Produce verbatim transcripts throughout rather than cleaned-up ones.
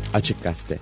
Açık Gazete.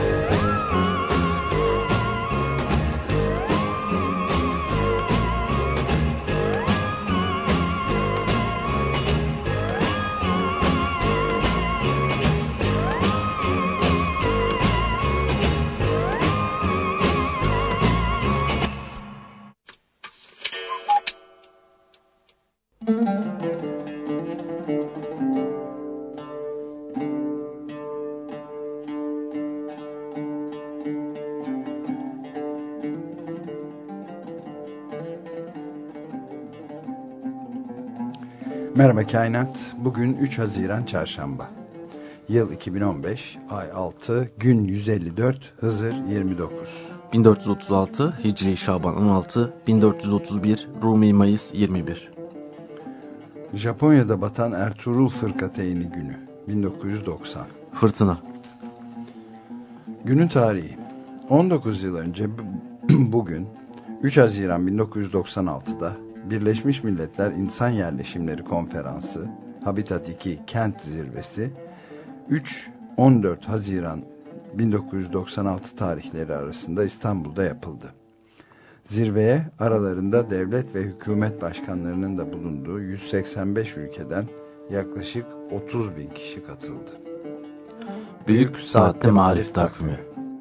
Merhaba Kainat. Bugün üç Haziran Çarşamba. Yıl iki bin on beş, ay altı, gün yüz elli dört, Hızır yirmi dokuz. bin dört yüz otuz altı, Hicri Şaban on altı, bin dört yüz otuz bir, Rumi Mayıs yirmi bir. Japonya'da batan Ertuğrul Fırkateyni günü, bin dokuz yüz doksan. Fırtına. Günün tarihi. on dokuz yıl önce bugün, üç Haziran bin dokuz yüz doksan altı'da Birleşmiş Milletler İnsan Yerleşimleri Konferansı, Habitat iki Kent Zirvesi, üç on dört Haziran bin dokuz yüz doksan altı tarihleri arasında İstanbul'da yapıldı. Zirveye aralarında devlet ve hükümet başkanlarının da bulunduğu yüz seksen beş ülkeden yaklaşık otuz bin kişi katıldı. Büyük Saatte Marif Takvimi.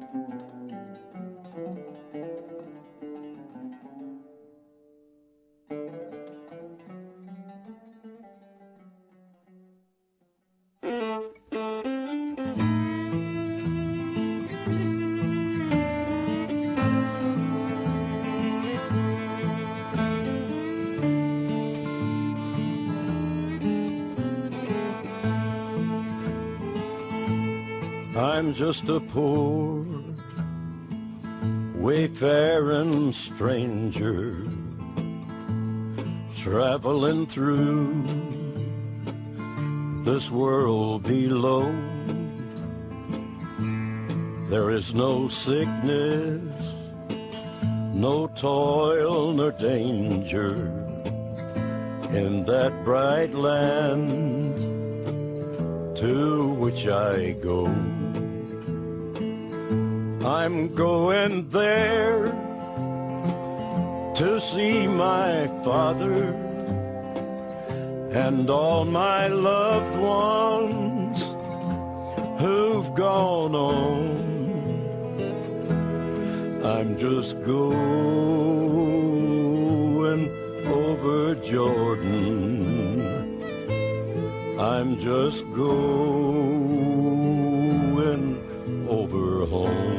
I'm just a poor wayfaring stranger traveling through this world below. There is no sickness, no toil nor danger in that bright land to which I go. I'm going there to see my father and all my loved ones who've gone on. I'm just going over Jordan. I'm just going over home.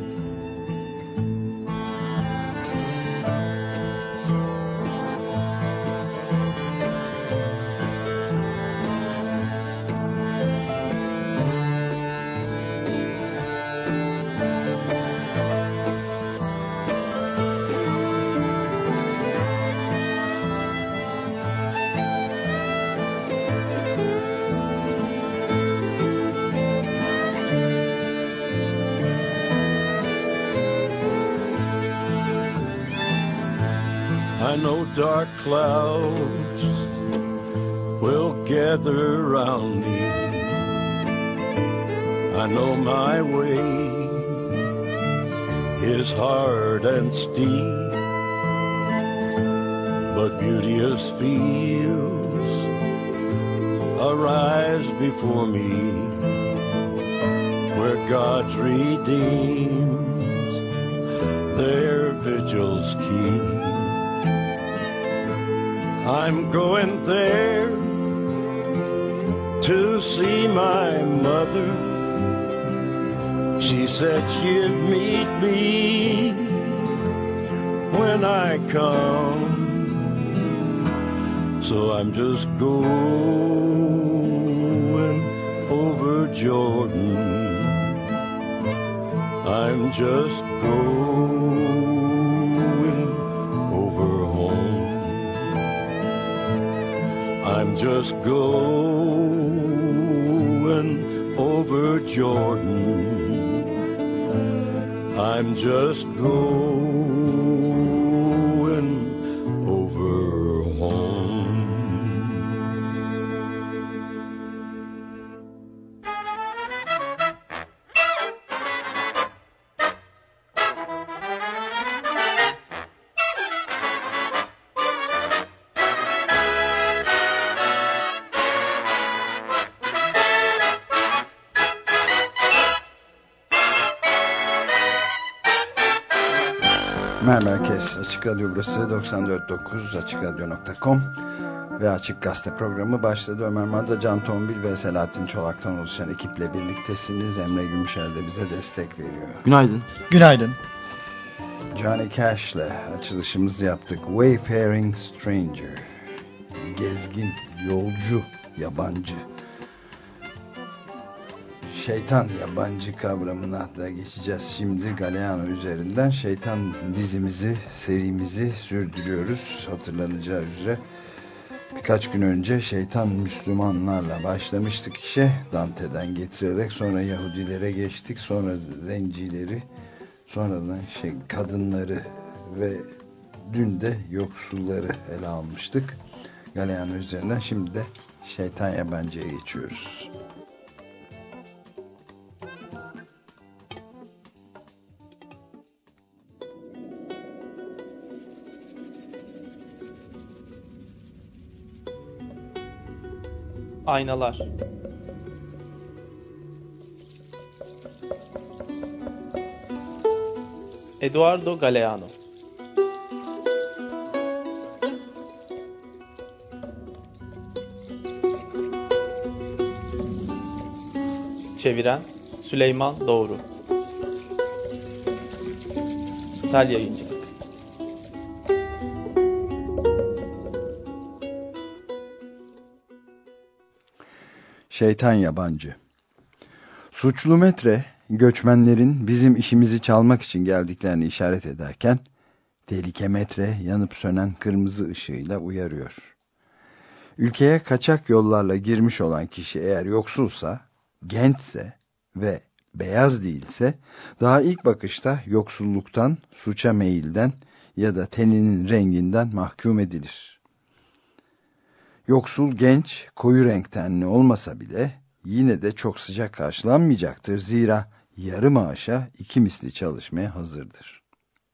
I know dark clouds will gather round me. I know my way is hard and steep, but beauteous fields arise before me where God redeems their vigils keep. I'm going there to see my mother. She said she'd meet me when I come. So I'm just going over Jordan. I'm just going over home. I'm just going over Jordan. I'm just going over home. Merkez Açık Radyo burası doksan dört nokta dokuz açık radyo nokta com ve Açık Gazete programı başladı. Ömer Madra, Can Tombil ve Selahattin Çolak'tan oluşan ekiple birliktesiniz. Emre Gümüşer de bize destek veriyor. Günaydın. Günaydın. Johnny Cash'le açılışımızı yaptık. Wayfaring Stranger, gezgin, yolcu, yabancı. Şeytan yabancı kavramına da geçeceğiz şimdi. Galeano üzerinden şeytan dizimizi, serimizi sürdürüyoruz. Hatırlanacağı üzere birkaç gün önce şeytan Müslümanlarla başlamıştık işe. Dante'den getirerek sonra Yahudilere geçtik. Sonra zencileri, sonradan şey, kadınları ve dün de yoksulları ele almıştık. Galeano üzerinden şimdi de şeytan yabancıya geçiyoruz. Aynalar. Eduardo Galeano. Çeviren Süleyman Doğru. Sel Yayıncılık. Şeytan yabancı. Suçlu metre, göçmenlerin bizim işimizi çalmak için geldiklerini işaret ederken, tehlike metre yanıp sönen kırmızı ışığıyla uyarıyor. Ülkeye kaçak yollarla girmiş olan kişi eğer yoksulsa, gençse ve beyaz değilse, daha ilk bakışta yoksulluktan, suça meyilden ya da teninin renginden mahkum edilir. Yoksul, genç, koyu renk tenli olmasa bile yine de çok sıcak karşılanmayacaktır. Zira yarı maaşa iki misli çalışmaya hazırdır.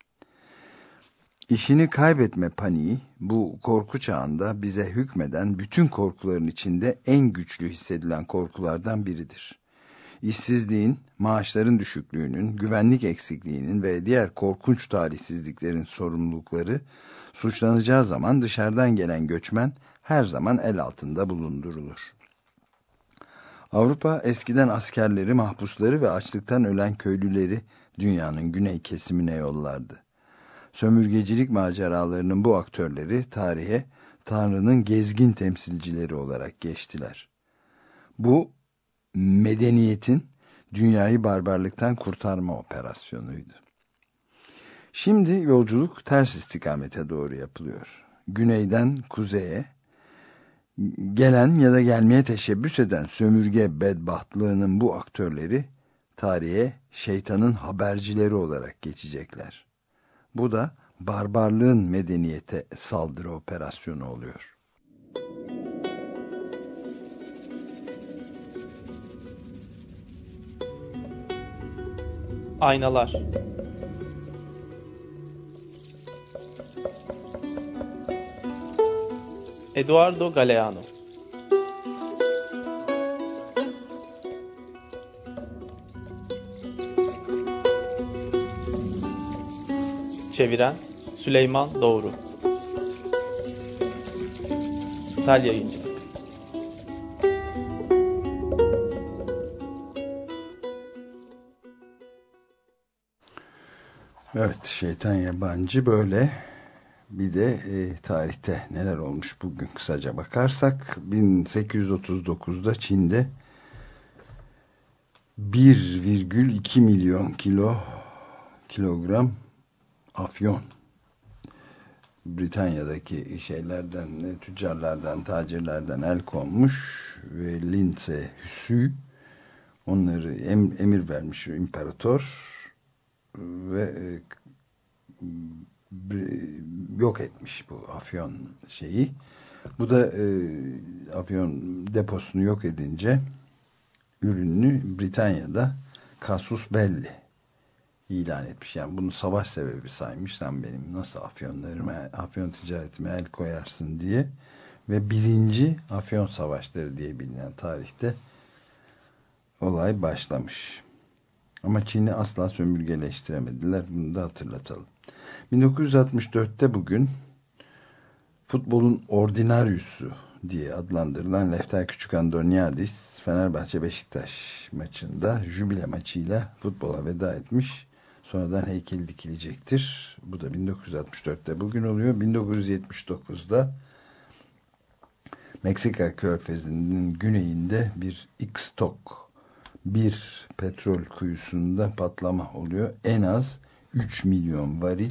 İşini kaybetme paniği bu korku çağında bize hükmeden bütün korkuların içinde en güçlü hissedilen korkulardan biridir. İşsizliğin, maaşların düşüklüğünün, güvenlik eksikliğinin ve diğer korkunç talihsizliklerin sorumlulukları suçlanacağı zaman dışarıdan gelen göçmen her zaman el altında bulundurulur. Avrupa eskiden askerleri, mahpusları ve açlıktan ölen köylüleri dünyanın güney kesimine yollardı. Sömürgecilik maceralarının bu aktörleri tarihe Tanrı'nın gezgin temsilcileri olarak geçtiler. Bu medeniyetin dünyayı barbarlıktan kurtarma operasyonuydu. Şimdi yolculuk ters istikamete doğru yapılıyor. Güneyden kuzeye gelen ya da gelmeye teşebbüs eden sömürge bedbahtlığının bu aktörleri tarihe şeytanın habercileri olarak geçecekler. Bu da barbarlığın medeniyete saldırı operasyonu oluyor. Aynalar. Eduardo Galeano. Çeviren Süleyman Doğru. Sel Yayıncılık. Evet, şeytan yabancı böyle. Bir de e, tarihte neler olmuş bugün kısaca bakarsak, bin sekiz yüz otuz dokuzda Çin'de bir virgül iki milyon kilo kilogram afyon, Britanya'daki şeylerden, tüccarlardan, tacirlerden el konmuş ve Lindsay Hsu onları em, emir vermiş imparator ve e, yok etmiş bu afyon şeyi. Bu da e, afyon deposunu yok edince ürünü Britanya'da casus belli ilan etmiş. Yani bunu savaş sebebi saymış. Sen benim nasıl afyonlarıma, afyon ticaretime el koyarsın diye. Ve birinci afyon savaşları diye bilinen tarihte olay başlamış. Ama Çin'i asla sömürgeleştiremediler. Bunu da hatırlatalım. bin dokuz yüz altmış dörtte bugün futbolun ordinaryusu diye adlandırılan Lefter Küçükandoniadis Fenerbahçe Beşiktaş maçında jübile maçıyla futbola veda etmiş. Sonradan heykeli dikilecektir. Bu da bin dokuz yüz altmış dörtte bugün oluyor. bin dokuz yüz yetmiş dokuzda Meksika Körfezi'nin güneyinde bir Ixtoc bir petrol kuyusunda patlama oluyor. En az üç milyon varil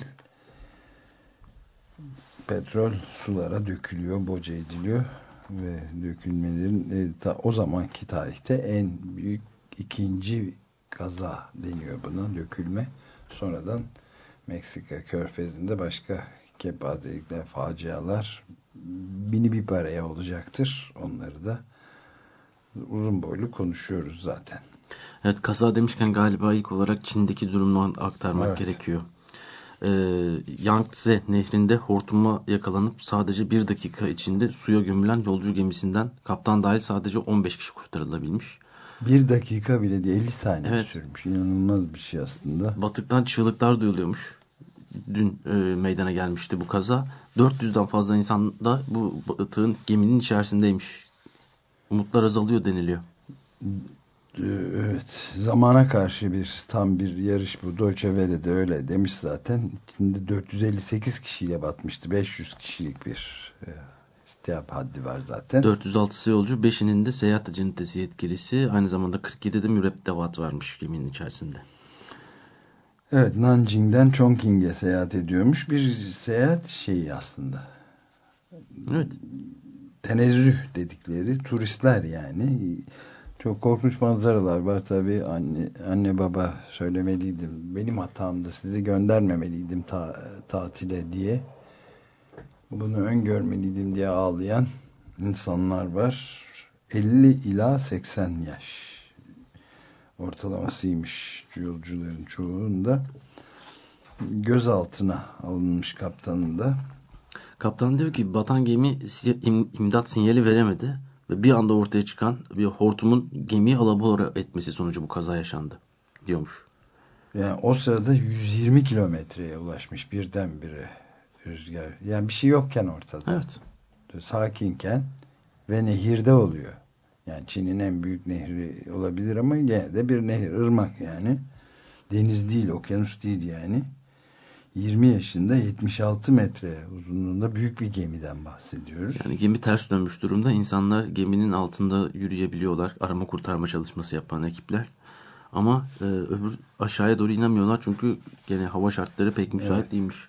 petrol sulara dökülüyor, boca ediliyor ve dökülmelerin e, ta, o zamanki tarihte en büyük ikinci kaza deniyor buna, dökülme. Sonradan Meksika Körfezi'nde başka kepazelikler, facialar bini bir paraya olacaktır. Onları da uzun boylu konuşuyoruz zaten. Evet, kaza demişken galiba ilk olarak Çin'deki durumunu aktarmak evet. gerekiyor. Ee, Yangtze nehrinde hortuma yakalanıp sadece bir dakika içinde suya gömülen yolcu gemisinden kaptan dahil sadece on beş kişi kurtarılabilmiş. Bir dakika bile değil, elli saniye evet. sürmüş. İnanılmaz bir şey aslında. Batıktan çığlıklar duyuluyormuş. Dün e, meydana gelmişti bu kaza. dört yüzden fazla insan da bu batığın geminin içerisindeymiş. Umutlar azalıyor deniliyor. Evet, zamana karşı bir tam bir yarış bu. Deutsche Welle de öyle demiş zaten. Şimdi dört yüz elli sekiz kişiyle batmıştı. beş yüz kişilik bir e, istihap haddi var zaten. dört yüz altı yolcu, beşinin de seyahat acentesi yetkilisi, aynı zamanda kırk yedide mürettebat varmış geminin içerisinde. Evet, Nanjing'den Chongqing'e seyahat ediyormuş. Bir seyahat şeyi aslında. Evet. Tenezzüh dedikleri turistler yani. Çok korkunç manzaralar var tabii. Anne, anne baba söylemeliydim. Benim hatamdı. Sizi göndermemeliydim ta, tatile diye. Bunu öngörmeliydim diye ağlayan insanlar var. elli ila seksen yaş ortalamasıymış yolcuların çoğunda. Gözaltına alınmış kaptanın da. Kaptan diyor ki batan gemi imdat sinyali veremedi ve bir anda ortaya çıkan bir hortumun gemiyi alabora etmesi sonucu bu kaza yaşandı diyormuş. Yani o sırada yüz yirmi kilometreye ulaşmış birdenbire rüzgar. Yani bir şey yokken ortada. Evet. Sakinken ve nehirde oluyor. Yani Çin'in en büyük nehri olabilir ama yine de bir nehir, ırmak yani. Deniz değil, okyanus değil yani. yirmi yaşında yetmiş altı metre uzunluğunda büyük bir gemiden bahsediyoruz. Yani gemi ters dönmüş durumda. İnsanlar geminin altında yürüyebiliyorlar. Arama kurtarma çalışması yapan ekipler. Ama e, öbür aşağıya doğru inemiyorlar çünkü gene hava şartları pek müsait evet. değilmiş.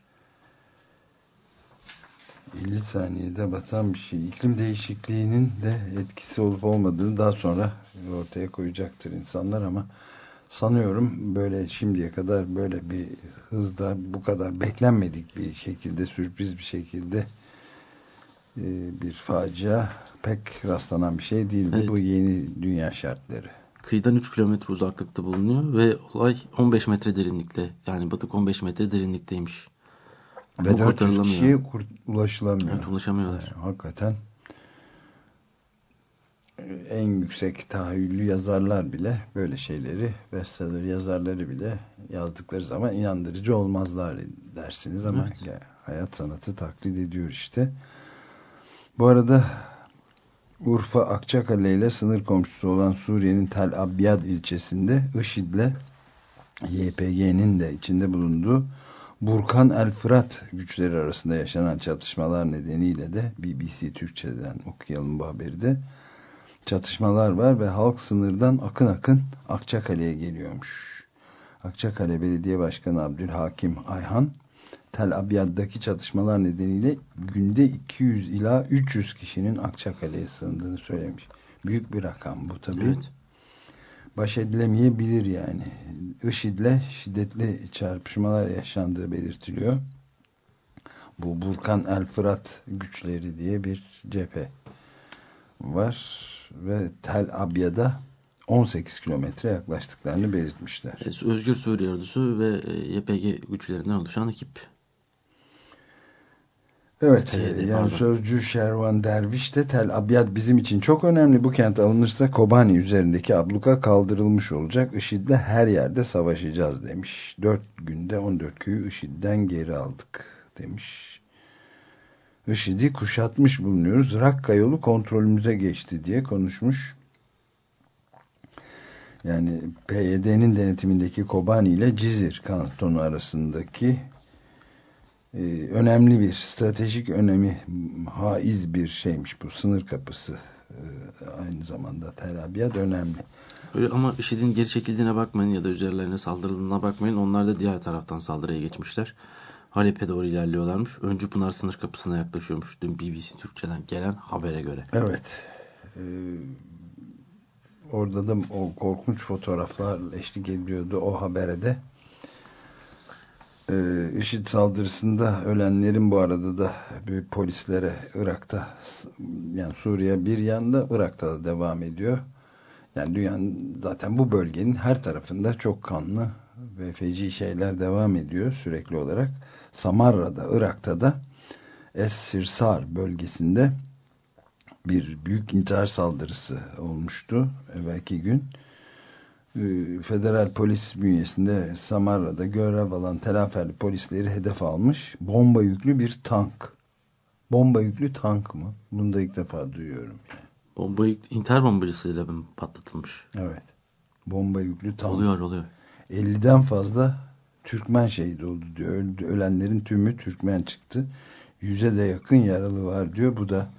elli saniyede batan bir şey. İklim değişikliğinin de etkisi olup olmadığını daha sonra ortaya koyacaktır insanlar ama sanıyorum böyle şimdiye kadar böyle bir hızda bu kadar beklenmedik bir şekilde, sürpriz bir şekilde bir facia pek rastlanan bir şey değildi. Evet. Bu yeni dünya şartları. Kıyıdan üç kilometre uzaklıkta bulunuyor ve olay on beş metre derinlikte. Yani batık on beş metre derinlikteymiş. Ve dört yüz kişiye ulaşılamıyor. Evet, ulaşamıyorlar. Yani, hakikaten en yüksek tahayyüllü yazarlar bile böyle şeyleri, bestseller yazarları bile yazdıkları zaman inandırıcı olmazlar dersiniz ama evet. ya, hayat sanatı taklit ediyor işte. Bu arada Urfa Akçakale ile sınır komşusu olan Suriye'nin Tel Abyad ilçesinde IŞİD'le Y P G'nin de içinde bulunduğu Burkan El Fırat güçleri arasında yaşanan çatışmalar nedeniyle de B B C Türkçe'den okuyalım bu haberi de. Çatışmalar var ve halk sınırdan akın akın Akçakale'ye geliyormuş. Akçakale Belediye Başkanı Abdülhakim Ayhan, Tel Abyad'daki çatışmalar nedeniyle günde iki yüz ila üç yüz kişinin Akçakale'ye sığındığını söylemiş. Büyük bir rakam bu tabii. Evet. Baş edilemeyebilir yani. IŞİD'le şiddetli çarpışmalar yaşandığı belirtiliyor. Bu Burkan El Fırat güçleri diye bir cephe var ve Tel Abyad'a on sekiz kilometre yaklaştıklarını belirtmişler. Özgür Suriye Ordusu ve Y P G güçlerinden oluşan ekip. Evet, P Y D, yani pardon. sözcü Şervan Derviş de Tel Abyad bizim için çok önemli. Bu kent alınırsa Kobani üzerindeki abluka kaldırılmış olacak. IŞİD'le her yerde savaşacağız demiş. Dört günde on dört köyü IŞİD'den geri aldık demiş. IŞİD'i kuşatmış bulunuyoruz. Rakka yolu kontrolümüze geçti diye konuşmuş. Yani P Y D'nin denetimindeki Kobani ile Cizir kantonu arasındaki e, önemli bir stratejik önemi haiz bir şeymiş bu sınır kapısı. E, aynı zamanda Tel Abyad önemli. Öyle ama IŞİD'in geri çekildiğine bakmayın ya da üzerlerine saldırıldığına bakmayın. Onlar da diğer taraftan saldırıya geçmişler. Halep'e doğru ilerliyorlarmış. Öncü Pınar sınır kapısına yaklaşıyormuş. Dün B B C Türkçe'den gelen habere göre. Evet. Ee, orada da o korkunç fotoğraflar eşlik ediyordu o habere de. Ee, IŞİD saldırısında ölenlerin bu arada da bir polislere Irak'ta, yani Suriye bir yanda, Irak'ta da devam ediyor. Yani dünyanın zaten bu bölgenin her tarafında çok kanlı ve feci şeyler devam ediyor sürekli olarak. Samarra'da, Irak'ta da Es-Sirsar bölgesinde bir büyük intihar saldırısı olmuştu evvelki gün. Federal polis bünyesinde Samarra'da görev alan Telaferli polisleri hedef almış. Bomba yüklü bir tank. Bomba yüklü tank mı? Bunu da ilk defa duyuyorum. Bomba intihar bombacısıyla mı patlatılmış? Evet. Bomba yüklü tank. Oluyor oluyor. elliden fazla Türkmen şehit oldu diyor. Öldü, ölenlerin tümü Türkmen çıktı. Yüze de yakın yaralı var diyor. Bu da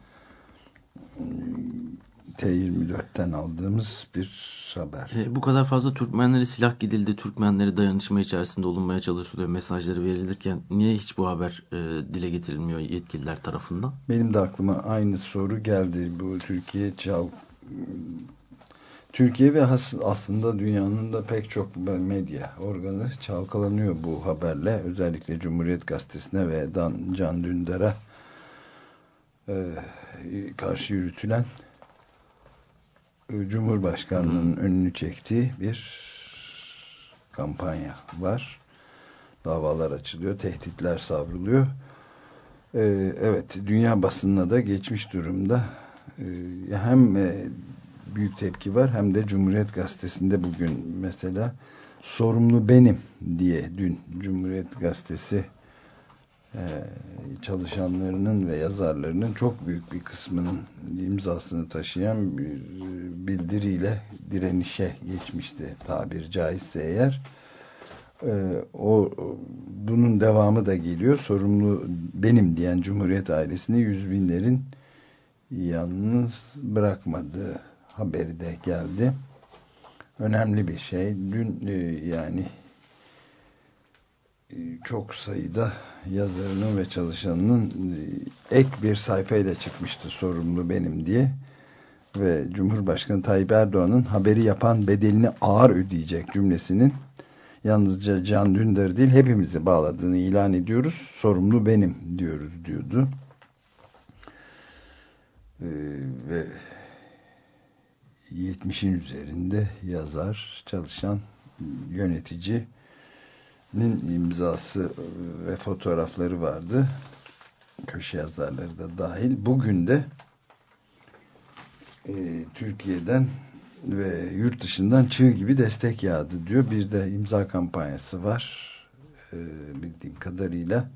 T yirmi dörtten aldığımız bir haber. E, bu kadar fazla Türkmenlere silah gidildi, Türkmenleri dayanışma içerisinde olunmaya çalışılıyor mesajları verilirken niye hiç bu haber e, dile getirilmiyor yetkililer tarafından? Benim de aklıma aynı soru geldi. Bu Türkiye çal Türkiye ve aslında dünyanın da pek çok medya organı çalkalanıyor bu haberle. Özellikle Cumhuriyet Gazetesi'ne ve Can Dündar'a e, karşı yürütülen Cumhurbaşkanlığının hmm. önünü çektiği bir kampanya var. Davalar açılıyor, tehditler savruluyor. Ee, evet, dünya basınına da geçmiş durumda. Ee, hem e, büyük tepki var hem de Cumhuriyet Gazetesi'nde bugün mesela sorumlu benim diye dün Cumhuriyet Gazetesi Ee, çalışanlarının ve yazarlarının çok büyük bir kısmının imzasını taşıyan bir bildiriyle direnişe geçmişti, tabir caizse eğer. Ee, o bunun devamı da geliyor. Sorumlu benim diyen Cumhuriyet ailesini yüz binlerin yalnız bırakmadığı haberi de geldi. Önemli bir şey. Dün e, yani çok sayıda yazarının ve çalışanının ek bir sayfayla çıkmıştı sorumlu benim diye ve Cumhurbaşkanı Tayyip Erdoğan'ın haberi yapan bedelini ağır ödeyecek cümlesinin yalnızca Can Dündar değil hepimizi bağladığını ilan ediyoruz, sorumlu benim diyoruz diyordu. Ee, ve yetmişin üzerinde yazar, çalışan, yönetici imzası ve fotoğrafları vardı. Köşe yazarları da dahil. Bugün de e, Türkiye'den ve yurt dışından çığ gibi destek yağdı diyor. Bir de imza kampanyası var. E, bildiğim kadarıyla.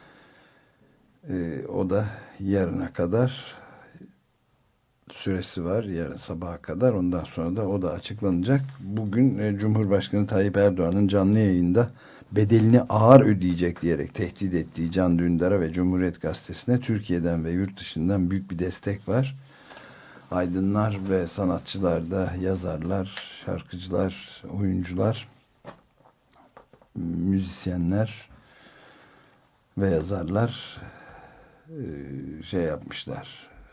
E, o da yarına kadar süresi var. Yarın sabaha kadar. Ondan sonra da o da açıklanacak. Bugün e, Cumhurbaşkanı Tayyip Erdoğan'ın canlı yayında bedelini ağır ödeyecek diyerek tehdit ettiği Can Dündar'a ve Cumhuriyet Gazetesi'ne Türkiye'den ve yurt dışından büyük bir destek var. Aydınlar ve sanatçılar da, yazarlar, şarkıcılar, oyuncular, müzisyenler ve yazarlar şey yapmışlar.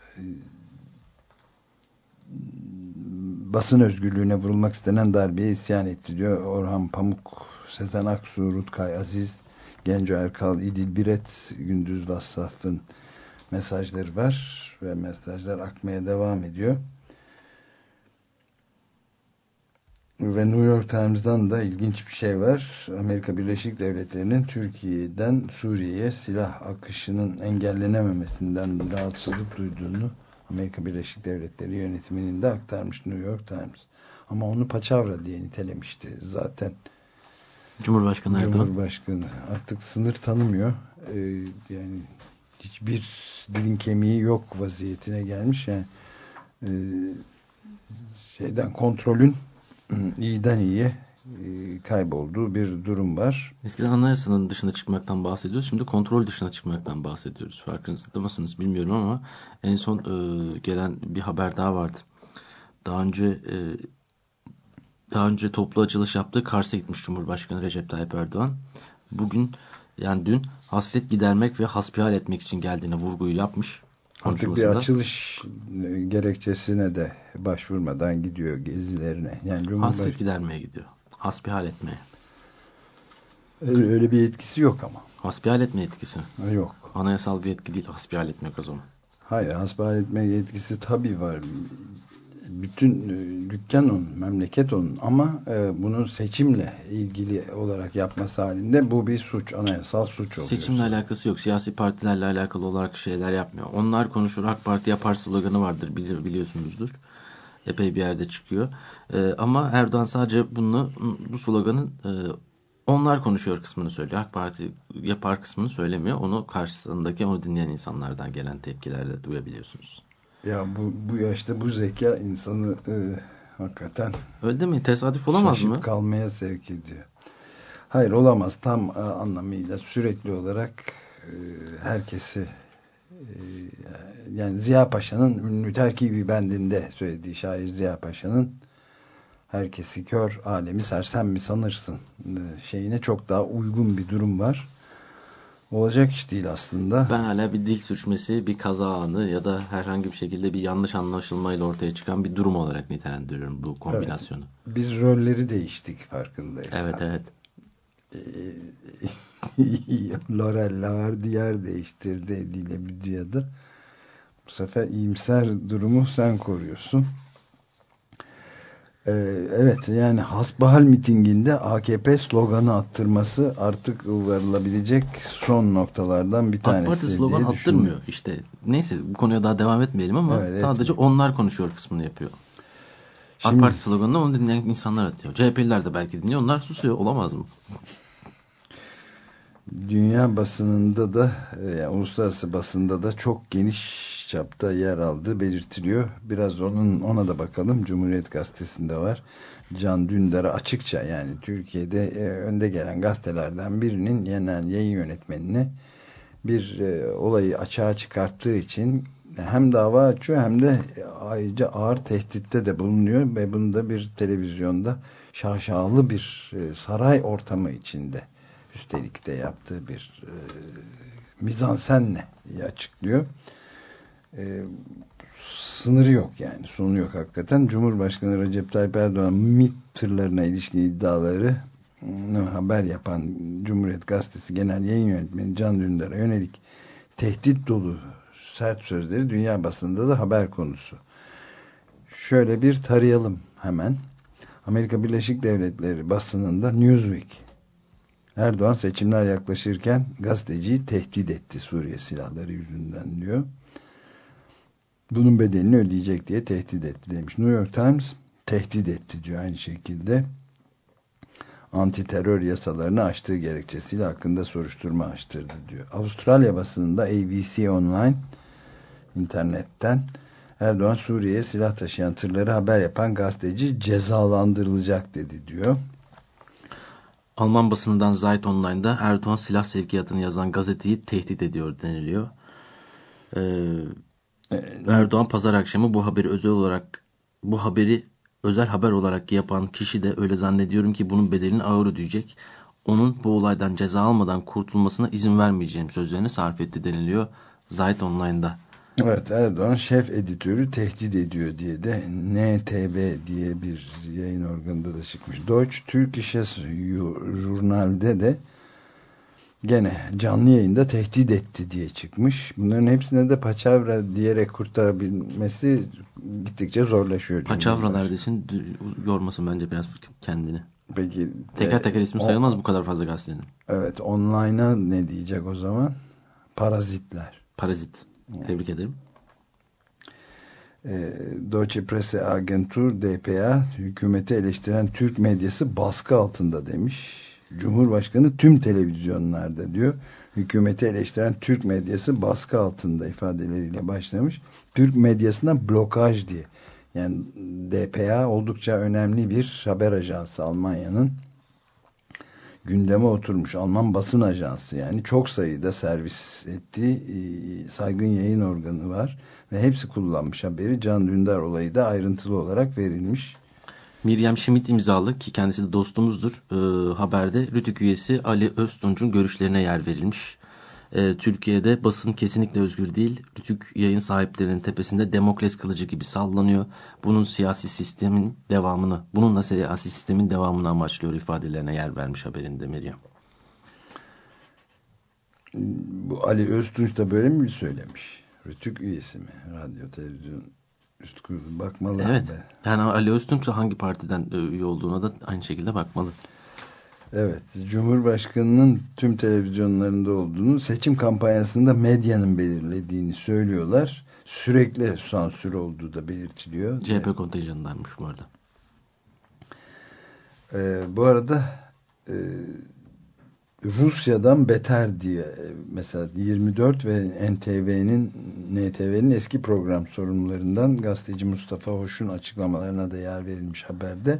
Basın özgürlüğüne vurulmak istenen darbeye isyan etti diyor. Orhan Pamuk, Sezen Aksu, Rutkay Aziz, Genco Erkal, İdil Biret, Gündüz Vassaf'ın mesajları var ve mesajlar akmaya devam ediyor. Ve New York Times'dan da ilginç bir şey var. Amerika Birleşik Devletleri'nin Türkiye'den Suriye'ye silah akışının engellenememesinden rahatsızlık duyduğunu Amerika Birleşik Devletleri yönetiminin de aktarmış New York Times. Ama onu paçavra diye nitelemişti zaten. Cumhurbaşkanı Erdoğan. Cumhurbaşkanı artık sınır tanımıyor. Ee, yani hiçbir dilin kemiği yok vaziyetine gelmiş. Yani e, şeyden kontrolün iyiden iyiye kaybolduğu bir durum var. Eskiden anayasanın dışına çıkmaktan bahsediyoruz. Şimdi kontrol dışına çıkmaktan bahsediyoruz. Farkınızda mısınız bilmiyorum ama en son e, gelen bir haber daha vardı. Daha önce e, daha önce toplu açılış yaptığı Kars'a gitmiş Cumhurbaşkanı Recep Tayyip Erdoğan. Bugün yani dün hasret gidermek ve hasbihal etmek için geldiğine vurguyu yapmış. Artık bir açılış gerekçesine de başvurmadan gidiyor gezilerine. Yani Cumhurbaş... Hasret gidermeye gidiyor. Hasbihal etmeye. Öyle, öyle bir etkisi yok ama. Hasbihal etme etkisi. Yok. Anayasal bir etki değil hasbihal etmek o zaman. Hayır, hasbihal etme etkisi tabii var. Bütün dükkan onun, memleket onun ama e, bunu seçimle ilgili olarak yapması halinde bu bir suç, anayasal suç oluyor. Seçimle alakası yok. Siyasi partilerle alakalı olarak şeyler yapmıyor. Onlar konuşur, AK Parti yapar sloganı vardır, bili biliyorsunuzdur. Epey bir yerde çıkıyor. E, ama Erdoğan sadece bunu, bu sloganın e, onlar konuşuyor kısmını söylüyor. AK Parti yapar kısmını söylemiyor. Onu karşısındaki, onu dinleyen insanlardan gelen tepkilerde duyabiliyorsunuz. Ya bu, bu yaşta bu zeka insanı e, hakikaten öyle mi? Tesadüf olamaz şaşıp mı? Şaşıp kalmaya sevk ediyor. Hayır, olamaz. Tam e, anlamıyla sürekli olarak e, herkesi e, yani Ziya Paşa'nın ünlü terkibi bendinde söylediği şair Ziya Paşa'nın herkesi kör, alemi sersem mi sanırsın e, şeyine çok daha uygun bir durum var. Olacak iş değil aslında. Ben hala bir dil sürçmesi, bir kaza anı ya da herhangi bir şekilde bir yanlış anlaşılmayla ortaya çıkan bir durum olarak nitelendiriyorum bu kombinasyonu. Evet, biz rolleri değiştik farkındayız. Evet evet. Laurel Lavardier değiştirdi Edile Büdüya'da. Bu sefer iyimser durumu sen koruyorsun. Evet, yani hasbihal mitinginde A K P sloganı attırması artık varılabilecek son noktalardan bir tanesi. AK Parti slogan attırmıyor işte. Neyse, bu konuya daha devam etmeyelim ama evet, sadece etmiyor. Onlar konuşuyor kısmını yapıyor. Şimdi, AK Parti sloganını onu dinleyen insanlar atıyor. C H P'liler de belki dinliyor. Onlar susuyor. Olamaz mı? Dünya basınında da yani uluslararası basında da çok geniş çapta yer aldığı belirtiliyor. Biraz onun ona da bakalım. Cumhuriyet Gazetesi'nde var. Can Dündar'a açıkça, yani Türkiye'de e, önde gelen gazetelerden birinin genel yayın yönetmenine bir e, olayı açığa çıkarttığı için hem dava açıyor hem de ayrıca ağır tehditte de bulunuyor ve bunu da bir televizyonda şaşalı bir e, saray ortamı içinde üstelik de yaptığı bir e, mizansenle açıklıyor. E, sınırı yok yani, sonu yok hakikaten. Cumhurbaşkanı Recep Tayyip Erdoğan MİT tırlarına ilişkin iddiaları haber yapan Cumhuriyet Gazetesi Genel Yayın Yönetmeni Can Dündar'a yönelik tehdit dolu sert sözleri dünya basında da haber konusu. Şöyle bir tarayalım hemen. Amerika Birleşik Devletleri basınında Newsweek, Erdoğan seçimler yaklaşırken gazeteciyi tehdit etti Suriye silahları yüzünden diyor. Bunun bedelini ödeyecek diye tehdit etti demiş. New York Times tehdit etti diyor aynı şekilde. Anti terör yasalarını aştığı gerekçesiyle hakkında soruşturma açtırdı diyor. Avustralya basınında A B C Online internetten Erdoğan Suriye'ye silah taşıyan tırları haber yapan gazeteci cezalandırılacak dedi diyor. Alman basınından Zeit Online'da Erdoğan silah sevkiyatını yazan gazeteyi tehdit ediyor deniliyor. Ee, Erdoğan pazar akşamı bu haberi özel olarak bu haberi özel haber olarak yapan kişi de öyle zannediyorum ki bunun bedelini ağır ödeyecek. Onun bu olaydan ceza almadan kurtulmasına izin vermeyeceğim sözlerini sarf etti deniliyor Zeit Online'da. Evet, Erdoğan şef editörü tehdit ediyor diye de N T V diye bir yayın organında da çıkmış. Deutsche Türkisches Journal'de de gene canlı yayında tehdit etti diye çıkmış. Bunların hepsine de paçavra diyerek kurtarabilmesi gittikçe zorlaşıyor. Paçavralar desin, yormasın bence biraz kendini. Peki teker teker ismi sayılmaz bu kadar fazla gazetenin. Evet, online'a ne diyecek o zaman? Parazitler. Parazit. Yani. Tebrik ederim. E, Deutsche Presse Agentur D P A hükümeti eleştiren Türk medyası baskı altında demiş. Cumhurbaşkanı tüm televizyonlarda diyor. Hükümeti eleştiren Türk medyası baskı altında ifadeleriyle başlamış. Türk medyasına blokaj diye. Yani D P A oldukça önemli bir haber ajansı Almanya'nın. Gündeme oturmuş Alman basın ajansı, yani çok sayıda servis ettiği saygın yayın organı var ve hepsi kullanmış haberi. Can Dündar olayı da ayrıntılı olarak verilmiş. Miriam Schmidt imzalı, ki kendisi de dostumuzdur, e, haberde Rütük üyesi Ali Öztunç'un görüşlerine yer verilmiş. E, Türkiye'de basın kesinlikle özgür değil. Rütük yayın sahiplerinin tepesinde Demokles kılıcı gibi sallanıyor. Bunun siyasi sistemin devamını, bununla siyasi sistemin devamını amaçlıyor ifadelerine yer vermiş haberinde Meryem. Bu Ali Öztunç da böyle mi söylemiş? Rütük üyesi mi? Radyo, televizyon üst kurulu bakmalı. Evet. Haber. Yani Ali Öztunç hangi partiden üye olduğuna da aynı şekilde bakmalı. Evet, Cumhurbaşkanının tüm televizyonlarında olduğunu, seçim kampanyasında medyanın belirlediğini söylüyorlar. Sürekli sansür olduğu da belirtiliyor. C H P kontenjanındaymış bu arada. Ee, bu arada e, Rusya'dan beter diye mesela yirmi dört ve N T V'nin N T V'nin eski program sorumlularından gazeteci Mustafa Hoş'un açıklamalarına da yer verilmiş haberde.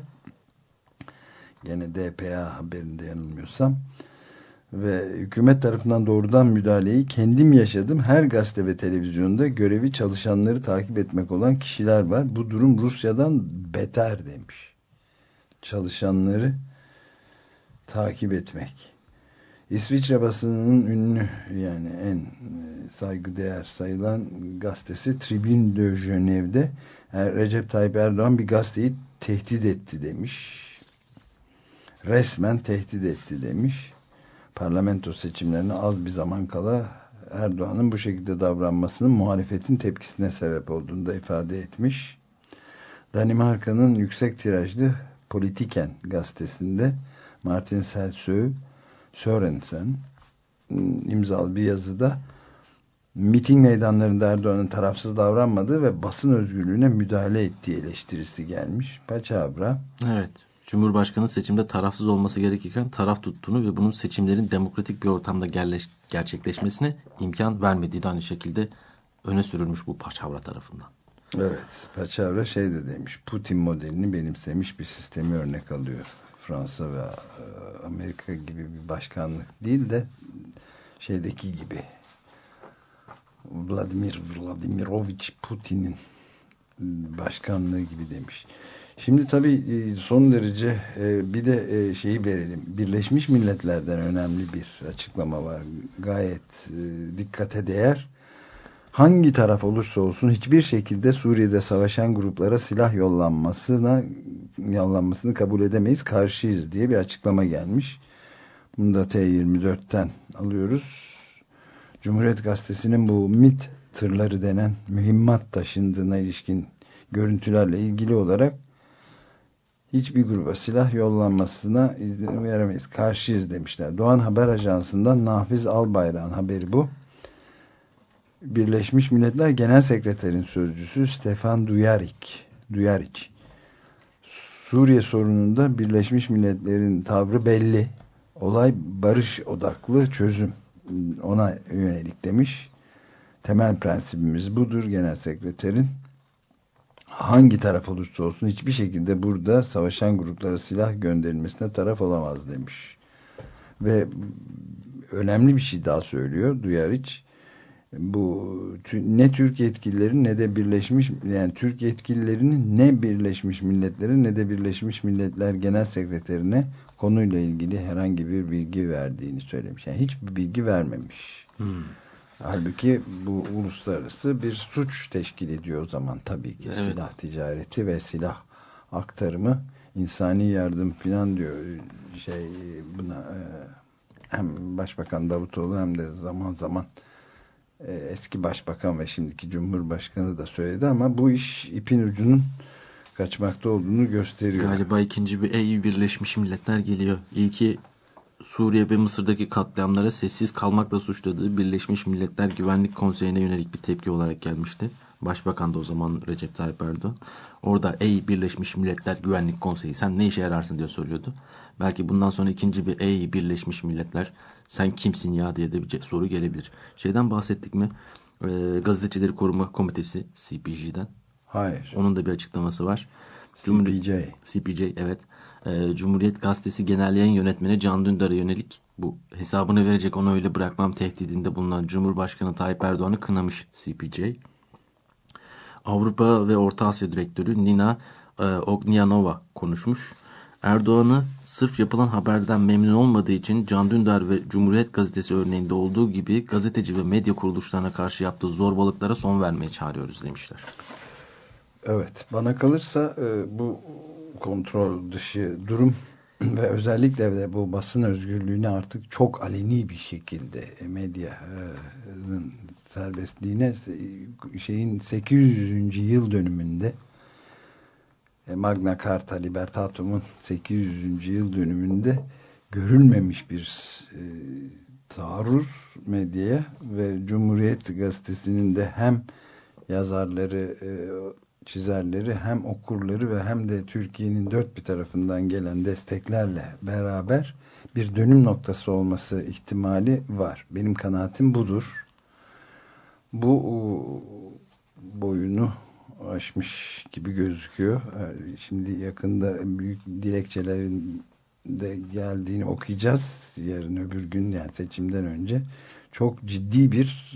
Gene D P A haberinde yanılmıyorsam. Ve hükümet tarafından doğrudan müdahaleyi kendim yaşadım. Her gazete ve televizyonda görevi çalışanları takip etmek olan kişiler var. Bu durum Rusya'dan beter demiş. Çalışanları takip etmek. İsviçre basınının ünlü, yani en saygıdeğer sayılan gazetesi Tribune de Genève'de Recep Tayyip Erdoğan bir gazeteyi tehdit etti demiş. Resmen tehdit etti demiş. Parlamento seçimlerine az bir zaman kala Erdoğan'ın bu şekilde davranmasının muhalefetin tepkisine sebep olduğunu da ifade etmiş. Danimarka'nın yüksek tirajlı Politiken gazetesinde Martin Selsø Sørensen imzalı bir yazıda miting meydanlarında Erdoğan'ın tarafsız davranmadığı ve basın özgürlüğüne müdahale ettiği eleştirisi gelmiş. Paçavra. Evet. Cumhurbaşkanı seçimde tarafsız olması gerekirken taraf tuttuğunu ve bunun seçimlerin demokratik bir ortamda gerçekleşmesine imkan vermediği de aynı şekilde öne sürülmüş bu Paçavra tarafından. Evet. Paçavra şey de demiş. Putin modelini benimsemiş bir sistemi örnek alıyor. Fransa ve Amerika gibi bir başkanlık değil de şeydeki gibi Vladimir Vladimirovich Putin'in başkanlığı gibi demiş. Şimdi tabii son derece bir de şeyi verelim. Birleşmiş Milletler'den önemli bir açıklama var. Gayet dikkate değer. Hangi taraf olursa olsun hiçbir şekilde Suriye'de savaşan gruplara silah yollanmasına yollanmasını kabul edemeyiz, karşıyız diye bir açıklama gelmiş. Bunu da T yirmi dört'ten alıyoruz. Cumhuriyet Gazetesi'nin bu MİT tırları denen mühimmat taşındığına ilişkin görüntülerle ilgili olarak hiçbir gruba silah yollanmasına izin veremeyiz, karşıyız demişler. Doğan Haber Ajansı'ndan Nafiz Albayrak'ın haberi bu. Birleşmiş Milletler Genel Sekreterinin sözcüsü Stefan Dujarric, Dujarric Suriye sorununda Birleşmiş Milletler'in tavrı belli. Olay barış odaklı çözüm, ona yönelik demiş. Temel prensibimiz budur Genel Sekreterin. Hangi taraf olursa olsun hiçbir şekilde burada savaşan gruplara silah gönderilmesine taraf olamaz demiş. Ve önemli bir şey daha söylüyor Dujarric. Bu ne Türk yetkilileri ne de Birleşmiş, yani Türk yetkililerinin ne Birleşmiş Milletler'e ne de Birleşmiş Milletler Genel Sekreterine konuyla ilgili herhangi bir bilgi verdiğini söylemiş. Yani hiçbir bilgi vermemiş. Hmm. Halbuki bu uluslararası bir suç teşkil ediyor o zaman tabii ki. Evet. Silah ticareti ve silah aktarımı, insani yardım filan diyor şey buna hem Başbakan Davutoğlu hem de zaman zaman e, eski Başbakan ve şimdiki Cumhurbaşkanı da söyledi ama bu iş ipin ucunun kaçmakta olduğunu gösteriyor. Galiba ikinci bir ey Birleşmiş Milletler geliyor. İlki Suriye ve Mısır'daki katliamlara sessiz kalmakla suçladığı Birleşmiş Milletler Güvenlik Konseyi'ne yönelik bir tepki olarak gelmişti. Başbakan da o zaman Recep Tayyip Erdoğan. Orada ey Birleşmiş Milletler Güvenlik Konseyi sen ne işe yararsın diye soruyordu. Belki bundan sonra ikinci bir ey Birleşmiş Milletler sen kimsin ya diye de bir soru gelebilir. Şeyden bahsettik mi? Ee, Gazetecileri Koruma Komitesi C P J'den. Hayır. Onun da bir açıklaması var. C P J. C P J evet. Ee, Cumhuriyet Gazetesi Genel Yayın Yönetmeni Can Dündar'a yönelik bu hesabını verecek onu öyle bırakmam tehdidinde bulunan Cumhurbaşkanı Tayyip Erdoğan'ı kınamış C P J. Avrupa ve Orta Asya Direktörü Nina e, Ognyanova konuşmuş. Erdoğan'ı sırf yapılan haberden memnun olmadığı için Can Dündar ve Cumhuriyet Gazetesi örneğinde olduğu gibi gazeteci ve medya kuruluşlarına karşı yaptığı zorbalıklara son vermeye çağırıyoruz demişler. Evet, bana kalırsa e, bu kontrol dışı durum ve özellikle de bu basın özgürlüğüne artık çok aleni bir şekilde medyanın serbestliğine şeyin sekiz yüzüncü yıl dönümünde Magna Carta Libertatum'un sekiz yüzüncü yıl dönümünde görülmemiş bir e, taarruz medyaya ve Cumhuriyet Gazetesi'nin de hem yazarları, e, çizerleri hem okurları ve hem de Türkiye'nin dört bir tarafından gelen desteklerle beraber bir dönüm noktası olması ihtimali var. Benim kanaatim budur. Bu boyunu aşmış gibi gözüküyor. Şimdi yakında büyük dilekçelerin de geldiğini okuyacağız. Yarın öbür gün yani seçimden önce çok ciddi bir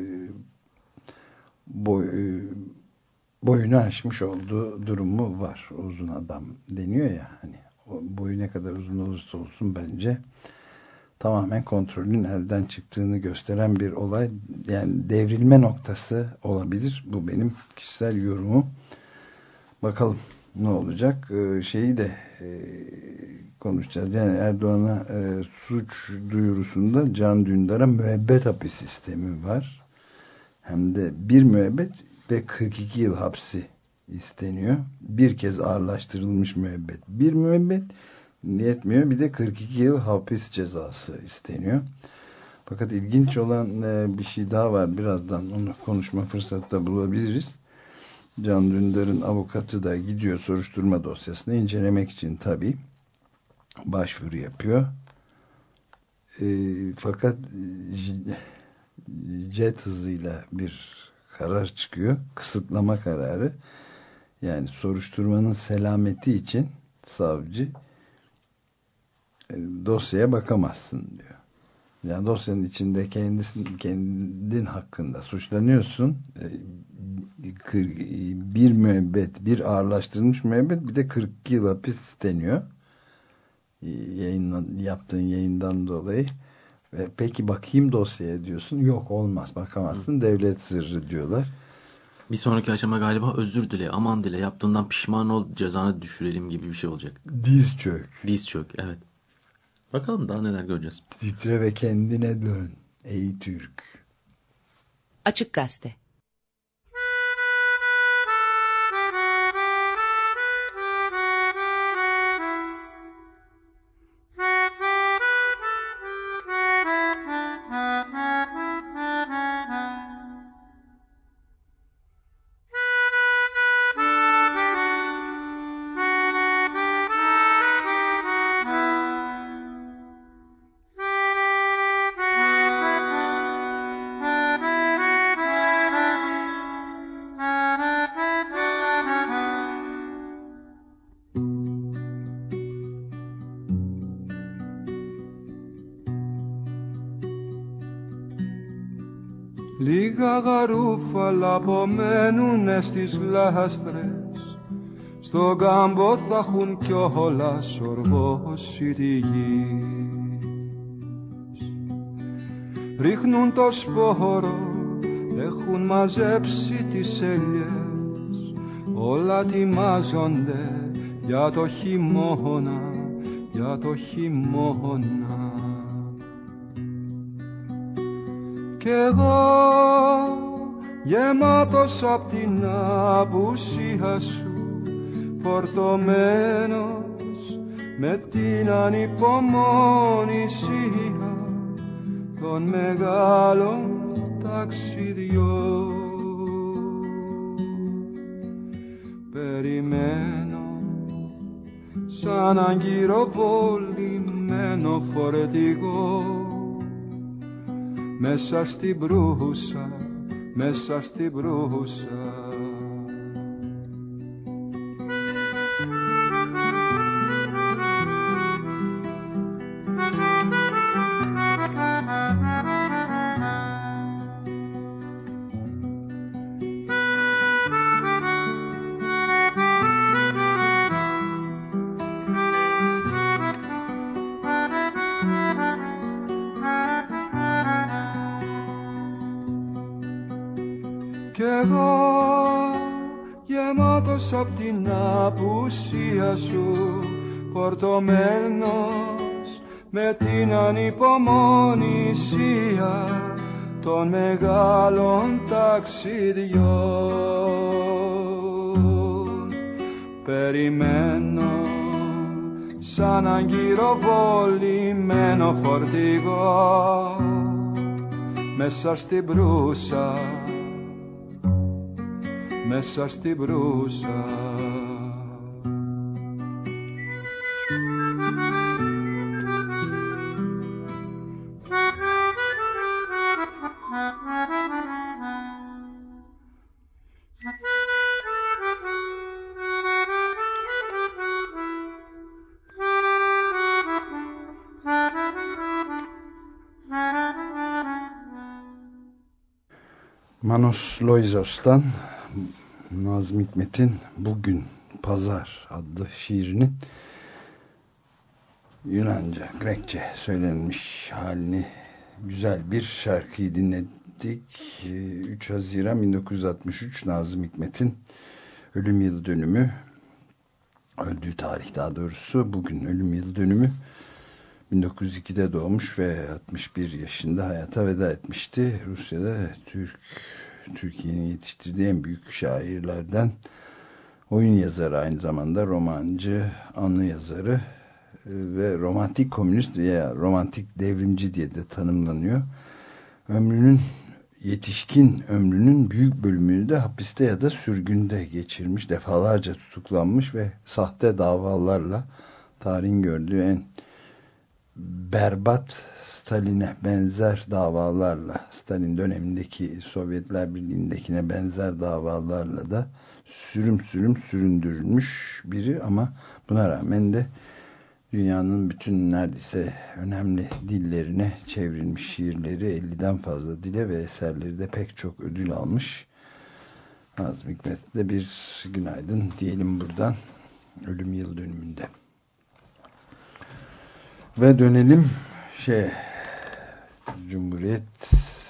boy boyunu aşmış olduğu durumu var. Uzun adam deniyor ya hani o boyu ne kadar uzun olursa olsun bence tamamen kontrolün elden çıktığını gösteren bir olay. Yani devrilme noktası olabilir. Bu benim kişisel yorumum. Bakalım ne olacak? Ee, şeyi de e, konuşacağız. Yani Erdoğan'a e, suç duyurusunda Can Dündar'a müebbet hapis sistemi var. Hem de bir müebbet ve kırk iki yıl hapsi isteniyor. Bir kez ağırlaştırılmış müebbet. Bir müebbet yetmiyor. Bir de kırk iki yıl hapis cezası isteniyor. Fakat ilginç olan bir şey daha var. Birazdan onu konuşma fırsatı da bulabiliriz. Can Dündar'ın avukatı da gidiyor soruşturma dosyasını incelemek için tabii başvuru yapıyor. E, fakat jet hızıyla bir karar çıkıyor. Kısıtlama kararı. Yani soruşturmanın selameti için savcı e, dosyaya bakamazsın diyor. Yani dosyanın içinde kendisin, kendin hakkında suçlanıyorsun. E, bir müebbet, bir ağırlaştırılmış müebbet, bir de kırk yıl hapis isteniyor. E, yayınlan, yaptığın yayından dolayı. Ve peki bakayım dosyaya diyorsun. Yok olmaz bakamazsın. Hı. Devlet sırrı diyorlar. Bir sonraki aşama galiba özür dile, aman dile, yaptığından pişman ol, cezanı düşürelim gibi bir şey olacak. Diz çök. Diz çök, evet. Bakalım daha neler göreceğiz. Titre ve kendine dön ey Türk. Açık Gazete. Λίγα γαρούφαλα απομένουνε στις λάστρες, στον κάμπο θα έχουν κιόλα σοργώσει τη γη. Ρίχνουν το σπόρο, έχουν μαζέψει τις ελιές, όλα ετοιμάζονται για το χειμώνα, για το χειμώνα. Κι εγώ γεμάτος απ' την απουσία σου, φορτωμένος με την ανυπομονησία των μεγάλων ταξιδιών. Περιμένω σαν αγκυροβολημένο φορετικό μέσα στην μπρούσα, μέσα στην μπρούσα. Κι εγώ γεμάτος απ' την απουσία σου, φορτωμένος με την ανυπομονησία των μεγάλων ταξιδιών. Περιμένω σαν αγκυροβολημένο φορτηγό μέσα στην μπρούσα, μέσα στην μπρούσα. Manos Loizos'tan Nazım Hikmet'in Bugün Pazar adlı şiirinin Yunanca, Grekçe söylenmiş halini, güzel bir şarkıyı dinledik. üç Haziran bin dokuz yüz altmış üç Nazım Hikmet'in ölüm yıl dönümü, öldüğü tarih daha doğrusu, bugün ölüm yıl dönümü. bin dokuz yüz ikide doğmuş ve altmış bir yaşında hayata veda etmişti. Rusya'da Türk Türkiye'nin yetiştirdiği en büyük şairlerden, oyun yazarı, aynı zamanda romancı, anı yazarı ve romantik komünist veya romantik devrimci diye de tanımlanıyor. Ömrünün, yetişkin ömrünün büyük bölümünü de hapiste ya da sürgünde geçirmiş, defalarca tutuklanmış ve sahte davalarla tarihin gördüğü en berbat, Stalin'e benzer davalarla, Stalin dönemindeki Sovyetler Birliği'ndekine benzer davalarla da sürüm sürüm süründürülmüş biri, ama buna rağmen de dünyanın bütün neredeyse önemli dillerine çevrilmiş şiirleri, elliden fazla dile ve eserleri de pek çok ödül almış. Nazım Hikmet'e de bir günaydın diyelim buradan, ölüm yıl dönümünde. Ve dönelim şey Cumhuriyet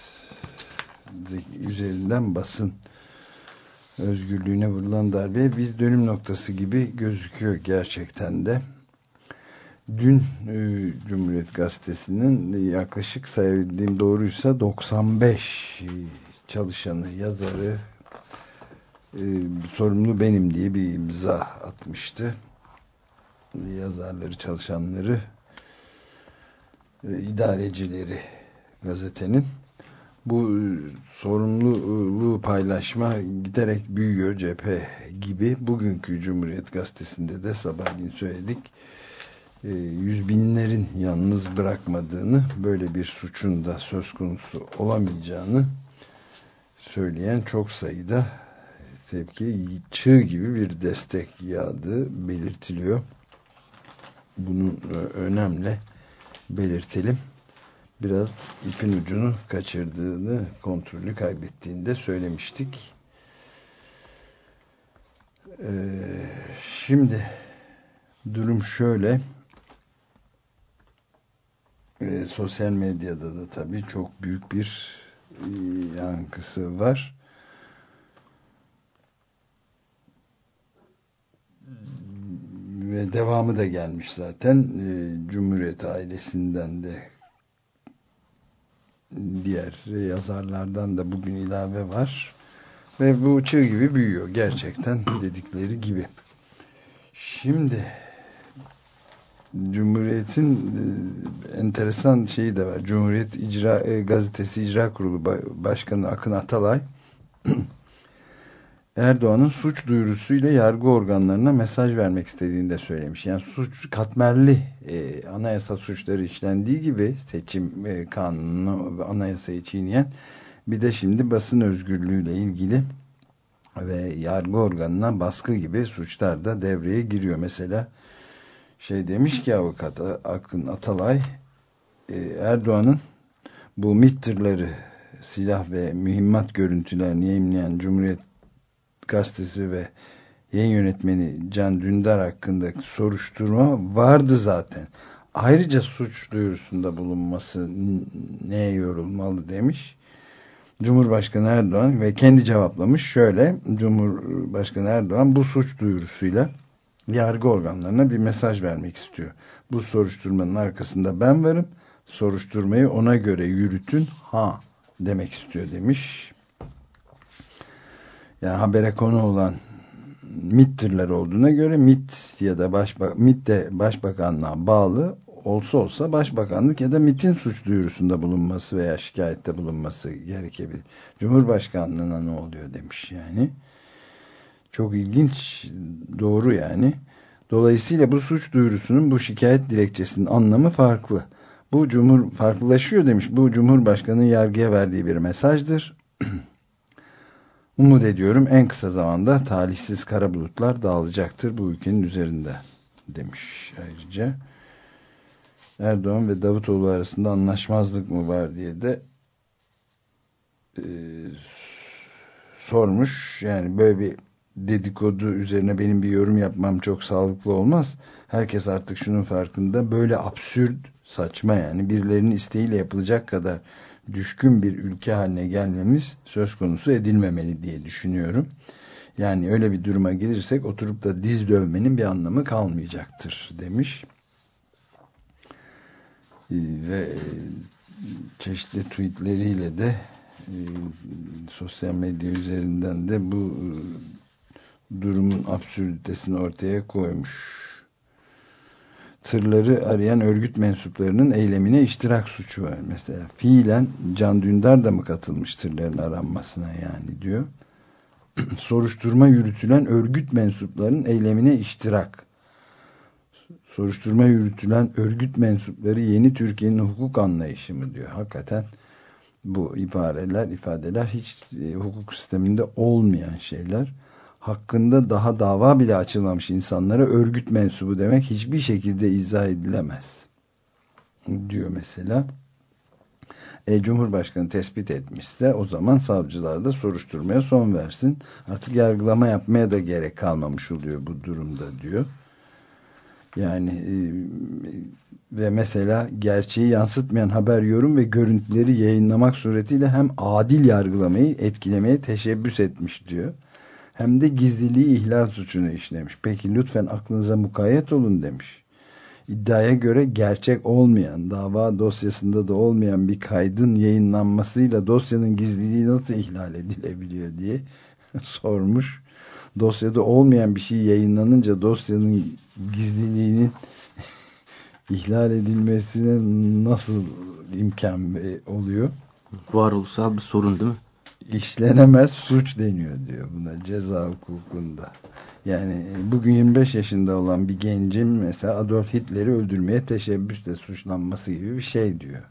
üzerinden basın özgürlüğüne vurulan darbe bir dönüm noktası gibi gözüküyor gerçekten de. Dün e, Cumhuriyet Gazetesi'nin yaklaşık, sayabildiğim doğruysa, doksan beş çalışanı, yazarı, e, sorumlu benim diye bir imza atmıştı. Yazarları, çalışanları, idarecileri gazetenin. Bu sorumluluğu paylaşma giderek büyüyor, cephe gibi. Bugünkü Cumhuriyet Gazetesi'nde de sabahleyin söyledik. Yüz binlerin yalnız bırakmadığını, böyle bir suçun da söz konusu olamayacağını söyleyen çok sayıda tepki, çığ gibi bir destek yağdığı belirtiliyor. Bunu önemli belirtelim. Biraz ipin ucunu kaçırdığını, kontrolü kaybettiğini de söylemiştik. Ee, şimdi durum şöyle. Ee, sosyal medyada da tabii çok büyük bir e, yankısı var. Ve devamı da gelmiş zaten. E, Cumhuriyet ailesinden de diğer yazarlardan da bugün ilave var. Ve bu çığ gibi büyüyor gerçekten dedikleri gibi. Şimdi Cumhuriyet'in e, enteresan şeyi de var. Cumhuriyet İcra e, Gazetesi İcra Kurulu Başkanı Akın Atalay Erdoğan'ın suç duyurusuyla yargı organlarına mesaj vermek istediğini de söylemiş. Yani suç katmerli, e, anayasa suçları işlendiği gibi seçim e, kanunu ve anayasayı çiğneyen, bir de şimdi basın özgürlüğüyle ilgili ve yargı organına baskı gibi suçlar da devreye giriyor. Mesela şey demiş ki avukat Akın Atalay, e, Erdoğan'ın bu MİT tırları, silah ve mühimmat görüntülerini yayınlayan Cumhuriyet Gazetesi ve yayın yönetmeni Can Dündar hakkındaki soruşturma vardı zaten. Ayrıca suç duyurusunda bulunması neye yorulmalı demiş. Cumhurbaşkanı Erdoğan ve kendi cevaplamış şöyle: Cumhurbaşkanı Erdoğan bu suç duyurusuyla yargı organlarına bir mesaj vermek istiyor. Bu soruşturmanın arkasında ben varım. Soruşturmayı ona göre yürütün ha demek istiyor demiş. Yani habere konu olan MİT tırları olduğuna göre MİT ya da başbak MİT de başbakanlığa bağlı olsa olsa başbakanlık ya da MİT'in suç duyurusunda bulunması veya şikayette bulunması gerekebilir. Cumhurbaşkanlığına ne oluyor demiş yani. Çok ilginç, doğru yani. Dolayısıyla bu suç duyurusunun, bu şikayet dilekçesinin anlamı farklı. Bu cumhur farklılaşıyor demiş. Bu Cumhurbaşkanı'nın yargıya verdiği bir mesajdır. Umut ediyorum en kısa zamanda talihsiz kara bulutlar dağılacaktır bu ülkenin üzerinde demiş. Ayrıca Erdoğan ve Davutoğlu arasında anlaşmazlık mı var diye de e, sormuş. Yani böyle bir dedikodu üzerine benim bir yorum yapmam çok sağlıklı olmaz. Herkes artık şunun farkında, böyle absürt, saçma, yani birilerinin isteğiyle yapılacak kadar düşkün bir ülke haline gelmemiz söz konusu edilmemeli diye düşünüyorum. Yani öyle bir duruma gelirsek oturup da diz dövmenin bir anlamı kalmayacaktır demiş. Ve çeşitli tweetleriyle de e, sosyal medya üzerinden de bu e, durumun absürditesini ortaya koymuş. Tırları arayan örgüt mensuplarının eylemine iştirak suçu var. Mesela fiilen Can Dündar da mı katılmış tırların aranmasına yani diyor. Soruşturma yürütülen örgüt mensuplarının eylemine iştirak. Soruşturma yürütülen örgüt mensupları yeni Türkiye'nin hukuk anlayışı mı diyor. Hakikaten bu ibareler, ifadeler hiç e, hukuk sisteminde olmayan şeyler. Hakkında daha dava bile açılmamış insanlara örgüt mensubu demek hiçbir şekilde izah edilemez diyor mesela. E, Cumhurbaşkanı tespit etmişse o zaman savcılar da soruşturmaya son versin. Artık yargılama yapmaya da gerek kalmamış oluyor bu durumda diyor. Yani e, ve mesela gerçeği yansıtmayan haber, yorum ve görüntüleri yayınlamak suretiyle hem adil yargılamayı etkilemeye teşebbüs etmiş diyor. Hem de gizliliği ihlal suçunu işlemiş. Peki lütfen aklınıza mukayyet olun demiş. İddiaya göre gerçek olmayan, dava dosyasında da olmayan bir kaydın yayınlanmasıyla dosyanın gizliliği nasıl ihlal edilebiliyor diye sormuş. Dosyada olmayan bir şey yayınlanınca dosyanın gizliliğinin ihlal edilmesine nasıl imkan oluyor? Varoluşsal bir sorun değil mi? İşlenemez suç deniyor diyor buna ceza hukukunda. Yani bugün yirmi beş yaşında olan bir gencin mesela Adolf Hitler'i öldürmeye teşebbüsle suçlanması gibi bir şey diyor.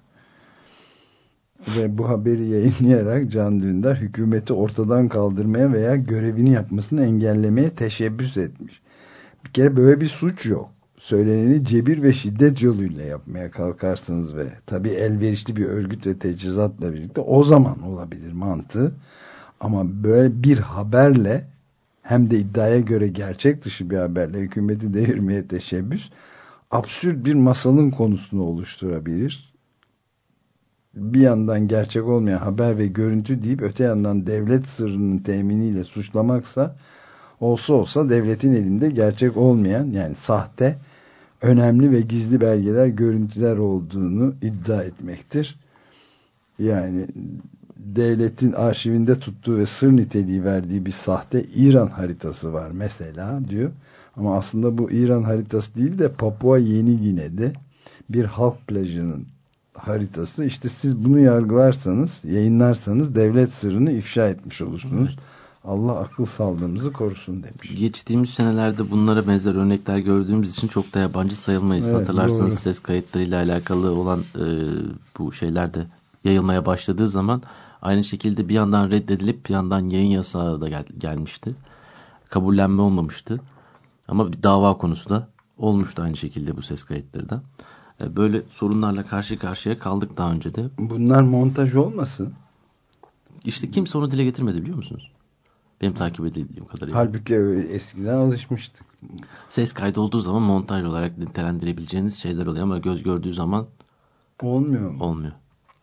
Ve bu haberi yayınlayarak Can Dündar hükümeti ortadan kaldırmaya veya görevini yapmasını engellemeye teşebbüs etmiş. Bir kere böyle bir suç yok. Söyleneni cebir ve şiddet yoluyla yapmaya kalkarsınız ve tabii elverişli bir örgüt ve teçhizatla birlikte o zaman olabilir mantığı. Ama böyle bir haberle, hem de iddiaya göre gerçek dışı bir haberle hükümeti devirmeye teşebbüs absürt bir masalın konusunu oluşturabilir. Bir yandan gerçek olmayan haber ve görüntü deyip öte yandan devlet sırrının teminiyle suçlamaksa olsa olsa devletin elinde gerçek olmayan, yani sahte, önemli ve gizli belgeler, görüntüler olduğunu iddia etmektir. Yani devletin arşivinde tuttuğu ve sır niteliği verdiği bir sahte İran haritası var mesela diyor. Ama aslında bu İran haritası değil de Papua Yeni Gine'de bir halk plajının haritası. İşte siz bunu yargılarsanız, yayınlarsanız devlet sırrını ifşa etmiş olursunuz. Evet. Allah akıl sağlığımızı korusun demiş. Geçtiğimiz senelerde bunlara benzer örnekler gördüğümüz için çok da yabancı sayılmayız. Evet, hatırlarsanız doğru. Ses kayıtlarıyla alakalı olan e, bu şeyler de yayılmaya başladığı zaman aynı şekilde bir yandan reddedilip bir yandan yayın yasağı da gel- gelmişti. Kabullenme olmamıştı. Ama bir dava konusu da olmuştu aynı şekilde bu ses kayıtları da. E, böyle sorunlarla karşı karşıya kaldık daha önce de. Bunlar montaj olmasın? İşte kimse onu dile getirmedi biliyor musunuz? Benim takip edildiğim kadarıyla. Halbuki eskiden alışmıştık. Ses kaydı olduğu zaman montaj olarak nitelendirebileceğiniz şeyler oluyor ama göz gördüğü zaman olmuyor mu? Olmuyor.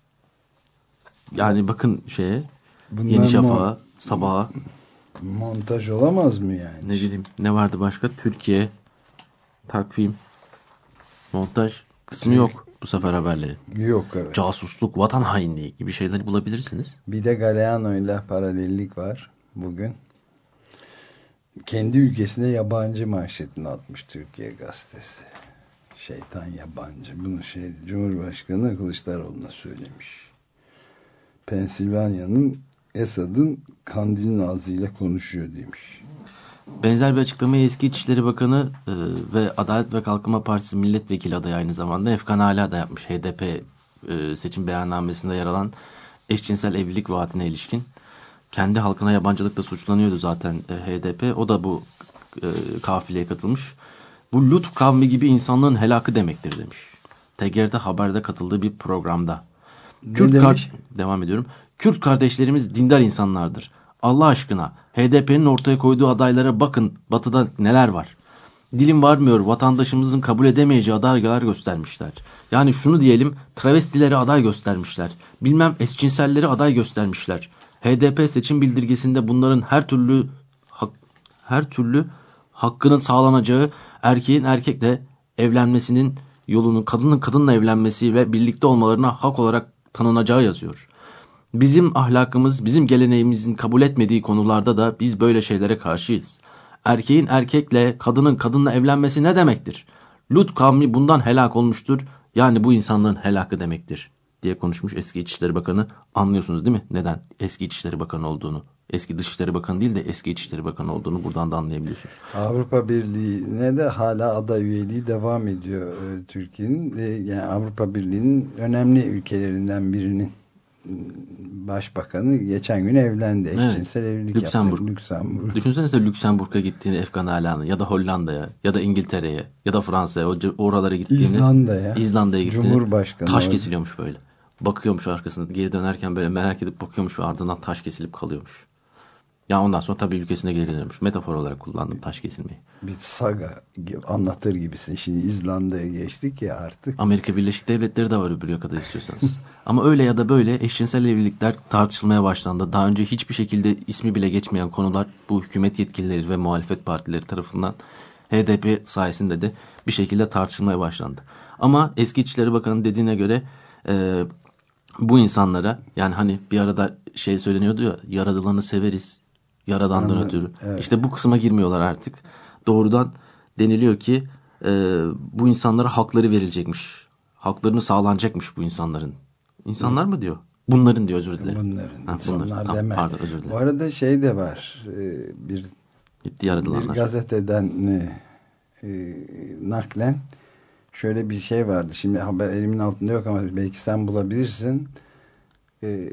Yani bakın şeye, bunlar Yeni Şafak'a, Sabah'a. Montaj olamaz mı yani? Ne bileyim, ne vardı başka? Türkiye, takvim, montaj kısmı yok bu sefer haberleri. Yok, evet. Casusluk, vatan hainliği gibi şeyler bulabilirsiniz. Bir de Galeano ile paralellik var bugün. Kendi ülkesine yabancı manşetini atmış Türkiye Gazetesi. Şeytan yabancı. Bunu şey Cumhurbaşkanı Kılıçdaroğlu'na söylemiş. Pensilvanya'nın Esad'ın kandilin ağzıyla konuşuyor demiş. Benzer bir açıklamayı eski İçişleri Bakanı e, ve Adalet ve Kalkınma Partisi milletvekili adayı aynı zamanda Efkan Ala da yapmış. H D P e, seçim beyannamesinde yer alan eşcinsel evlilik vaatine ilişkin. Kendi halkına yabancılıkla suçlanıyordu zaten e, H D P. O da bu e, kafileye katılmış. Bu Lut kavmi gibi insanlığın helakı demektir demiş. T G R'de Haber'de katıldığı bir programda. Ne Kürt demiş? Kar- devam ediyorum. Kürt kardeşlerimiz dindar insanlardır. Allah aşkına H D P'nin ortaya koyduğu adaylara bakın, batıda neler var. Dilim varmıyor, vatandaşımızın kabul edemeyeceği adaylar göstermişler. Yani şunu diyelim, travestileri aday göstermişler. Bilmem eşcinselleri aday göstermişler. H D P seçim bildirgesinde bunların her türlü hak, her türlü hakkının sağlanacağı, erkeğin erkekle evlenmesinin yolunun, kadının kadınla evlenmesi ve birlikte olmalarına hak olarak tanınacağı yazıyor. Bizim ahlakımız, bizim geleneğimizin kabul etmediği konularda da biz böyle şeylere karşıyız. Erkeğin erkekle, kadının kadınla evlenmesi ne demektir? Lut kavmi bundan helak olmuştur. Yani bu insanlığın helakı demektir diye konuşmuş eski İçişleri Bakanı. Anlıyorsunuz değil mi? Neden eski İçişleri Bakanı olduğunu? Eski Dışişleri Bakanı değil de eski İçişleri Bakanı olduğunu buradan da anlayabiliyorsunuz. Avrupa Birliği'ne de hala aday üyeliği devam ediyor Türkiye'nin. Yani Avrupa Birliği'nin önemli ülkelerinden birinin başbakanı geçen gün evlendi. Eşcinsel evet. evlilik Lüksemburg. yaptı. Lüksemburg. Düşünsenize Lüksemburg'a gittiğini Efkan Ala'nın ya da Hollanda'ya ya da İngiltere'ye ya da Fransa'ya oralara gittiğini. İzlanda'ya. İzlanda'ya gittiğini. Cumhurbaşkanı. Taş kesiliyormuş böyle. Bakıyormuş arkasında geri dönerken böyle merak edip bakıyormuş ve ardından taş kesilip kalıyormuş. Ya ondan sonra tabii ülkesine geri dönüyormuş. Metafor olarak kullandım taş kesilmeyi. Bir saga gibi, anlatır gibisin. Şimdi İzlanda'ya geçtik ya artık. Amerika Birleşik Devletleri de var öbür yakada istiyorsanız. Ama öyle ya da böyle eşcinsel evlilikler tartışılmaya başlandı. Daha önce hiçbir şekilde ismi bile geçmeyen konular bu hükümet yetkilileri ve muhalefet partileri tarafından H D P sayesinde de bir şekilde tartışılmaya başlandı. Ama eski İçişleri Bakanı dediğine göre e, bu insanlara yani hani bir arada şey söyleniyordu ya, yaradılanı severiz yaradandan Anladım. ötürü. Evet. İşte bu kısma girmiyorlar artık. Doğrudan deniliyor ki e, bu insanlara hakları verilecekmiş. Haklarını sağlanacakmış bu insanların. İnsanlar mı diyor? Bunların diyor, özür dilerim. Bunların. Ha, insanlar bunların. deme. Pardon, özür dilerim. Bu arada şey de var. E, bir, bir gazeteden e, e, naklen şöyle bir şey vardı. Şimdi haber elimin altında yok ama belki sen bulabilirsin. E,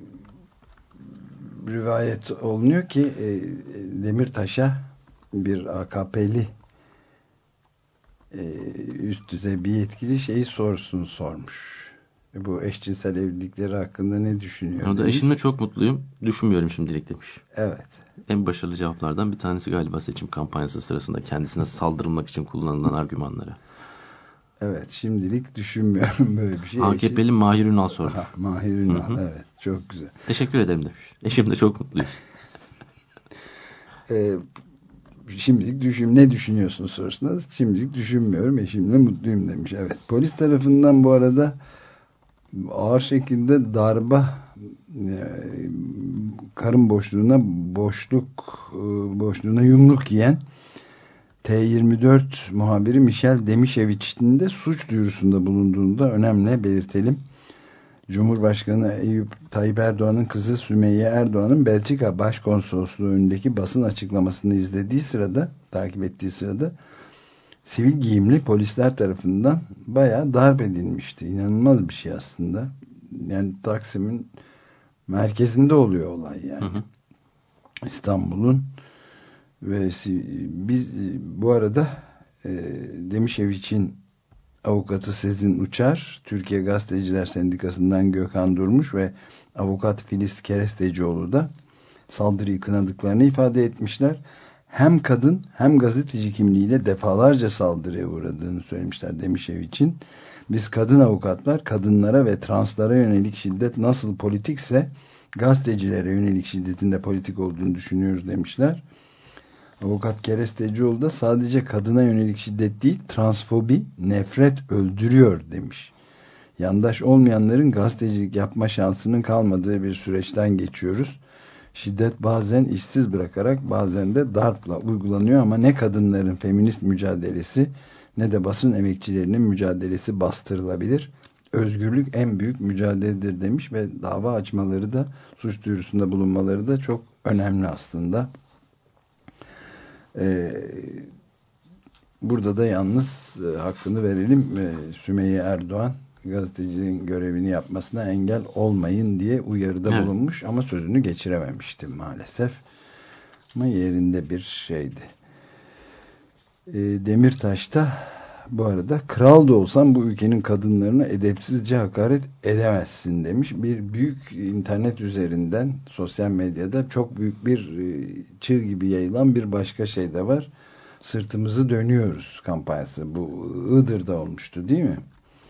rivayet olunuyor ki e, Demirtaş'a bir A K P'li e, üst düzey bir yetkili şeyi sorusunu sormuş. E, bu eşcinsel evlilikleri hakkında ne düşünüyor? O da eşimle çok mutluyum. Düşünmüyorum şimdilik demiş. Evet. En başarılı cevaplardan bir tanesi galiba seçim kampanyası sırasında kendisine saldırılmak için kullanılan argümanları. Evet, şimdilik düşünmüyorum böyle bir şey. A K P'li Mahir Ünal sormuş. Ha, Mahir Ünal, hı hı. Evet, çok güzel. Teşekkür ederim demiş. Eşimle çok mutluyuz. Ee, şimdilik düşün, ne düşünüyorsun sorusuna şimdilik düşünmüyorum, eşimle mutluyum demiş. Evet, polis tarafından bu arada ağır şekilde darba, e, karın boşluğuna boşluk e, boşluğuna yumruk yiyen T yirmi dört muhabiri Michel Demişeviç'in de suç duyurusunda bulunduğunda önemli belirtelim. Cumhurbaşkanı Eyüp Tayyip Erdoğan'ın kızı Sümeyye Erdoğan'ın Belçika Başkonsolosluğu önündeki basın açıklamasını izlediği sırada, takip ettiği sırada sivil giyimli polisler tarafından bayağı darp edilmişti. İnanılmaz bir şey aslında. Yani Taksim'in merkezinde oluyor olay yani. Hı hı. İstanbul'un ve biz bu arada e, Demişeviç'in avukatı Sezin Uçar, Türkiye Gazeteciler Sendikası'ndan Gökhan Durmuş ve avukat Filiz Kerestecioğlu da saldırıyı kınadıklarını ifade etmişler. Hem kadın hem gazeteci kimliğiyle defalarca saldırıya uğradığını söylemişler Demişeviç'in. Biz kadın avukatlar kadınlara ve translara yönelik şiddet nasıl politikse gazetecilere yönelik şiddetin de politik olduğunu düşünüyoruz demişler. Avukat Kerestecioğlu da sadece kadına yönelik şiddet değil, transfobi, nefret öldürüyor demiş. Yandaş olmayanların gazetecilik yapma şansının kalmadığı bir süreçten geçiyoruz. Şiddet bazen işsiz bırakarak bazen de darpla uygulanıyor ama ne kadınların feminist mücadelesi ne de basın emekçilerinin mücadelesi bastırılabilir. Özgürlük en büyük mücadeledir demiş ve dava açmaları da, suç duyurusunda bulunmaları da çok önemli aslında. Ee, burada da yalnız e, hakkını verelim, e, Sümeyye Erdoğan gazetecinin görevini yapmasına engel olmayın diye uyarıda evet. bulunmuş ama sözünü geçirememişti maalesef. Ama yerinde bir şeydi. E, Demirtaş'ta bu arada kral da olsan bu ülkenin kadınlarına edepsizce hakaret edemezsin demiş. Bir büyük internet üzerinden sosyal medyada çok büyük bir e, çığ gibi yayılan bir başka şey de var. Sırtımızı dönüyoruz kampanyası. Bu Iğdır'da olmuştu değil mi?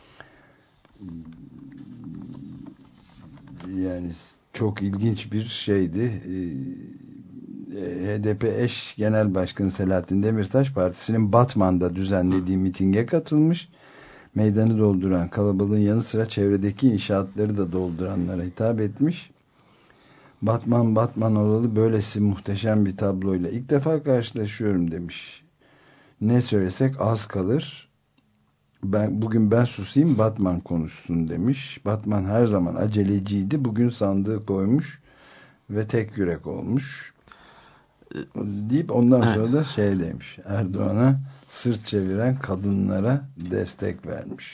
Yani çok ilginç bir şeydi. H D P eş genel başkanı Selahattin Demirtaş partisinin Batman'da düzenlediği mitinge katılmış. Meydanı dolduran kalabalığın yanı sıra çevredeki inşaatları da dolduranlara hitap etmiş. Batman Batman olalı böylesi muhteşem bir tabloyla ilk defa karşılaşıyorum demiş. Ne söylesek az kalır. Ben, bugün ben susayım Batman konuşsun demiş. Batman her zaman aceleciydi. Bugün sandığı koymuş ve tek yürek olmuş. Deyip ondan evet. sonra da şey demiş. Erdoğan'a sırt çeviren kadınlara destek vermiş.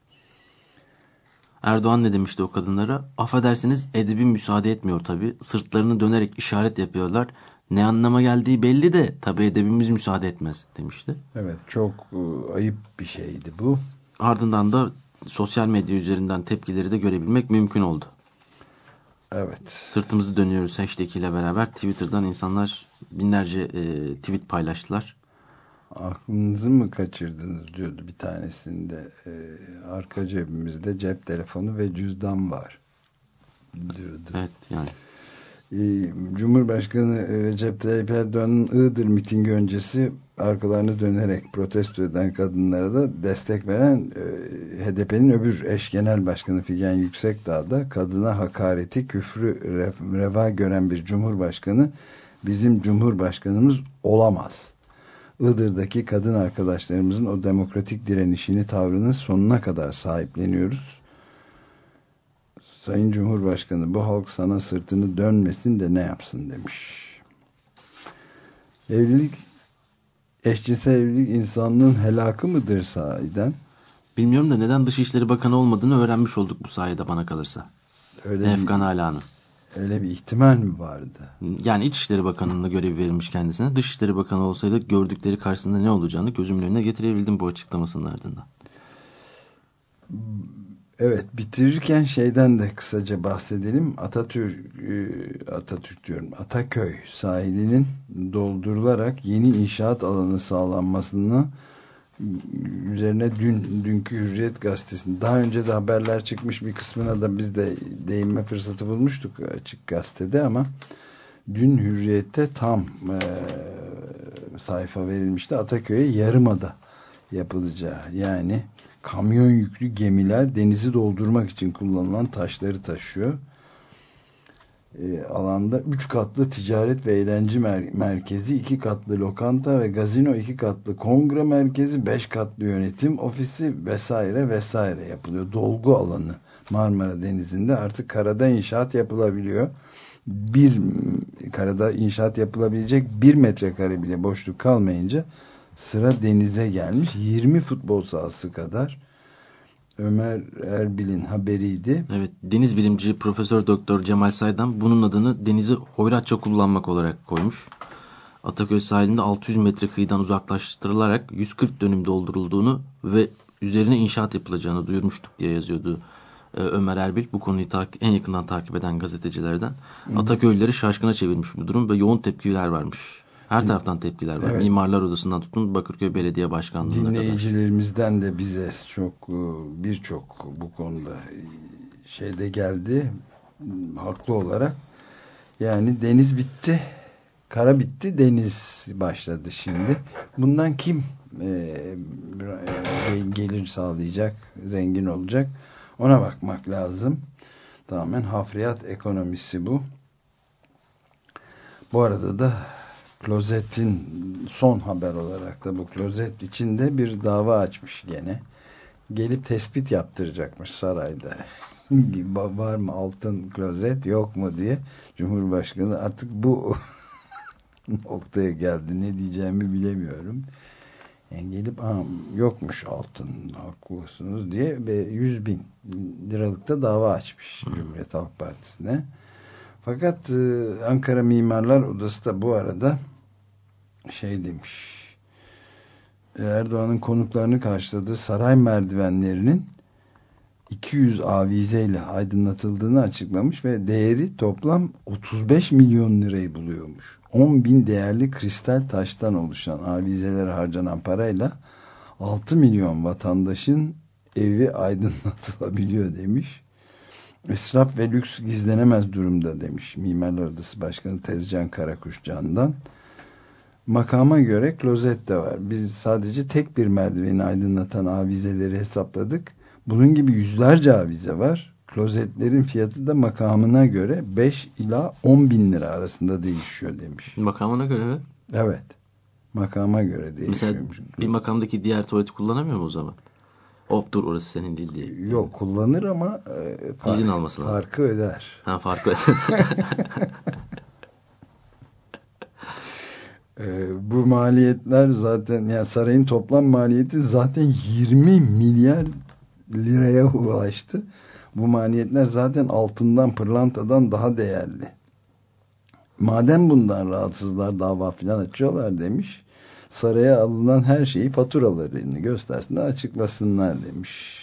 Erdoğan ne demişti o kadınlara? Affedersiniz edebim müsaade etmiyor tabii. Sırtlarını dönerek işaret yapıyorlar. Ne anlama geldiği belli de tabii edebimiz müsaade etmez demişti. Evet, çok e, ayıp bir şeydi bu. Ardından da sosyal medya üzerinden tepkileri de görebilmek mümkün oldu. Evet. Sırtımızı dönüyoruz hashtag ile beraber Twitter'dan insanlar binlerce e, tweet paylaştılar. Aklınızı mı kaçırdınız diyordu bir tanesinde. E, arka cebimizde cep telefonu ve cüzdan var diyordu. Evet yani. Cumhurbaşkanı Recep Tayyip Erdoğan'ın Iğdır mitingi öncesi arkalarını dönerek protesto eden kadınlara da destek veren H D P'nin öbür eş genel başkanı Figen Yüksekdağ da kadına hakareti, küfrü reva gören bir cumhurbaşkanı bizim cumhurbaşkanımız olamaz. Iğdır'daki kadın arkadaşlarımızın o demokratik direnişini, tavrını sonuna kadar sahipleniyoruz. Sayın Cumhurbaşkanı bu halk sana sırtını dönmesin de ne yapsın demiş. Evlilik, eşcinsel evlilik insanlığın helakı mıdır sahiden? Bilmiyorum da neden Dışişleri Bakanı olmadığını öğrenmiş olduk bu sayede bana kalırsa. Öyle Efkan Ala'nın. Öyle bir ihtimal mi vardı? Yani İçişleri Bakanlığı'na görev verilmiş kendisine. Dışişleri Bakanı olsaydı gördükleri karşısında ne olacağını gözümün önüne getirebildim bu açıklamasının ardından. Evet, bitirirken şeyden de kısaca bahsedelim. Atatürk, Atatürk diyorum, Ataköy sahilinin doldurularak yeni inşaat alanı sağlanmasını üzerine dün dünkü Hürriyet gazetesinde daha önce de haberler çıkmış, bir kısmına da biz de değinme fırsatı bulmuştuk Açık Gazete'de ama dün Hürriyet'te tam e, sayfa verilmişti. Ataköy'e Yarımada yapılacağı, yani kamyon yüklü gemiler denizi doldurmak için kullanılan taşları taşıyor. E, alanda üç katlı ticaret ve eğlence mer- merkezi, iki katlı lokanta ve gazino, iki katlı kongre merkezi, beş katlı yönetim ofisi vesaire vesaire yapılıyor. Dolgu alanı Marmara Denizi'nde, artık karada inşaat yapılabiliyor. Bir karada inşaat yapılabilecek bir metrekare bile boşluk kalmayınca sıra denize gelmiş. yirmi futbol sahası kadar. Ömer Erbil'in haberiydi. Evet, deniz bilimci Profesör Doktor Cemal Saydam bunun adını denizi hoyratça kullanmak olarak koymuş. Ataköy sahilinde altı yüz metre kıyıdan uzaklaştırılarak yüz kırk dönüm doldurulduğunu ve üzerine inşaat yapılacağını duyurmuştuk diye yazıyordu e, Ömer Erbil. Bu konuyu ta- en yakından takip eden gazetecilerden. Hı. Ataköylüleri şaşkına çevirmiş bu durum ve yoğun tepkiler varmış. Her taraftan tepkiler var. Evet. Mimarlar Odası'ndan tutun Bakırköy Belediye Başkanlığı'na kadar. Dinleyicilerimizden de bize çok birçok bu konuda şeyde geldi. Haklı olarak. Yani deniz bitti. Kara bitti. Deniz başladı şimdi. Bundan kim e, gelir sağlayacak? Zengin olacak? Ona bakmak lazım. Tamamen hafriyat ekonomisi bu. Bu arada da Klozet'in son haber olarak da bu klozet içinde bir dava açmış gene. Gelip tespit yaptıracakmış sarayda. Var mı altın klozet, yok mu diye. Cumhurbaşkanı artık bu noktaya geldi. Ne diyeceğimi bilemiyorum. Yani gelip yokmuş altın, haklısınız diye ve yüz bin liralıkta dava açmış Cumhuriyet Halk Partisi'ne. Fakat e, Ankara Mimarlar Odası da bu arada şey demiş, Erdoğan'ın konuklarını karşıladığı saray merdivenlerinin iki yüz avizeyle aydınlatıldığını açıklamış ve değeri toplam otuz beş milyon lirayı buluyormuş. on bin değerli kristal taştan oluşan avizelere harcanan parayla altı milyon vatandaşın evi aydınlatılabiliyor demiş. İsraf ve lüks gizlenemez durumda demiş Mimarlar Odası Başkanı Tezcan Karakuşcan'dan. Makama göre klozet de var. Biz sadece tek bir merdiveni aydınlatan avizeleri hesapladık. Bunun gibi yüzlerce avize var. Klozetlerin fiyatı da makamına göre beş ila on bin lira arasında değişiyor demiş. Makamına göre mi? Evet. Makama göre değişiyor. Mesela bir makamdaki diğer tuvaleti kullanamıyor mu o zaman? Hop dur orası senin değil diye. Yok kullanır ama e, fark, izin alması lazım. Farkı öder. Ha farkı öder. e, bu maliyetler zaten yani sarayın toplam maliyeti zaten yirmi milyar liraya ulaştı. Bu maliyetler zaten altından pırlantadan daha değerli. Madem bundan rahatsızlar dava filan açıyorlar demiş. Saraya alınan her şeyi faturalarını göstersinler, açıklasınlar demiş.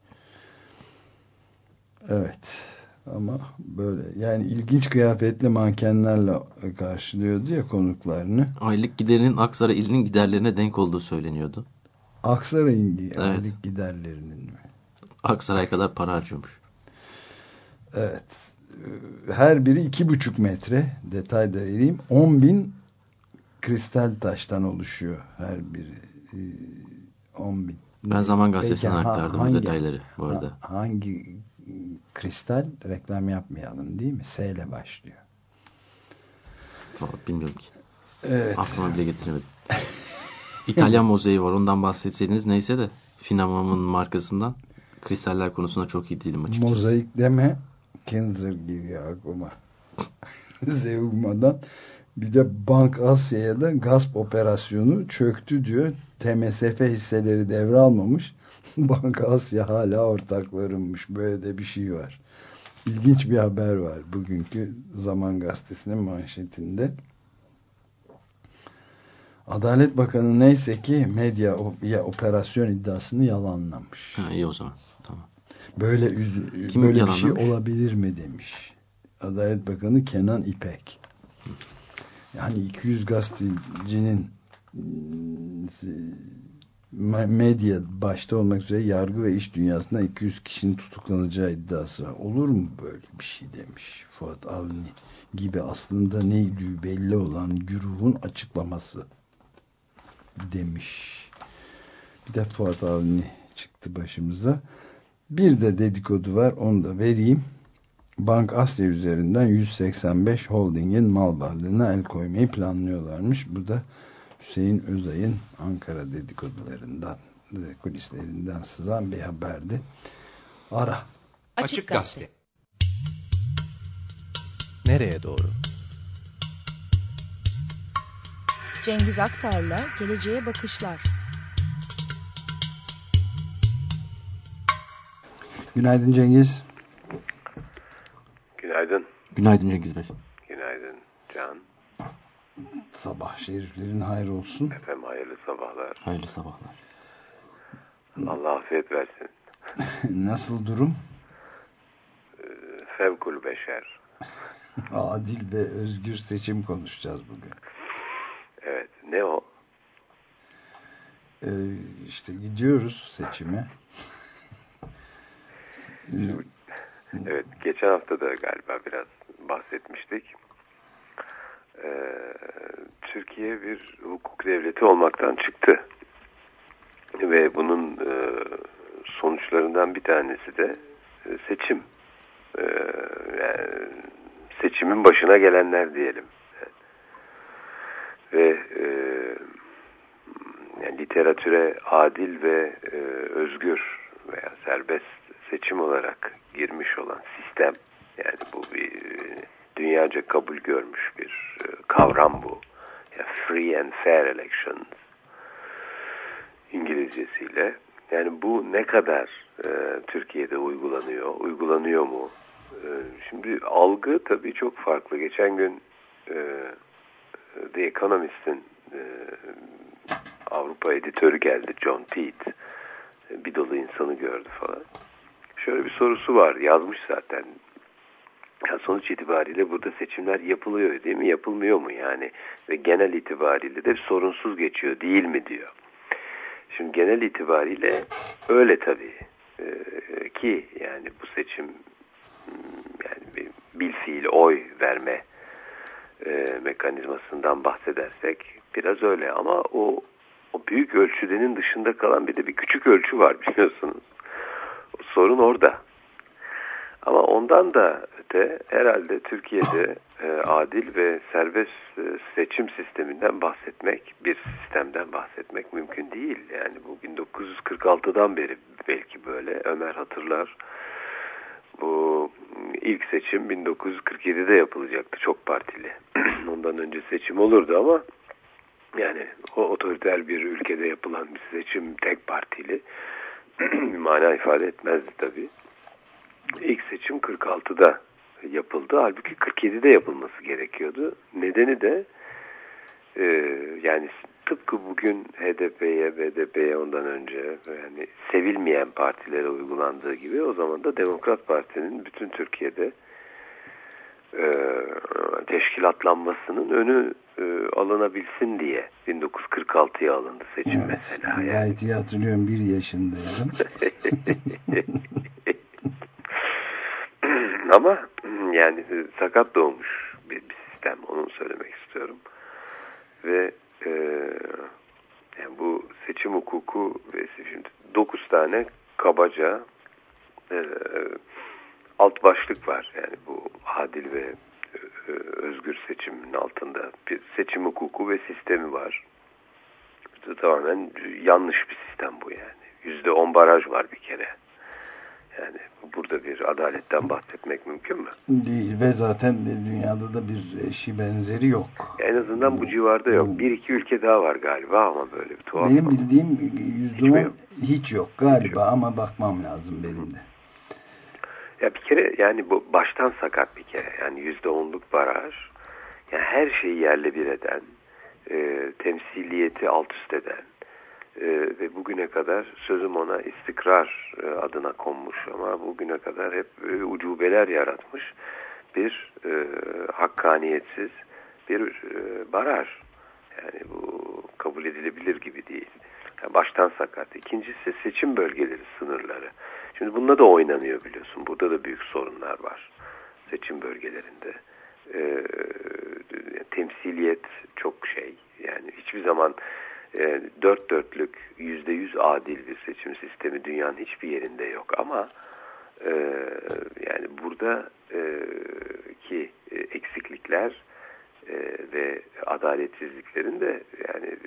Evet. Ama böyle yani ilginç kıyafetli mankenlerle karşılıyordu ya konuklarını. Aylık giderinin Aksaray ilinin giderlerine denk olduğu söyleniyordu. Aksaray'ın evet. aylık giderlerinin mi? Aksaray kadar para harcıyormuş. Evet. Her biri iki buçuk metre. Detay da vereyim. On bin kristal taştan oluşuyor her biri. On bin. Ben Zaman Gazetesi'ne aktardım hangi, bu detayları bu arada. Hangi kristal reklam yapmayalım değil mi? S ile başlıyor. Vallahi bilmiyorum ki. Evet. Aklıma bile getiremedim. İtalyan mozaik var. Ondan bahsetseydiniz neyse de Finamam'ın markasından kristaller konusunda çok iyi değilim açıkçası. Mozaik deme. Kenzer gibi aklıma. Zeugma'dan bir de Bank Asya'ya da gasp operasyonu çöktü diyor. T M S F hisseleri devralmamış. Bank Asya hala ortaklarımmış. Böyle de bir şey var. İlginç bir haber var. Bugünkü Zaman Gazetesi'nin manşetinde. Adalet Bakanı neyse ki medya operasyon iddiasını yalanlamış. Ha, iyi o zaman. Tamam. Böyle üz- Kim böyle bir şey olabilir mi demiş. Adalet Bakanı Kenan İpek. Yani iki yüz gazetecinin medya başta olmak üzere yargı ve iş dünyasında iki yüz kişinin tutuklanacağı iddiası var. Olur mu böyle bir şey demiş Fuat Avni gibi aslında neydi belli olan güruhun açıklaması demiş. Bir de Fuat Avni çıktı başımıza. Bir de dedikodu var, onu da vereyim. Bank Asya üzerinden yüz seksen beş holdingin mal varlığına el koymayı planlıyorlarmış. Bu da Hüseyin Özay'ın Ankara dedikodularından, kulislerinden sızan bir haberdi. Ara. Açık Gazete. Nereye doğru? Cengiz Aktar'la Geleceğe Bakışlar. Günaydın Cengiz. Günaydın. Günaydın Cengiz Bey. Günaydın Can. Sabah şeriflerin hayır olsun. Efendim hayırlı sabahlar. Hayırlı sabahlar. Allah afiyet versin. Nasıl durum? Fevkul beşer. Adil ve özgür seçim konuşacağız bugün. Evet, ne o? Ee, işte gidiyoruz seçime. Evet, geçen hafta da galiba biraz bahsetmiştik. Ee, Türkiye bir hukuk devleti olmaktan çıktı. Ve bunun e, sonuçlarından bir tanesi de e, seçim. Ee, yani seçimin başına gelenler diyelim. Ve e, yani literatüre adil ve e, özgür veya serbest seçim olarak girmiş olan sistem, yani bu bir dünyaca kabul görmüş bir e, kavram bu. Yani free and fair elections İngilizcesiyle. Yani bu ne kadar e, Türkiye'de uygulanıyor, uygulanıyor mu? E, şimdi algı tabii çok farklı. Geçen gün e, The Economist'in e, Avrupa editörü geldi, John Teed. E, bir dolu insanı gördü falan. Şöyle bir sorusu var, yazmış zaten. Yani sonuç itibariyle burada seçimler yapılıyor değil mi, yapılmıyor mu yani? Ve genel itibariyle de sorunsuz geçiyor değil mi diyor. Şimdi genel itibariyle öyle tabii ee, ki yani bu seçim yani bir bilfiil oy verme e, mekanizmasından bahsedersek biraz öyle, ama o o büyük ölçüdenin dışında kalan bir de bir küçük ölçü var, biliyorsunuz. O sorun orada. Ama ondan da öte herhalde Türkiye'de e, adil ve serbest e, seçim sisteminden bahsetmek, bir sistemden bahsetmek mümkün değil. Yani bu bin dokuz yüz kırk altıdan beri belki böyle, Ömer hatırlar. Bu ilk seçim bin dokuz yüz kırk yedide yapılacaktı, çok partili. Ondan önce seçim olurdu ama yani o otoriter bir ülkede yapılan bir seçim tek partili bir mana ifade etmezdi tabii. İlk seçim kırk altıda yapıldı. Halbuki kırk yedide yapılması gerekiyordu. Nedeni de e, yani tıpkı bugün H D P'ye, B D P'ye ondan önce yani sevilmeyen partilere uygulandığı gibi, o zaman da Demokrat Parti'nin bütün Türkiye'de e, teşkilatlanmasının önü e, alınabilsin diye bin dokuz yüz kırk altıya alındı seçim, evet, mesela. Yani. Gayet iyi hatırlıyorum, bir yaşındaydım. Ama yani sakat doğmuş bir, bir sistem, onu söylemek istiyorum. Ve e, yani bu seçim hukuku ve şimdi dokuz tane kabaca e, alt başlık var. Yani bu adil ve e, özgür seçimin altında bir seçim hukuku ve sistemi var. Bu tamamen yanlış bir sistem bu yani. Yüzde on baraj var bir kere. Yani burada bir adaletten bahsetmek mümkün mü? Değil ve zaten dünyada da bir eşi benzeri yok. En azından bu civarda yok. Bir iki ülke daha var galiba ama böyle bir tuhaf. Benim bildiğim yüzde on hiç yok galiba, hiç yok. Ama bakmam lazım benim de. Ya bir kere yani bu baştan sakat bir kere. Yani yüzde onluk baraj. Yani her şeyi yerle bir eden, e, temsiliyeti alt üst eden, Ee, ve bugüne kadar sözüm ona istikrar e, adına konmuş ama bugüne kadar hep e, ucubeler yaratmış bir e, hakkaniyetsiz bir e, baraj. Yani bu kabul edilebilir gibi değil. Yani baştan sakat. İkincisi seçim bölgeleri sınırları. Şimdi bununla da oynanıyor, biliyorsun. Burada da büyük sorunlar var seçim bölgelerinde. E, temsiliyet çok şey. Yani hiçbir zaman e, dört dörtlük yüzde yüz adil bir seçim sistemi dünyanın hiçbir yerinde yok ama e, yani burada e, ki e, eksiklikler e, ve adaletsizliklerin de yani e,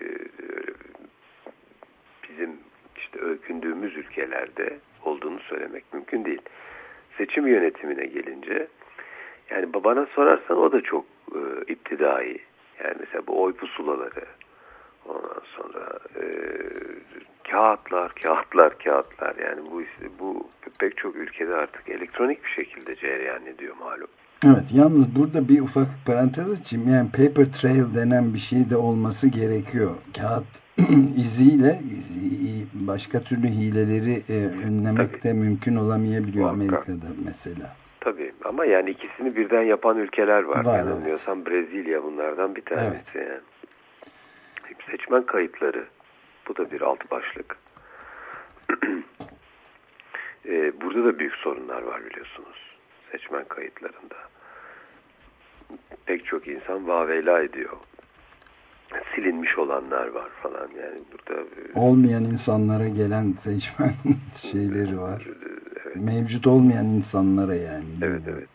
bizim işte öykündüğümüz ülkelerde olduğunu söylemek mümkün değil. Seçim yönetimine gelince yani bana sorarsan o da çok e, iptidai. Yani mesela bu oy pusulaları, ondan sonra e, kağıtlar, kağıtlar, kağıtlar. Yani bu bu pek çok ülkede artık elektronik bir şekilde cereyan ediyor malum. Evet, yalnız burada bir ufak parantez açayım. Yani paper trail denen bir şey de olması gerekiyor. Kağıt iziyle başka türlü hileleri e, önlemek Tabii. de mümkün olamayabiliyor Muhakkak. Amerika'da mesela. Tabii ama yani ikisini birden yapan ülkeler var. var Yanılmıyorsam evet. Brezilya bunlardan bir tanesi. Evet. Yani. Seçmen kayıtları. Bu da bir alt başlık. ee, burada da büyük sorunlar var biliyorsunuz. Seçmen kayıtlarında. Pek çok insan vaveyla ediyor. Silinmiş olanlar var falan. Yani burada olmayan insanlara gelen seçmen şeyleri var. Evet. Mevcut olmayan insanlara yani. Evet evet.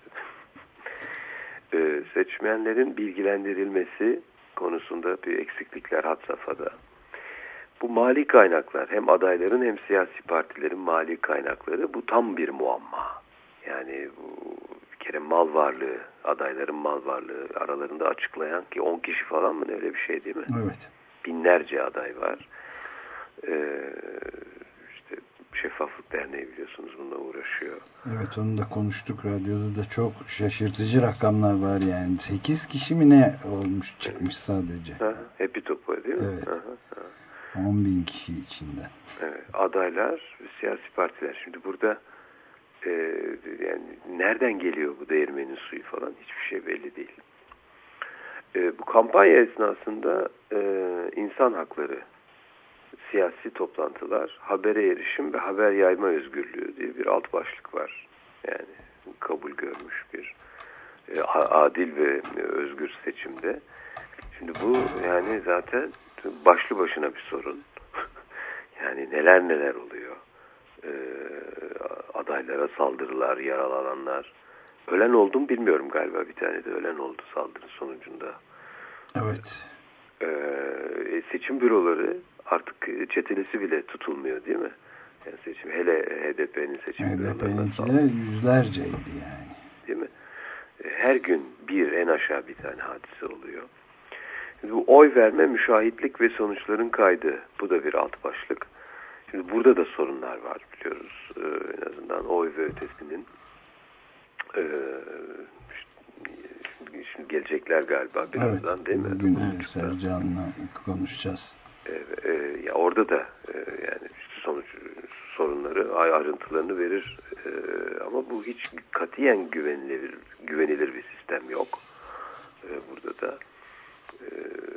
Ee, seçmenlerin bilgilendirilmesi konusunda bir eksiklikler had safhada. Bu mali kaynaklar hem adayların hem siyasi partilerin mali kaynakları bu tam bir muamma. Yani bu bir kere mal varlığı, adayların mal varlığı aralarında açıklayan ki on kişi falan mı öyle bir şey değil mi? Evet. Binlerce aday var. Ee, işte Şeffaflık Derneği biliyorsunuz bununla uğraşıyor. Evet onu da konuştuk radyoda da çok şaşırtıcı rakamlar var yani. sekiz kişi mi ne olmuş çıkmış sadece. Ha, Happy Topo değil mi? Evet. Aha, aha. on bin kişi içinden. Evet, adaylar, siyasi partiler. Şimdi burada e, yani nereden geliyor bu değirmenin suyu falan hiçbir şey belli değil. E, bu kampanya esnasında e, insan hakları, siyasi toplantılar, habere erişim ve haber yayma özgürlüğü diye bir alt başlık var. Yani kabul görmüş bir e, adil ve özgür seçimde. Şimdi bu yani zaten başlı başına bir sorun. Yani neler neler oluyor. Ee, adaylara saldırılar, yaralananlar. Ölen oldu mu bilmiyorum galiba. Bir tane de ölen oldu saldırı sonucunda. Evet. Ee, seçim büroları artık çetelesi bile tutulmuyor değil mi? Yani seçim, hele H D P'nin seçim bürolarına. H D P'ninkiler yüzlerceydi yani. Değil mi? Her gün bir en aşağı bir tane hadise oluyor. Bu oy verme, müşahitlik ve sonuçların kaydı. Bu da bir alt başlık. Şimdi burada da sorunlar var biliyoruz. Ee, en azından oy ve ötesinin. Ee, şimdi, şimdi gelecekler galiba birazdan evet, değil mi? Bugün Sercan'la konuşacağız. Ee, e, ya orada da e, yani sonuç sorunları, ayrıntılarını verir. Ee, ama bu hiç katiyen güvenilir, güvenilir bir sistem yok. Ee, burada da. Ee,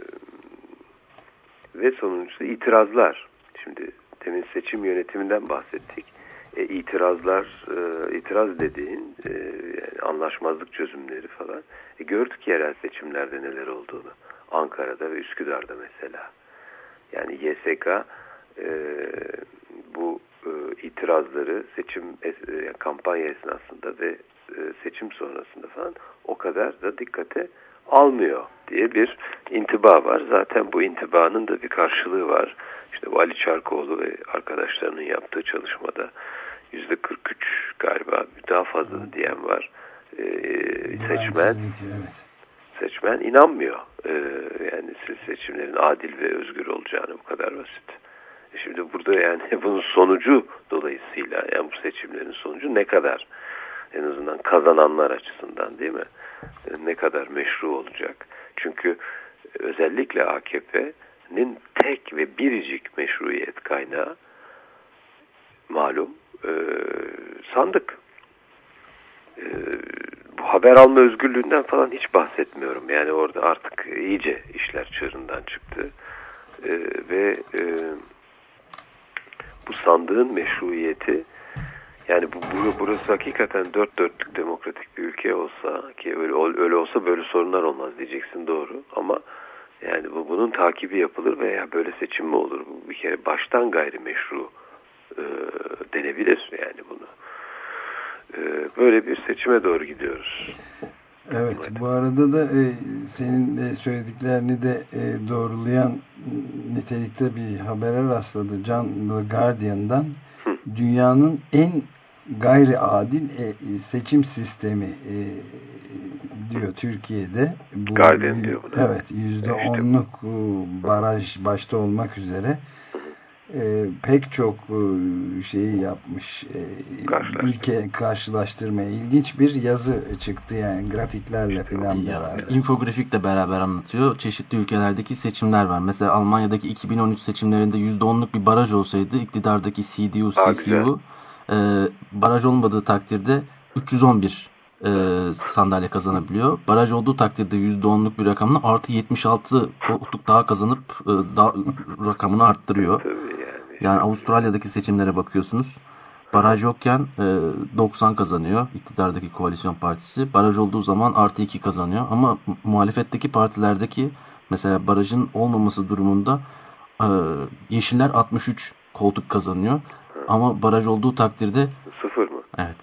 ve sonuncusu itirazlar. Şimdi demin seçim yönetiminden bahsettik. E, itirazlar, e, itiraz dediğin e, yani anlaşmazlık çözümleri falan. E, gördük yerel seçimlerde neler olduğunu. Ankara'da ve Üsküdar'da mesela. Yani Y S K e, bu e, itirazları seçim e, kampanya esnasında ve e, seçim sonrasında falan o kadar da dikkate almıyor diye bir intiba var. Zaten bu intibanın da bir karşılığı var. İşte bu Ali Çarkoğlu ve arkadaşlarının yaptığı çalışmada yüzde kırk üç galiba daha fazla evet. diyen var. Ee, seçmen evet. seçmen inanmıyor. Ee, yani seçimlerin adil ve özgür olacağını bu kadar basit. E şimdi burada yani bunun sonucu dolayısıyla yani bu seçimlerin sonucu ne kadar en azından kazananlar açısından değil mi? Ne kadar meşru olacak? Çünkü özellikle A K P'nin tek ve biricik meşruiyet kaynağı malum e, sandık. E, bu haber alma özgürlüğünden falan hiç bahsetmiyorum. Yani orada artık iyice işler çığırından çıktı. E, ve e, bu sandığın meşruiyeti yani bu, bu burası hakikaten dört dörtlük demokratik bir ülke olsa ki öyle öyle olsa böyle sorunlar olmaz diyeceksin doğru ama Yani bu, bunun takibi yapılır veya böyle seçim mi olur? Bu bir kere baştan gayrimeşru e, denebilir yani bunu. E, böyle bir seçime doğru gidiyoruz. Evet, evet. Bu arada da e, senin de söylediklerini de e, doğrulayan nitelikte bir habere rastladı. John The Guardian'dan. Hı. Dünyanın en gayri adil e, seçim sistemi e, diyor Türkiye'de. Bu, Guardian diyor bu da. Evet, yüzde onluk işte baraj başta olmak üzere e, pek çok e, şeyi yapmış. E, ülke karşılaştırmaya ilginç bir yazı çıktı yani grafiklerle falan beraber. İnfografikle beraber anlatıyor. Çeşitli ülkelerdeki seçimler var. Mesela Almanya'daki iki bin on üç seçimlerinde yüzde onluk bir baraj olsaydı iktidardaki C D U, C S U e, baraj olmadığı takdirde üç yüz on bir e, sandalye kazanabiliyor. Baraj olduğu takdirde yüzde onluk bir rakamla artı yetmiş altı koltuk daha kazanıp e, daha, rakamını arttırıyor. Yani Avustralya'daki seçimlere bakıyorsunuz. Baraj yokken e, doksan kazanıyor iktidardaki koalisyon partisi. Baraj olduğu zaman artı iki kazanıyor. Ama muhalefetteki partilerdeki mesela barajın olmaması durumunda e, Yeşiller altmış üç koltuk kazanıyor. Ama baraj olduğu takdirde sıfır mı? Evet.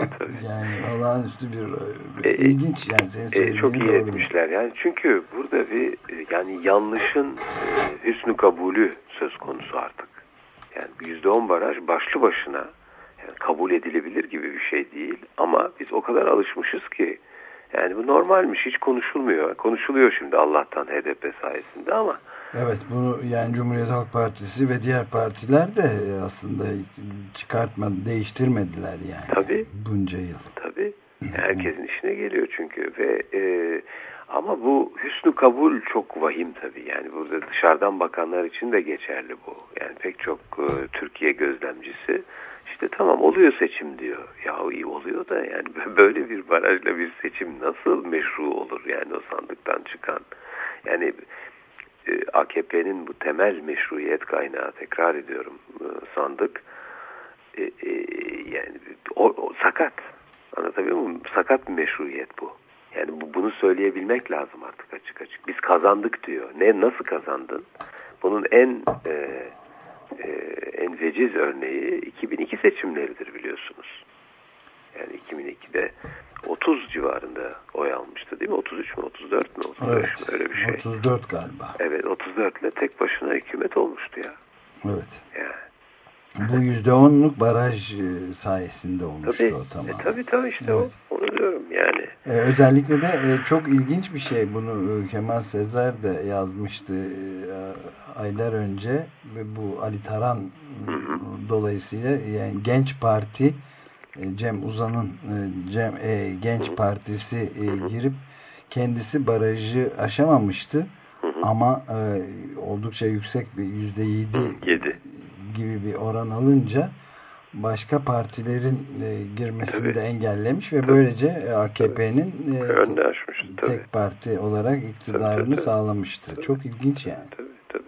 Yani olağanüstü bir, bir e, ilginç yani senin e, çok iyi etmişler yani çünkü burada bir yani yanlışın e, hüsnü kabulü söz konusu artık. Yani yüzde on baraj başlı başına yani kabul edilebilir gibi bir şey değil ama biz o kadar alışmışız ki yani bu normalmiş, hiç konuşulmuyor. Konuşuluyor şimdi Allah'tan H D P sayesinde ama. Evet, bunu yani Cumhuriyet Halk Partisi ve diğer partiler de aslında çıkartmadı, değiştirmediler yani. Tabii. Bunca yıl. Tabii. Herkesin işine geliyor çünkü ve e, ama bu hüsnü kabul çok vahim tabii. Yani burada dışarıdan bakanlar için de geçerli bu. Yani pek çok e, Türkiye gözlemcisi işte tamam oluyor seçim diyor. Ya iyi oluyor da yani böyle bir barajla bir seçim nasıl meşru olur yani o sandıktan çıkan. Yani e, A K P'nin bu temel meşruiyet kaynağı, tekrar ediyorum, e, sandık e, e, yani o, o sakat. Anlatabiliyor muyum? Sakat bir meşruiyet bu. Yani bu, bunu söyleyebilmek lazım artık açık açık. Biz kazandık diyor. Ne, nasıl kazandın? Bunun en e, e, en veciz örneği iki bin iki seçimleridir biliyorsunuz. Yani iki bin ikide otuz civarında oy almıştı değil mi? otuz üç mü? otuz dört mü? otuz beş evet, mi? Öyle bir şey. otuz dört galiba. Evet, otuz dört ile tek başına hükümet olmuştu ya. Evet. Yani. Bu yüzde onluk baraj sayesinde olmuştu tabii, o tamam. E, tabii tabii işte evet. o. Onu diyorum yani. Ee, özellikle de e, çok ilginç bir şey. Bunu e, Kemal Sezer de yazmıştı e, aylar önce. Ve bu Ali Taran hı hı. dolayısıyla yani Genç Parti e, Cem Uzan'ın e, Cem e, Genç hı hı. Partisi e, hı hı. girip kendisi barajı aşamamıştı. Hı hı. Ama e, oldukça yüksek bir yüzde yedi gibi bir oran alınca başka partilerin e, girmesini de engellemiş ve tabii. böylece A K P'nin e, tek parti olarak iktidarını tabii, tabii. sağlamıştı. Tabii. Çok ilginç yani. Tabii tabii.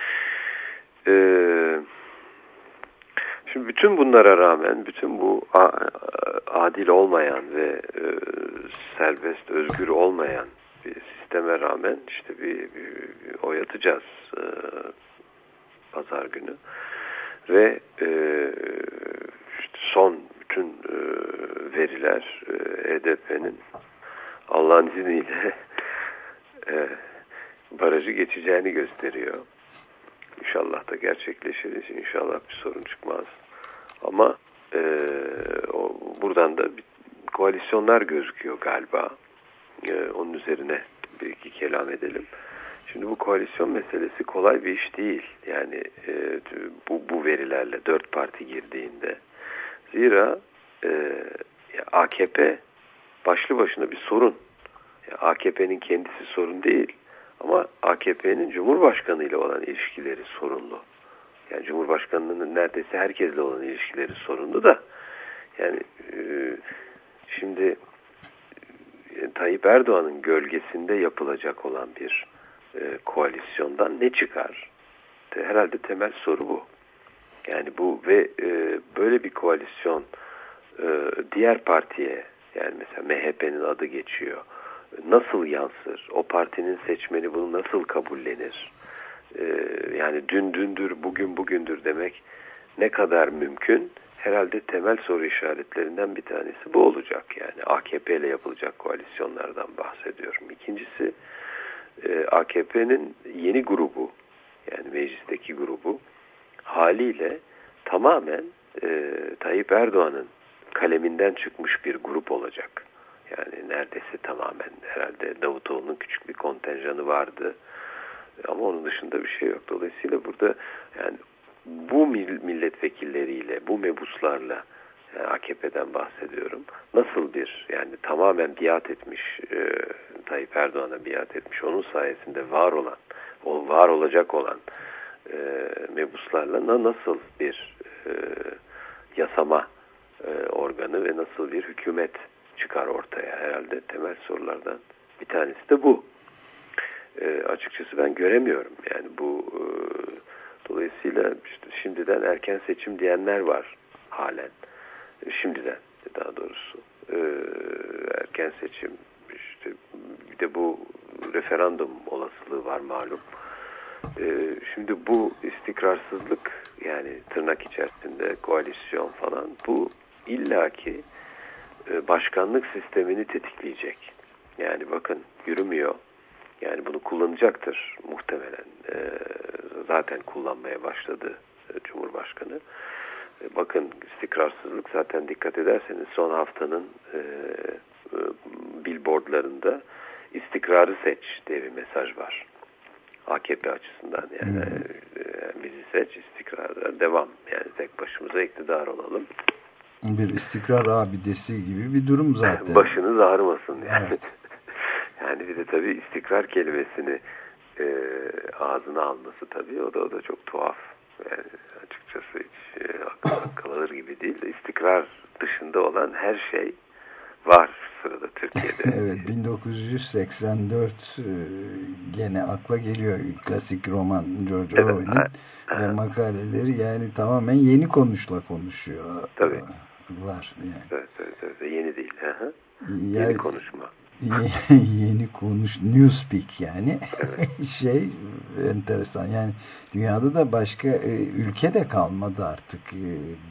Ee, şimdi bütün bunlara rağmen, bütün bu adil olmayan ve e, serbest, özgür olmayan bir sisteme rağmen işte bir, bir, bir oy atacağız e, pazar günü. Ve e, işte son bütün e, veriler e, H D P'nin Allah'ın izniyle e, barajı geçeceğini gösteriyor. İnşallah da gerçekleşir. İnşallah bir sorun çıkmaz. Ama e, o, buradan da bir koalisyonlar gözüküyor galiba. E, onun üzerine bir iki kelam edelim. Şimdi bu koalisyon meselesi kolay bir iş değil. Yani e, bu, bu verilerle dört parti girdiğinde. Zira e, A K P başlı başına bir sorun. A K P'nin kendisi sorun değil. Ama A K P'nin Cumhurbaşkanı ile olan ilişkileri sorunlu. Yani Cumhurbaşkanının neredeyse herkesle olan ilişkileri sorunlu da. Yani e, şimdi e, Tayyip Erdoğan'ın gölgesinde yapılacak olan bir E, koalisyondan ne çıkar? Herhalde temel soru bu. Yani bu ve e, böyle bir koalisyon e, diğer partiye, yani mesela M H P'nin adı geçiyor. nasıl yansır? O partinin seçmeni bunu nasıl kabullenir? Ee, yani dün dündür, bugün bugündür demek ne kadar mümkün? Herhalde temel soru işaretlerinden bir tanesi bu olacak. Yani A K P ile yapılacak koalisyonlardan bahsediyorum. İkincisi e, A K P'nin yeni grubu, yani meclisteki grubu haliyle tamamen e, Tayyip Erdoğan'ın kaleminden çıkmış bir grup olacak. Yani neredeyse tamamen, herhalde Davutoğlu'nun küçük bir kontenjanı vardı. Ama onun dışında bir şey yok. Dolayısıyla burada yani bu milletvekilleriyle, bu mebuslarla, yani A K P'den bahsediyorum, nasıl bir, yani tamamen biat etmiş, e, Tayyip Erdoğan'a biat etmiş, onun sayesinde var olan, o var olacak olan e, mebuslarla nasıl bir e, yasama e, organı ve nasıl bir hükümet çıkar ortaya? Herhalde temel sorulardan bir tanesi de bu. E, açıkçası ben göremiyorum. Yani bu e, dolayısıyla işte şimdiden erken seçim diyenler var halen. E, şimdiden daha doğrusu. E, erken seçim, işte bir de bu referandum olasılığı var malum. E, şimdi bu istikrarsızlık, yani tırnak içerisinde koalisyon falan, bu illaki e, başkanlık sistemini tetikleyecek. Yani bakın yürümüyor. Yani bunu kullanacaktır muhtemelen. E, zaten kullanmaya başladı e, Cumhurbaşkanı. E, bakın istikrarsızlık, zaten dikkat ederseniz son haftanın e, e, billboardlarında istikrarı seç diye bir mesaj var. A K P açısından yani hmm. e, bizi seç, istikrarlar devam. Yani tek başımıza iktidar olalım. Bir istikrar abidesi gibi bir durum zaten. Başınız ağrımasın yani. Evet. Yani bir de tabii istikrar kelimesini e, ağzına alması tabii, o da o da çok tuhaf. Yani açıkçası hiç e, akıl kalır gibi değil de, istikrar dışında olan her şey var sırada Türkiye'de. Evet, bin dokuz yüz seksen dört e, gene akla geliyor klasik roman George evet, Orwell'in ve makaleleri, yani tamamen yeni konuşla konuşuyor. Tabii. Var yani. Evet, evet, evet. Yeni değil. Hı-hı. Yani, yeni konuşma. yeni konuş, newspeak yani. Evet. Şey enteresan. Yani dünyada da başka e, ülke de kalmadı artık. E,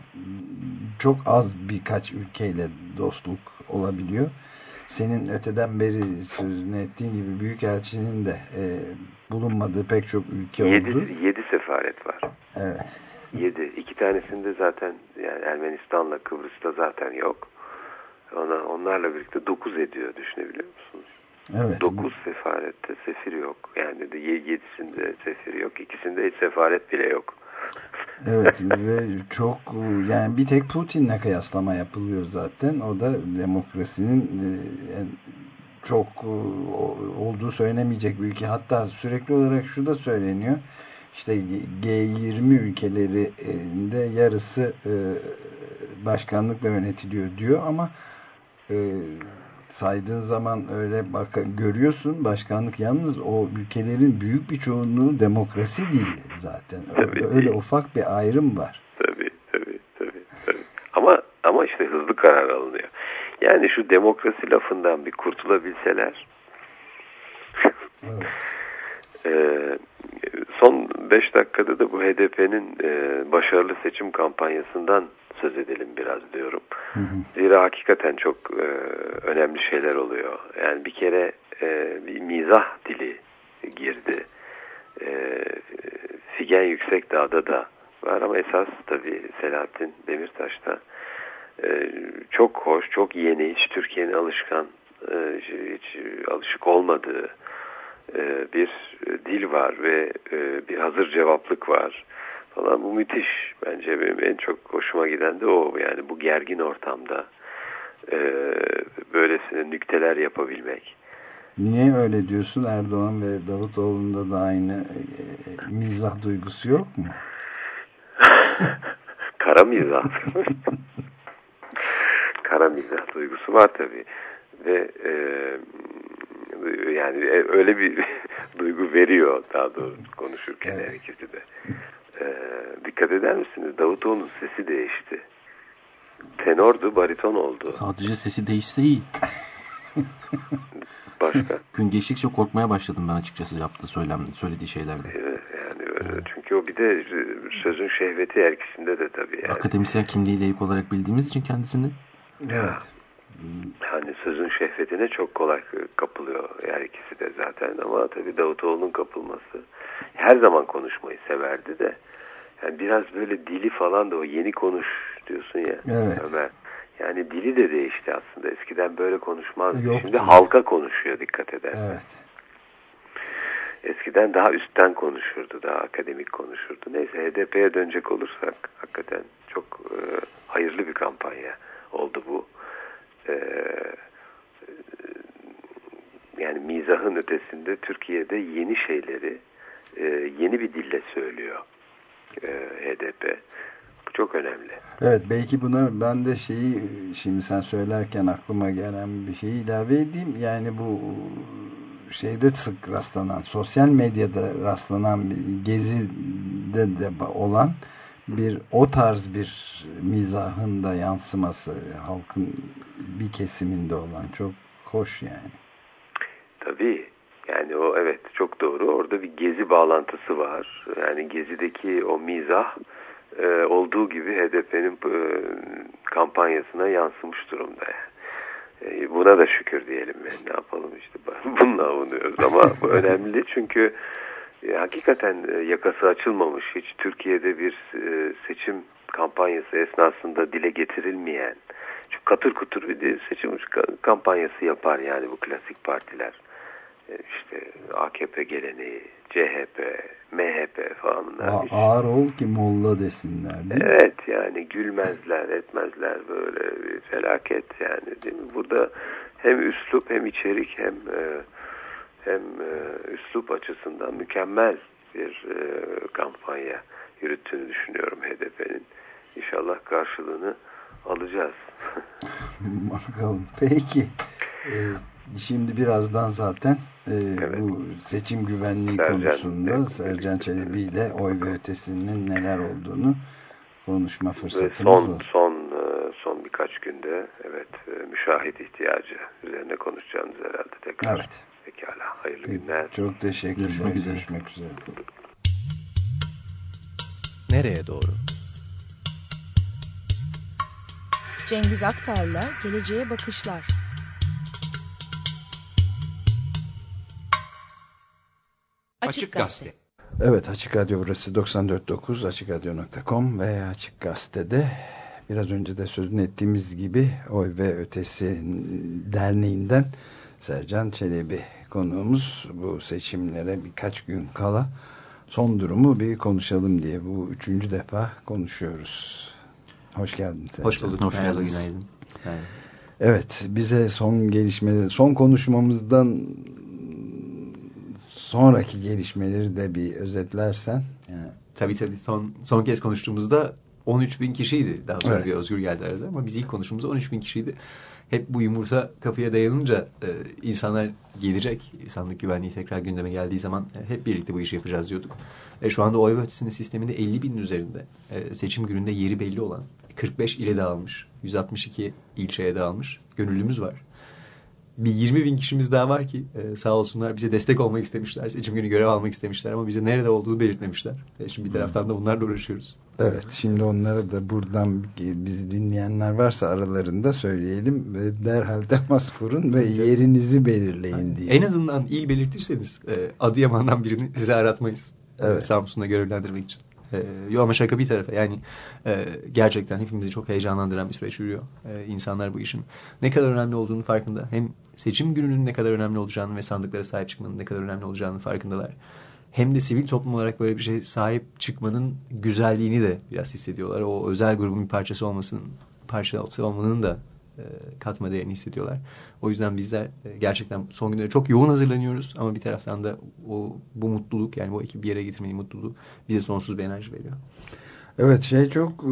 çok az birkaç ülkeyle dostluk olabiliyor. Senin öteden beri sözünü ettiğin gibi Büyükelçinin de e, bulunmadığı pek çok ülke yedi, oldu. Yedi sefaret var. Evet. Yedi. İki tanesinde zaten, yani Ermenistan'la Kıbrıs'ta zaten yok. Ona, onlarla birlikte dokuz ediyor, düşünebiliyor musunuz? Evet. Dokuz sefarette sefir yok. Yani de yedisinde sefir yok. İkisinde hiç sefaret bile yok. Evet ve çok, yani bir tek Putin'le kıyaslama yapılıyor zaten. O da demokrasinin çok olduğu söylenemeyecek bir ülke. Hatta sürekli olarak şu da söyleniyor. İşte G yirmi ülkelerinde yarısı başkanlıkla yönetiliyor diyor ama saydığın zaman öyle bak görüyorsun, başkanlık yalnız o ülkelerin büyük bir çoğunluğu demokrasi değil zaten. Tabii öyle değil. Ufak bir ayrım var. Tabii, tabii, tabii, tabii. Ama ama işte hızlı karar alınıyor. Yani şu demokrasi lafından bir kurtulabilseler. Evet. Ee, son beş dakikada da bu H D P'nin e, başarılı seçim kampanyasından söz edelim biraz diyorum. Hı hı. Zira hakikaten çok e, önemli şeyler oluyor. Yani bir kere e, bir mizah dili girdi. E, Figen Yüksekdağ'da da var ama esas tabii Selahattin Demirtaş'ta e, çok hoş, çok yeni, hiç Türkiye'nin alışkan, e, hiç alışık olmadığı e, bir dil var ve e, bir hazır cevaplık var falan. Bu müthiş. Bence benim en çok hoşuma giden de o. Yani bu gergin ortamda e, böylesine nükteler yapabilmek. Niye öyle diyorsun? Erdoğan ve Davutoğlu'nda da aynı e, mizah duygusu yok mu? Kara mizah. Kara mizah duygusu var tabii. Ve e, yani öyle bir duygu veriyor daha doğrusu konuşurken her ikisi de. Ee, dikkat eder misiniz? Davutoğlu'nun sesi değişti. Tenordu, bariton oldu. Sadece sesi değişse iyi. Başka? Gün geçtikçe korkmaya başladım ben açıkçası yaptığı söylem, söylediği şeylerden. Evet, yani öyle. Çünkü o bir de sözün şehveti her ikisinde de tabii. Yani. Akademisyen kimliğiyle ilk olarak bildiğimiz için kendisini. Evet. Hani sözün şehvetine çok kolay kapılıyor her ikisi de zaten, ama tabii Davutoğlu'nun kapılması, her zaman konuşmayı severdi de yani biraz böyle dili falan da, o yeni konuş diyorsun ya, evet. Ömer. Yani dili de değişti aslında. Eskiden böyle konuşmazdı. Yok Şimdi değil. halka konuşuyor, dikkat edersen. Evet. Eskiden daha üstten konuşurdu, daha akademik konuşurdu. Neyse, H D P'ye dönecek olursak hakikaten çok e, hayırlı bir kampanya oldu bu. E, yani mizahın ötesinde Türkiye'de yeni şeyleri e, yeni bir dille söylüyor e, H D P. Bu çok önemli. Evet, belki buna ben de şeyi, şimdi sen söylerken aklıma gelen bir şeyi ilave edeyim. Yani bu şeyde sık rastlanan, sosyal medyada rastlanan bir Gezi'de de olan bir o tarz bir mizahın da yansıması, halkın bir kesiminde olan, çok hoş yani. Tabii. Yani o, evet, çok doğru. Orada bir Gezi bağlantısı var. Yani Gezi'deki o mizah e, olduğu gibi H D P'nin e, kampanyasına yansımış durumda. E, buna da şükür diyelim. Yani ne yapalım işte. Bununla avunuyoruz. Ama bu önemli çünkü e, hakikaten e, yakası açılmamış. Hiç Türkiye'de bir e, seçim kampanyası esnasında dile getirilmeyen, çünkü katır kutur bir seçim kampanyası yapar yani bu klasik partiler. İşte A K P geleneği, C H P, M H P falan. A- ağır ol ki molla desinler değil mi? Evet, yani gülmezler, etmezler, böyle bir felaket yani, değil mi? Burada hem üslup hem içerik hem e, hem e, üslup açısından mükemmel bir e, kampanya yürüttüğünü düşünüyorum H D P'nin. İnşallah karşılığını alacağız. Bakalım. Peki. Ee, şimdi birazdan zaten e, evet. bu seçim güvenliği Sercan, konusunda evet, Sercan Çelebi ile oy ve ötesinin neler olduğunu konuşma fırsatımız son, oldu. Son son birkaç günde evet müşahit ihtiyacı üzerine konuşacağımız herhalde tekrar. Evet. Pekala. Hayırlı Peki, günler. Çok teşekkür ederim. Görüşmek üzere. Görüşmek üzere. Nereye doğru? Cengiz Aktar'la Geleceğe Bakışlar. Açık Gazete. Evet, Açık Radyo burası doksan dört nokta dokuz açık radyo nokta com ve Açık Gazete'de biraz önce de sözünü ettiğimiz gibi Oy ve Ötesi Derneği'nden Sercan Çelebi konuğumuz. Bu seçimlere birkaç gün kala son durumu bir konuşalım diye bu üçüncü defa konuşuyoruz. Hoş geldin Sercan. Hoş bulduk. Hoş geldin. Günaydın. Evet, bize son gelişmeleri, son konuşmamızdan sonraki gelişmeleri de bir özetlersen. Yani. Tabii tabii. Son son kez konuştuğumuzda on üç bin kişiydi. Daha sonra evet. bir Özgür geldi arada. Ama biz ilk konuştuğumuzda on üç bin kişiydi. Hep bu yumurta kapıya dayanınca e, insanlar gelecek. İnsanlık güvenliği tekrar gündeme geldiği zaman e, hep birlikte bu işi yapacağız diyorduk. E, şu anda oy ve ötesinin sisteminde elli binin üzerinde e, seçim gününde yeri belli olan kırk beş ile dağılmış. yüz altmış iki ilçeye dağılmış. Gönüllümüz var. Bir yirmi bin kişimiz daha var ki e, sağ olsunlar bize destek olmak istemişler. Seçim günü görev almak istemişler ama bize nerede olduğunu belirtmemişler. E, şimdi bir taraftan da bunlarla uğraşıyoruz. Evet, şimdi onlara da buradan bizi dinleyenler varsa aralarında söyleyelim ve derhal temas kurun ve yerinizi belirleyin diye. En azından il belirtirseniz e, Adıyaman'dan birini size aratmayız. Evet. E, Samsun'da görevlendirmek için. Ee, yo ama şaka bir tarafa yani e, gerçekten hepimizi çok heyecanlandıran bir süreç yürüyor. E, insanlar bu işin ne kadar önemli olduğunu farkında. Hem seçim gününün ne kadar önemli olacağını ve sandıklara sahip çıkmanın ne kadar önemli olacağını farkındalar. Hem de sivil toplum olarak böyle bir şey sahip çıkmanın güzelliğini de biraz hissediyorlar. O özel grubun bir parçası olmasının, parçası olmanın da e, katma değerini hissediyorlar. O yüzden bizler e, gerçekten son günlere çok yoğun hazırlanıyoruz ama bir taraftan da o bu mutluluk, yani bu ekibi bir yere getirmenin mutluluğu bize sonsuz bir enerji veriyor. Evet, şey çok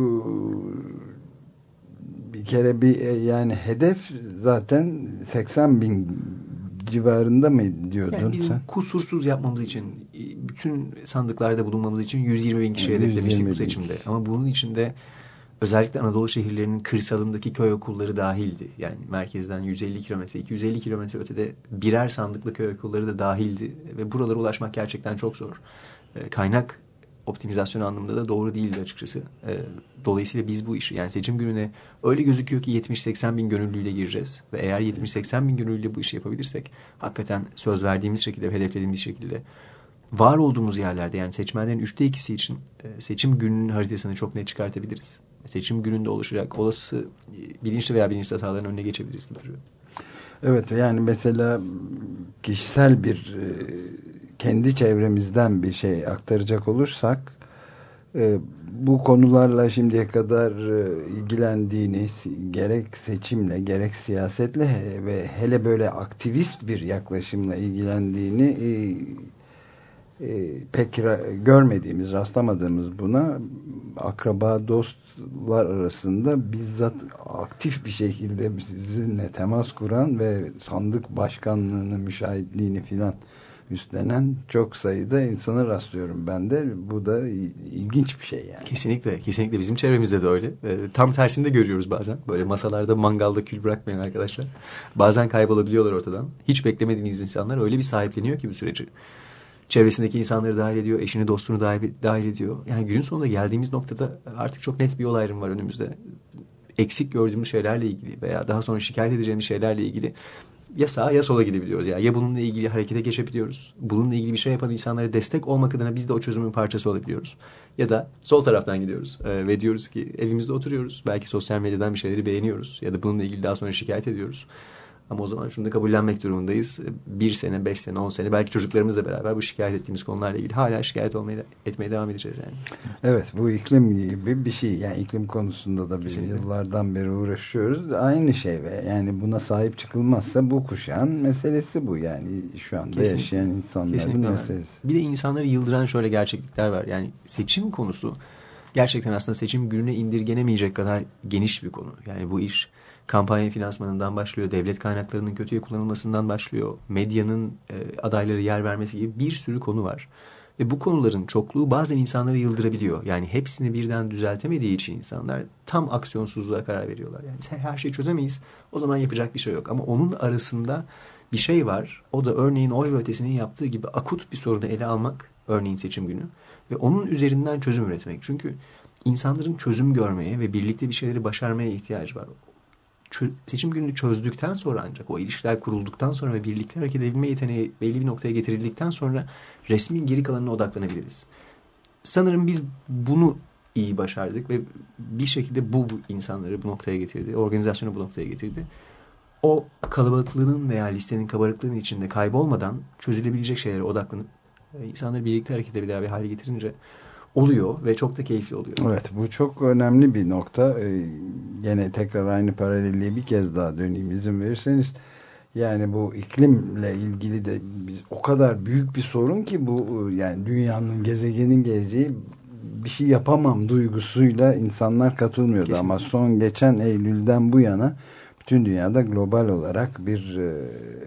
bir kere bir yani hedef zaten seksen bin civarında mı diyordun yani bizim sen? Kusursuz yapmamız için, bütün sandıklarda bulunmamız için yüz yirmi bin kişi hedeflemiştik bu seçimde. Ama bunun içinde özellikle Anadolu şehirlerinin kırsalındaki köy okulları dahildi. Yani merkezden yüz elli kilometre, iki yüz elli kilometre ötede birer sandıklı köy okulları da dahildi. Ve buralara ulaşmak gerçekten çok zor. Kaynak optimizasyon anlamında da doğru değildi açıkçası. Dolayısıyla biz bu işi, yani seçim gününe öyle gözüküyor ki yetmiş seksen bin gönüllüyle gireceğiz. Ve eğer yetmiş seksen bin gönüllüyle bu işi yapabilirsek, hakikaten söz verdiğimiz şekilde, hedeflediğimiz şekilde var olduğumuz yerlerde, yani seçmenlerin üçte ikisi için seçim gününün haritasını çok net çıkartabiliriz. Seçim gününde oluşacak olası bilinçli veya bilinçli hataların önüne geçebiliriz gibi duruyor. Evet, yani mesela kişisel bir kendi çevremizden bir şey aktaracak olursak, bu konularla şimdiye kadar ilgilendiğiniz, gerek seçimle gerek siyasetle ve hele böyle aktivist bir yaklaşımla ilgilendiğini pek görmediğimiz, rastlamadığımız buna akraba, dostlar arasında bizzat aktif bir şekilde sizinle temas kuran ve sandık başkanlığını, müşahitliğini filan üstlenen çok sayıda insana rastlıyorum ben de. Bu da ilginç bir şey yani. Kesinlikle, kesinlikle bizim çevremizde de öyle. E, tam tersini de görüyoruz bazen. Böyle masalarda, mangalda kül bırakmayan arkadaşlar. Bazen kaybolabiliyorlar ortadan. Hiç beklemediğiniz insanlar öyle bir sahipleniyor ki bu süreci. Çevresindeki insanları dahil ediyor, eşini, dostunu dahil, dahil ediyor. Yani günün sonunda geldiğimiz noktada artık çok net bir yol ayrımı var önümüzde. Eksik gördüğümüz şeylerle ilgili veya daha sonra şikayet edeceğimiz şeylerle ilgili ya sağa ya sola gidebiliyoruz. Ya, ya bununla ilgili harekete geçebiliyoruz. Bununla ilgili bir şey yapan insanlara destek olmak adına biz de o çözümün parçası olabiliyoruz. Ya da sol taraftan gidiyoruz ee, ve diyoruz ki evimizde oturuyoruz. Belki sosyal medyadan bir şeyleri beğeniyoruz. Ya da bununla ilgili daha sonra şikayet ediyoruz. Ama o zaman şunu da kabullenmek durumundayız. Bir sene, beş sene, on sene belki çocuklarımızla beraber bu şikayet ettiğimiz konularla ilgili hala şikayet olmaya, etmeye devam edeceğiz yani. Evet, bu iklim gibi bir şey. Yani iklim konusunda da biz Kesinlikle. yıllardan beri uğraşıyoruz. Aynı şey ve yani buna sahip çıkılmazsa bu kuşağın meselesi bu. Yani şu anda Kesinlikle. yaşayan insanların Kesinlikle meselesi. Bir de insanları yıldıran şöyle gerçeklikler var. Yani seçim konusu gerçekten aslında seçim gününe indirgenemeyecek kadar geniş bir konu. Yani bu iş kampanya finansmanından başlıyor, devlet kaynaklarının kötüye kullanılmasından başlıyor, medyanın e, adaylara yer vermesi gibi bir sürü konu var. Ve bu konuların çokluğu bazen insanları yıldırabiliyor. Yani hepsini birden düzeltemediği için insanlar tam aksiyonsuzluğa karar veriyorlar. Yani her şeyi çözemeyiz, o zaman yapacak bir şey yok. Ama onun arasında bir şey var. O da örneğin oy ve ötesinin yaptığı gibi akut bir sorunu ele almak, örneğin seçim günü. Ve onun üzerinden çözüm üretmek. Çünkü insanların çözüm görmeye ve birlikte bir şeyleri başarmaya ihtiyacı var. Seçim gününü çözdükten sonra ancak o ilişkiler kurulduktan sonra ve birlikte hareket edebilme yeteneği belli bir noktaya getirildikten sonra resmin geri kalanına odaklanabiliriz. Sanırım biz bunu iyi başardık ve bir şekilde bu, bu insanları bu noktaya getirdi. Organizasyonu bu noktaya getirdi. O kalabalıklığının veya listenin kabarıklığının içinde kaybolmadan çözülebilecek şeylere odaklanıp insanları birlikte hareket edebilir bir hale getirince oluyor ve çok da keyifli oluyor. Evet, bu çok önemli bir nokta. Ee, gene tekrar aynı paralelliğe bir kez daha döneyim izin verirseniz. Yani bu iklimle ilgili de biz, o kadar büyük bir sorun ki bu, yani dünyanın, gezegenin geleceği, bir şey yapamam duygusuyla insanlar katılmıyordu. Kesinlikle. Ama son geçen Eylül'den bu yana bütün dünyada global olarak bir e,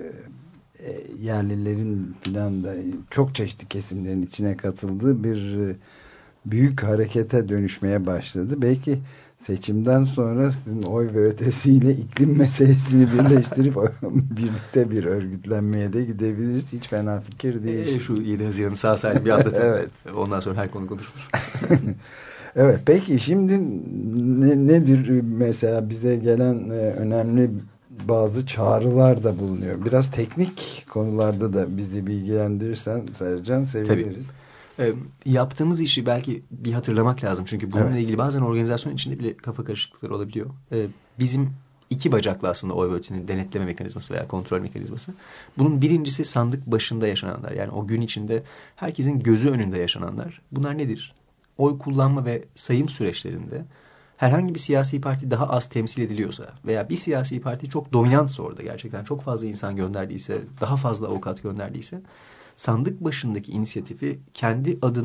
yerlilerin filan da çok çeşitli kesimlerin içine katıldığı bir e, büyük harekete dönüşmeye başladı. Belki seçimden sonra sizin oy ve ötesiyle iklim meselesini birleştirip birlikte bir örgütlenmeye de gidebiliriz. Hiç fena fikir değil. E, şu yedi Haziran'ı sağ salim bir atlatalım. Evet. Ondan sonra her konu konuşulur. Evet, peki şimdi ne, nedir mesela bize gelen e, önemli bazı çağrılar da bulunuyor. Biraz teknik konularda da bizi bilgilendirirsen Sercan seviniriz. Tabii. E, yaptığımız işi belki bir hatırlamak lazım. Çünkü bununla evet. ilgili bazen organizasyon içinde bile kafa karışıklıkları olabiliyor. E, bizim iki bacaklı aslında oy ve ötesinin denetleme mekanizması veya kontrol mekanizması. Bunun birincisi sandık başında yaşananlar. Yani o gün içinde herkesin gözü önünde yaşananlar. Bunlar nedir? Oy kullanma ve sayım süreçlerinde herhangi bir siyasi parti daha az temsil ediliyorsa veya bir siyasi parti çok dominantsa orada, gerçekten çok fazla insan gönderdiyse, daha fazla avukat gönderdiyse, sandık başındaki inisiyatifi kendi adına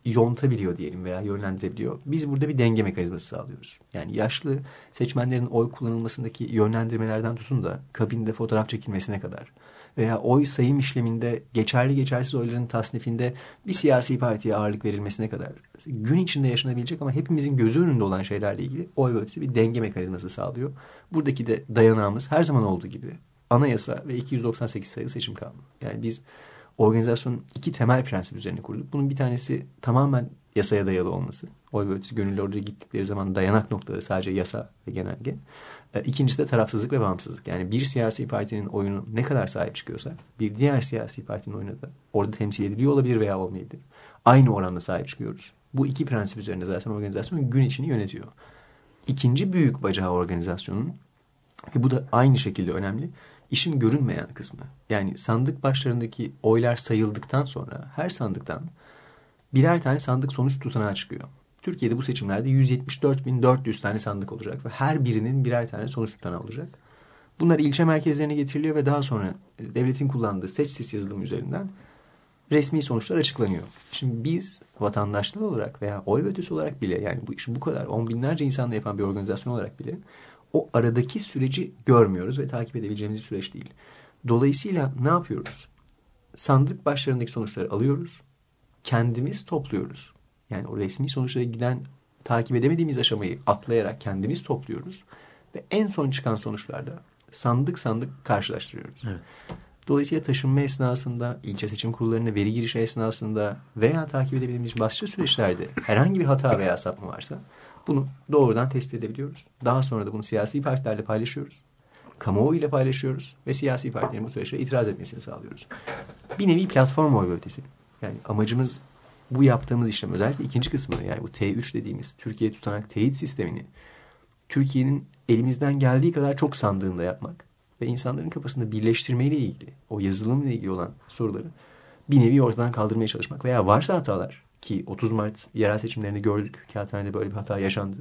yontabiliyor diyelim veya yönlendirebiliyor. Biz burada bir denge mekanizması sağlıyoruz. Yani yaşlı seçmenlerin oy kullanılmasındaki yönlendirmelerden tutun da kabinde fotoğraf çekilmesine kadar veya oy sayım işleminde geçerli geçersiz oyların tasnifinde bir siyasi partiye ağırlık verilmesine kadar gün içinde yaşanabilecek ama hepimizin gözü önünde olan şeylerle ilgili oy bölgesi bir denge mekanizması sağlıyor. Buradaki de dayanağımız her zaman olduğu gibi anayasa ve iki yüz doksan sekiz sayılı seçim kanunu. Yani biz organizasyonun iki temel prensip üzerine kurduk. Bunun bir tanesi tamamen yasaya dayalı olması. Oy bölgesi gönüllü oraya gittikleri zaman dayanak noktaları sadece yasa ve genelge. İkincisi de tarafsızlık ve bağımsızlık. Yani bir siyasi partinin oyunu ne kadar sahip çıkıyorsa bir diğer siyasi partinin oyunu da orada temsil ediliyor olabilir veya olmayabilir. Aynı oranda sahip çıkıyoruz. Bu iki prensip üzerine zaten organizasyon gün içini yönetiyor. İkinci büyük bacağı organizasyonun ve bu da aynı şekilde önemli. İşin görünmeyen kısmı. Yani sandık başlarındaki oylar sayıldıktan sonra her sandıktan birer tane sandık sonuç tutanağı çıkıyor. Türkiye'de bu seçimlerde yüz yetmiş dört bin dört yüz tane sandık olacak ve her birinin birer tane sonuç tutanağı olacak. Bunlar ilçe merkezlerine getiriliyor ve daha sonra devletin kullandığı seçsiz yazılım üzerinden resmi sonuçlar açıklanıyor. Şimdi biz vatandaşlar olarak veya oy ve ötesi olarak bile yani bu işi bu kadar on binlerce insanla yapan bir organizasyon olarak bile o aradaki süreci görmüyoruz ve takip edebileceğimiz bir süreç değil. Dolayısıyla ne yapıyoruz? Sandık başlarındaki sonuçları alıyoruz. Kendimiz topluyoruz. Yani o resmi sonuçlara giden takip edemediğimiz aşamayı atlayarak kendimiz topluyoruz. Ve en son çıkan sonuçlarla sandık sandık karşılaştırıyoruz. Evet. Dolayısıyla taşınma esnasında, ilçe seçim kurullarına veri girişi esnasında veya takip edebildiğimiz başka süreçlerde herhangi bir hata veya sapma varsa bunu doğrudan tespit edebiliyoruz. Daha sonra da bunu siyasi partilerle paylaşıyoruz. Kamuoyu ile paylaşıyoruz ve siyasi partilerin bu süreçte itiraz etmesini sağlıyoruz. Bir nevi platform oy ötesi. Yani amacımız bu yaptığımız işlem özellikle ikinci kısmını yani bu T üç dediğimiz Türkiye tutanak teyit sistemini Türkiye'nin elimizden geldiği kadar çok sandığında yapmak ve insanların kafasında birleştirmeyle ilgili o yazılımla ilgili olan soruları bir nevi ortadan kaldırmaya çalışmak veya varsa hatalar ki otuz Mart yerel seçimlerinde gördük. Kağıthane'de böyle bir hata yaşandı.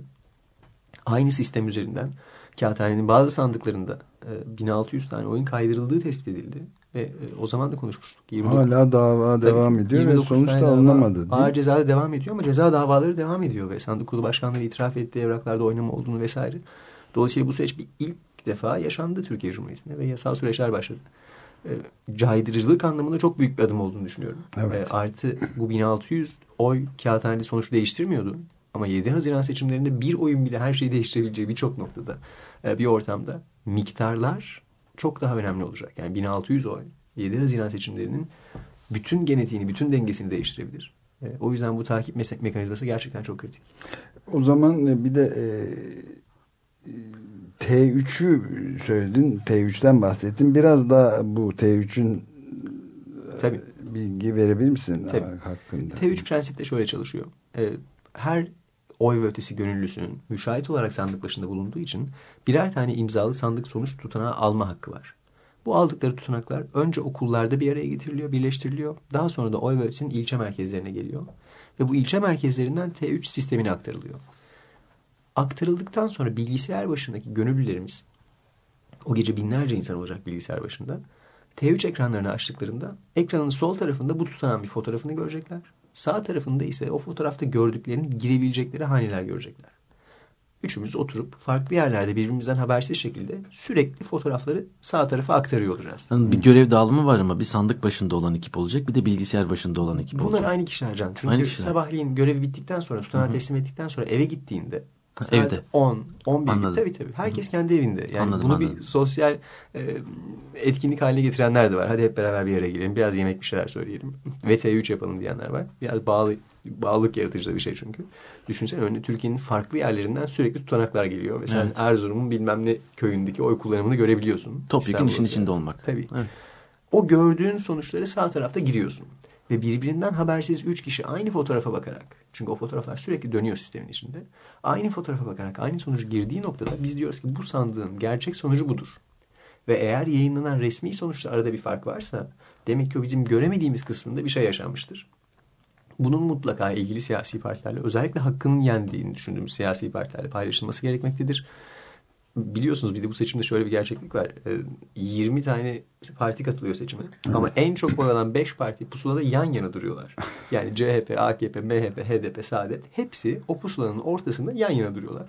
Aynı sistem üzerinden Kağıthane'nin bazı sandıklarında e, bin altı yüz tane oyun kaydırıldığı tespit edildi. Ve e, o zaman da konuşmuştuk. yirmi dokuz, hala dava tabii, devam ediyor ve sonuç da alınamadı. Ağır cezada devam ediyor ama ceza davaları devam ediyor ve sandık kurulu başkanları itiraf ettiği evraklarda oynama olduğunu vesaire. Dolayısıyla bu süreç bir ilk defa yaşandı Türkiye Cumhuriyeti'nde ve yasal süreçler başladı. E, caydırıcılık anlamında çok büyük bir adım olduğunu düşünüyorum. Evet. E, artı bu bin altı yüz oy Kağıthane'de sonuç değiştirmiyordu. Ama yedi Haziran seçimlerinde bir oyun bile her şeyi değiştirebileceği birçok noktada e, bir ortamda miktarlar çok daha önemli olacak. Yani bin altı yüz oy yedi Haziran seçimlerinin bütün genetiğini, bütün dengesini değiştirebilir. E, o yüzden bu takip me- mekanizması gerçekten çok kritik. O zaman bir de e, T üçü söyledin, T üçten bahsettin. Biraz da bu T üçün Tabii. bilgi verebilir misin Tabii. hakkında? T üç prensipte şöyle çalışıyor. E, her oy ve ötesi gönüllüsünün müşahit olarak sandık başında bulunduğu için birer tane imzalı sandık sonuç tutanağı alma hakkı var. Bu aldıkları tutanaklar önce okullarda bir araya getiriliyor, birleştiriliyor. Daha sonra da oy ve ötesinin ilçe merkezlerine geliyor. Ve bu ilçe merkezlerinden T üç sistemine aktarılıyor. Aktarıldıktan sonra bilgisayar başındaki gönüllülerimiz, o gece binlerce insan olacak bilgisayar başında, T üç ekranlarını açtıklarında ekranın sol tarafında bu tutanağın bir fotoğrafını görecekler. Sağ tarafında ise o fotoğrafta gördüklerini girebilecekleri haneler görecekler. Üçümüz oturup farklı yerlerde birbirimizden habersiz şekilde sürekli fotoğrafları sağ tarafa aktarıyor olacağız. Yani bir görev dağılımı var ama bir sandık başında olan ekip olacak, bir de bilgisayar başında olan ekip Bunlar olacak. Bunlar aynı kişiler Can. Çünkü aynı kişiler. Sabahleyin görevi bittikten sonra, tutanağı teslim ettikten sonra eve gittiğinde saat evde. on, on bir gibi tabii tabii. Herkes Hı-hı. kendi evinde. Yani anladım, bunu anladım. bir sosyal e, etkinlik haline getirenler de var. Hadi hep beraber bir yere girelim. Biraz yemek bir şeyler söyleyelim. Ve T üç yapalım diyenler var. Biraz bağlı, bağlılık yaratıcı da bir şey çünkü. Düşünsene önüne Türkiye'nin farklı yerlerinden sürekli tutanaklar geliyor. Ve sen evet. Erzurum'un bilmem ne köyündeki oy kullanımını görebiliyorsun. Topyekun işin içinde olmak. Tabii. Evet. O gördüğün sonuçları sağ tarafta giriyorsun. Ve birbirinden habersiz üç kişi aynı fotoğrafa bakarak, çünkü o fotoğraflar sürekli dönüyor sistemin içinde. Aynı fotoğrafa bakarak aynı sonucu girdiği noktada biz diyoruz ki bu sandığın gerçek sonucu budur. Ve eğer yayınlanan resmi sonuçta arada bir fark varsa demek ki o bizim göremediğimiz kısmında bir şey yaşanmıştır. Bunun mutlaka ilgili siyasi partilerle, özellikle hakkının yendiğini düşündüğümüz siyasi partilerle paylaşılması gerekmektedir. biliyorsunuz bir de bu seçimde şöyle bir gerçeklik var. yirmi tane parti katılıyor seçime. Evet. Ama en çok oy alan beş parti pusulada yan yana duruyorlar. Yani C H P, A K P, M H P, H D P, Saadet hepsi o pusulanın ortasında yan yana duruyorlar.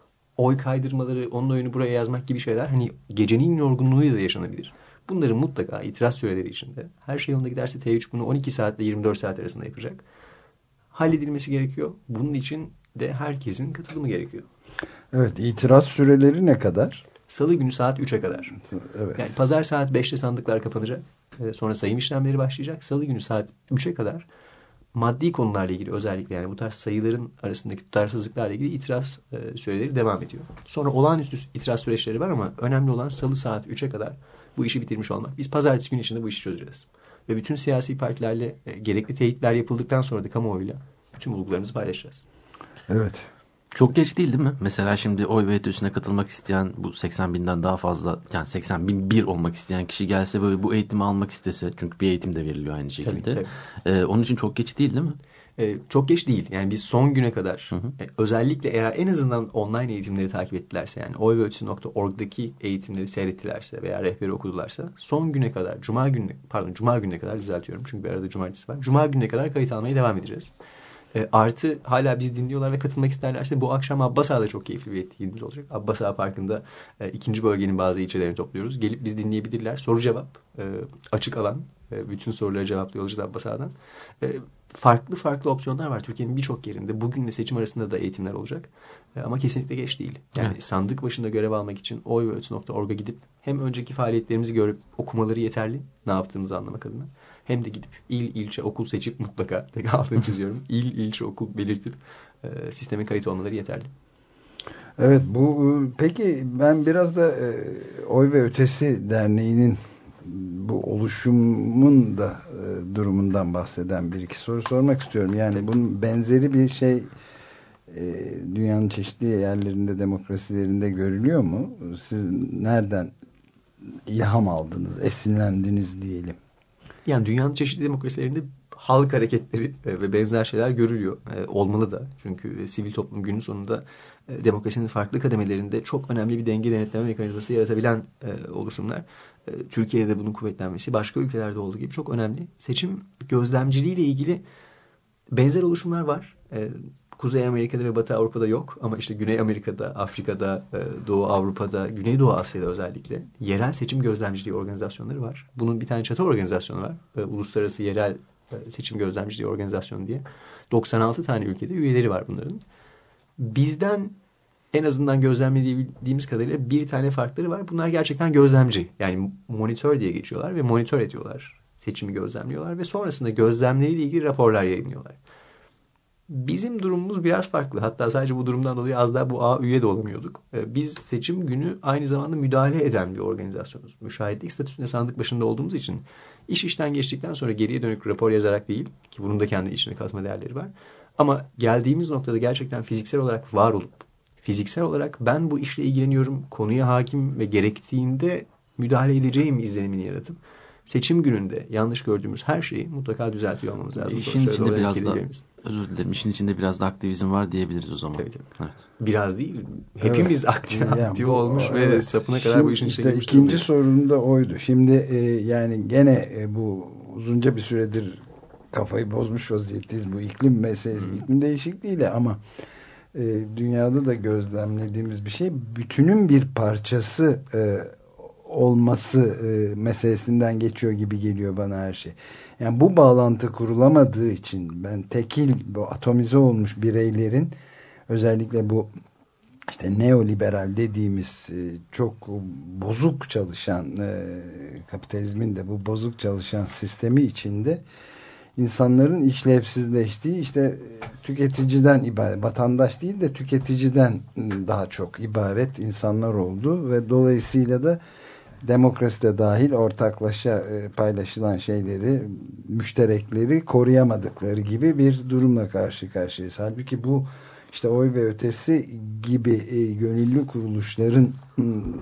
Oy kaydırmaları, onun oyunu buraya yazmak gibi şeyler hani gecenin yorgunluğuyla da yaşanabilir. Bunların mutlaka itiraz süreleri içinde. Her şey yolunda giderse T üç bunu on iki saatle yirmi dört saat arasında yapacak. Halledilmesi gerekiyor. Bunun için de herkesin katılımı gerekiyor. Evet, itiraz süreleri ne kadar? Salı günü saat üçe kadar. Evet. Yani pazar saat beşte sandıklar kapanacak. Sonra sayım işlemleri başlayacak. Salı günü saat üçe kadar maddi konularla ilgili özellikle yani bu tarz sayıların arasındaki tutarsızlıklarla ilgili itiraz e, süreleri devam ediyor. Sonra olağanüstü itiraz süreçleri var ama önemli olan salı saat üçe kadar bu işi bitirmiş olmak. Biz pazartesi günü içinde bu işi çözeceğiz. Ve bütün siyasi partilerle e, gerekli teyitler yapıldıktan sonra da kamuoyuyla bütün bulgularımızı paylaşacağız. Evet. Çok geç değil değil mi? Mesela şimdi oy ve ötesine katılmak isteyen bu seksen binden daha fazla yani seksen bin bir olmak isteyen kişi gelse böyle bu eğitimi almak istese çünkü bir eğitim de veriliyor aynı şekilde. Tabii, tabii. Ee, onun için çok geç değil değil mi? Ee, çok geç değil. Yani biz son güne kadar hı hı. E, özellikle eğer en azından online eğitimleri takip ettilerse yani oy ve ötesi nokta org'daki eğitimleri seyrettilerse veya rehberi okudularsa son güne kadar cuma gününe pardon cuma gününe kadar düzeltiyorum çünkü bir arada cumartesi var. Cuma gününe kadar kayıt almaya devam edeceğiz. E, artı hala bizi dinliyorlar ve katılmak isterlerse bu akşam Abbas Ağa'da çok keyifli bir etkinliğimiz olacak. Abbas Ağa Parkı'nda e, ikinci bölgenin bazı ilçelerini topluyoruz. Gelip bizi dinleyebilirler. Soru cevap, e, açık alan. E, bütün soruları cevaplıyor olacağız Abbas Ağa'dan. E, farklı farklı opsiyonlar var. Türkiye'nin birçok yerinde. Bugünle seçim arasında da eğitimler olacak. E, ama kesinlikle geç değil. Yani evet. Sandık başında görev almak için oy ve ötesi nokta org'a gidip hem önceki faaliyetlerimizi görüp okumaları yeterli. Ne yaptığımızı anlamak adına. Hem de gidip il, ilçe, okul seçip mutlaka, tek altını çiziyorum, il, ilçe, okul belirtip e, sisteme kayıt olmaları yeterli. Evet, bu peki ben biraz da e, Oy ve Ötesi Derneği'nin bu oluşumun da e, durumundan bahseden bir iki soru sormak istiyorum. Yani Tabii. bunun benzeri bir şey e, dünyanın çeşitli yerlerinde, demokrasilerinde görülüyor mu? Siz nereden ilham aldınız, esinlendiniz diyelim? Yani dünyanın çeşitli demokrasilerinde halk hareketleri ve benzer şeyler görülüyor. E, olmalı da. Çünkü e, sivil toplum günün sonunda e, demokrasinin farklı kademelerinde çok önemli bir denge denetleme mekanizması yaratabilen e, oluşumlar. E, Türkiye'de bunun kuvvetlenmesi başka ülkelerde olduğu gibi çok önemli. Seçim gözlemciliğiyle ilgili benzer oluşumlar var. E, Kuzey Amerika'da ve Batı Avrupa'da yok. Ama işte Güney Amerika'da, Afrika'da, Doğu Avrupa'da, Güneydoğu Asya'da özellikle yerel seçim gözlemciliği organizasyonları var. Bunun bir tane çatı organizasyonu var. Uluslararası Yerel Seçim Gözlemciliği Organizasyonu diye. doksan altı tane ülkede üyeleri var bunların. Bizden en azından gözlemlediğimiz kadarıyla bir tane farkları var. Bunlar gerçekten gözlemci. Yani monitör diye geçiyorlar ve monitör ediyorlar. Seçimi gözlemliyorlar ve sonrasında gözlemleriyle ilgili raporlar yayınlıyorlar. Bizim durumumuz biraz farklı. Hatta sadece bu durumdan dolayı az daha bu ağa üye de olamıyorduk. Biz seçim günü aynı zamanda müdahale eden bir organizasyonuz. Müşahitlik statüsünde sandık başında olduğumuz için iş işten geçtikten sonra geriye dönük rapor yazarak değil ki bunun da kendi içine katma değerleri var. Ama geldiğimiz noktada gerçekten fiziksel olarak var olup fiziksel olarak ben bu işle ilgileniyorum, konuya hakim ve gerektiğinde müdahale edeceğim izlenimini yaratıp seçim gününde yanlış gördüğümüz her şeyi mutlaka düzeltiyor olmamız lazım. İşin içinde biraz da, özür dilerim, işin içinde biraz da aktivizm var diyebiliriz o zaman. Tabii tabii. Evet. Biraz değil, hepimiz evet. aktif, yani aktif bu, olmuş evet. ve sapına kadar Şimdi bu işin içine işte girmiş. İkinci sorun da oydu. Şimdi e, yani gene e, bu uzunca bir süredir kafayı bozmuş vaziyetteyiz bu iklim meselesi, hmm. iklim değişikliğiyle ama e, dünyada da gözlemlediğimiz bir şey, bütünün bir parçası e, olması e, meselesinden geçiyor gibi geliyor bana her şey. Yani bu bağlantı kurulamadığı için ben tekil, bu atomize olmuş bireylerin özellikle bu işte neoliberal dediğimiz e, çok bozuk çalışan e, kapitalizmin de bu bozuk çalışan sistemi içinde insanların işlevsizleştiği, işte tüketiciden ibaret, vatandaş değil de tüketiciden daha çok ibaret insanlar oldu ve dolayısıyla da demokrasi de dahil ortaklaşa paylaşılan şeyleri, müşterekleri koruyamadıkları gibi bir durumla karşı karşıyayız. Halbuki bu işte Oy ve Ötesi gibi gönüllü kuruluşların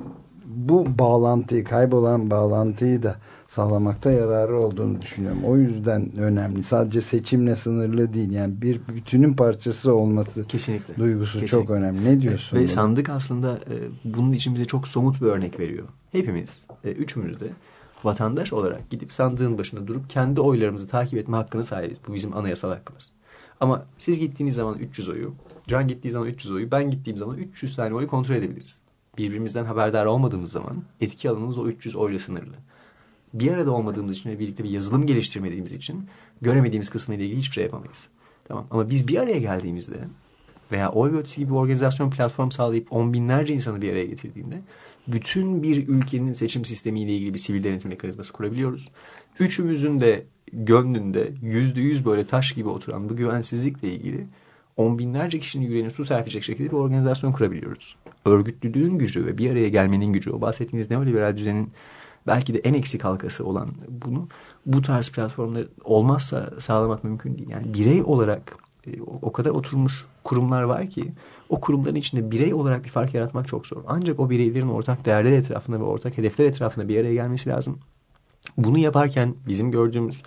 bu bağlantıyı, kaybolan bağlantıyı da sağlamakta yararı olduğunu düşünüyorum. O yüzden önemli. Sadece seçimle sınırlı değil. Yani bir bütünün parçası olması kesinlikle duygusu kesinlikle çok önemli. Ne diyorsun? Ve buna? sandık aslında e, bunun için bize çok somut bir örnek veriyor. Hepimiz, e, üçümüz de vatandaş olarak gidip sandığın başında durup kendi oylarımızı takip etme hakkına sahibiz. Bu bizim anayasal hakkımız. Ama siz gittiğiniz zaman üç yüz oyu, Can gittiği zaman üç yüz oyu, ben gittiğim zaman üç yüz tane oyu kontrol edebiliriz. Birbirimizden haberdar olmadığımız zaman etki alanımız o üç yüz oyla sınırlı. Bir arada olmadığımız için ve birlikte bir yazılım geliştirmediğimiz için göremediğimiz kısmıyla ilgili hiçbir şey yapamayız. Tamam. Ama biz bir araya geldiğimizde veya oy ve ötesi gibi bir organizasyon platform sağlayıp on binlerce insanı bir araya getirdiğinde bütün bir ülkenin seçim sistemiyle ilgili bir sivil denetim mekanizması kurabiliyoruz. Üçümüzün de gönlünde yüzde yüz böyle taş gibi oturan bu güvensizlikle ilgili on binlerce kişinin yüreğine su serpecek şekilde bir organizasyon kurabiliyoruz. Örgütlülüğün gücü ve bir araya gelmenin gücü, o bahsettiğiniz neoliberal düzenin belki de en eksik halkası olan bunu, bu tarz platformlar olmazsa sağlamak mümkün değil. Yani birey olarak e, o kadar oturmuş kurumlar var ki o kurumların içinde birey olarak bir fark yaratmak çok zor. Ancak o bireylerin ortak değerler etrafında ve ortak hedefler etrafında bir araya gelmesi lazım. Bunu yaparken bizim gördüğümüz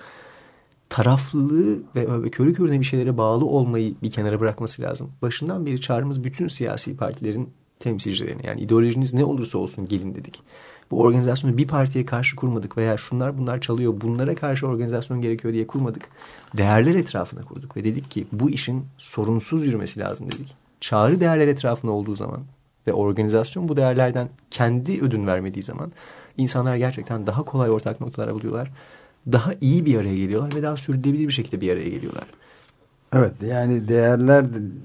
taraflılığı ve körü körüne bir şeylere bağlı olmayı bir kenara bırakması lazım. Başından beri çağrımız bütün siyasi partilerin temsilcilerine, yani ideolojiniz ne olursa olsun gelin dedik. Bu organizasyonu bir partiye karşı kurmadık veya şunlar bunlar çalıyor, bunlara karşı organizasyon gerekiyor diye kurmadık. Değerler etrafına kurduk ve dedik ki bu işin sorunsuz yürümesi lazım dedik. Çağrı değerler etrafında olduğu zaman ve organizasyon bu değerlerden kendi ödün vermediği zaman insanlar gerçekten daha kolay ortak noktalara buluyorlar. Daha iyi bir araya geliyorlar ve daha sürdürülebilir bir şekilde bir araya geliyorlar. Evet, yani değerler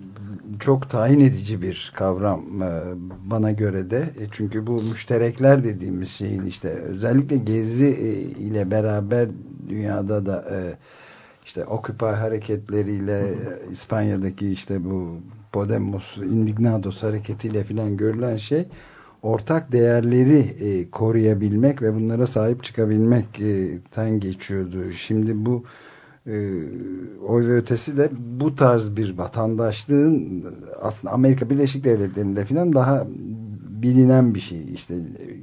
çok tayin edici bir kavram bana göre de. Çünkü bu müşterekler dediğimiz şeyin işte özellikle Gezi ile beraber dünyada da işte Occupy hareketleriyle İspanya'daki işte bu Podemos, Indignados hareketiyle filan görülen şey ortak değerleri e, koruyabilmek ve bunlara sahip çıkabilmekten geçiyordu. Şimdi bu e, oy ve ötesi de bu tarz bir vatandaşlığın aslında Amerika Birleşik Devletleri'nde filan daha bilinen bir şey. İşte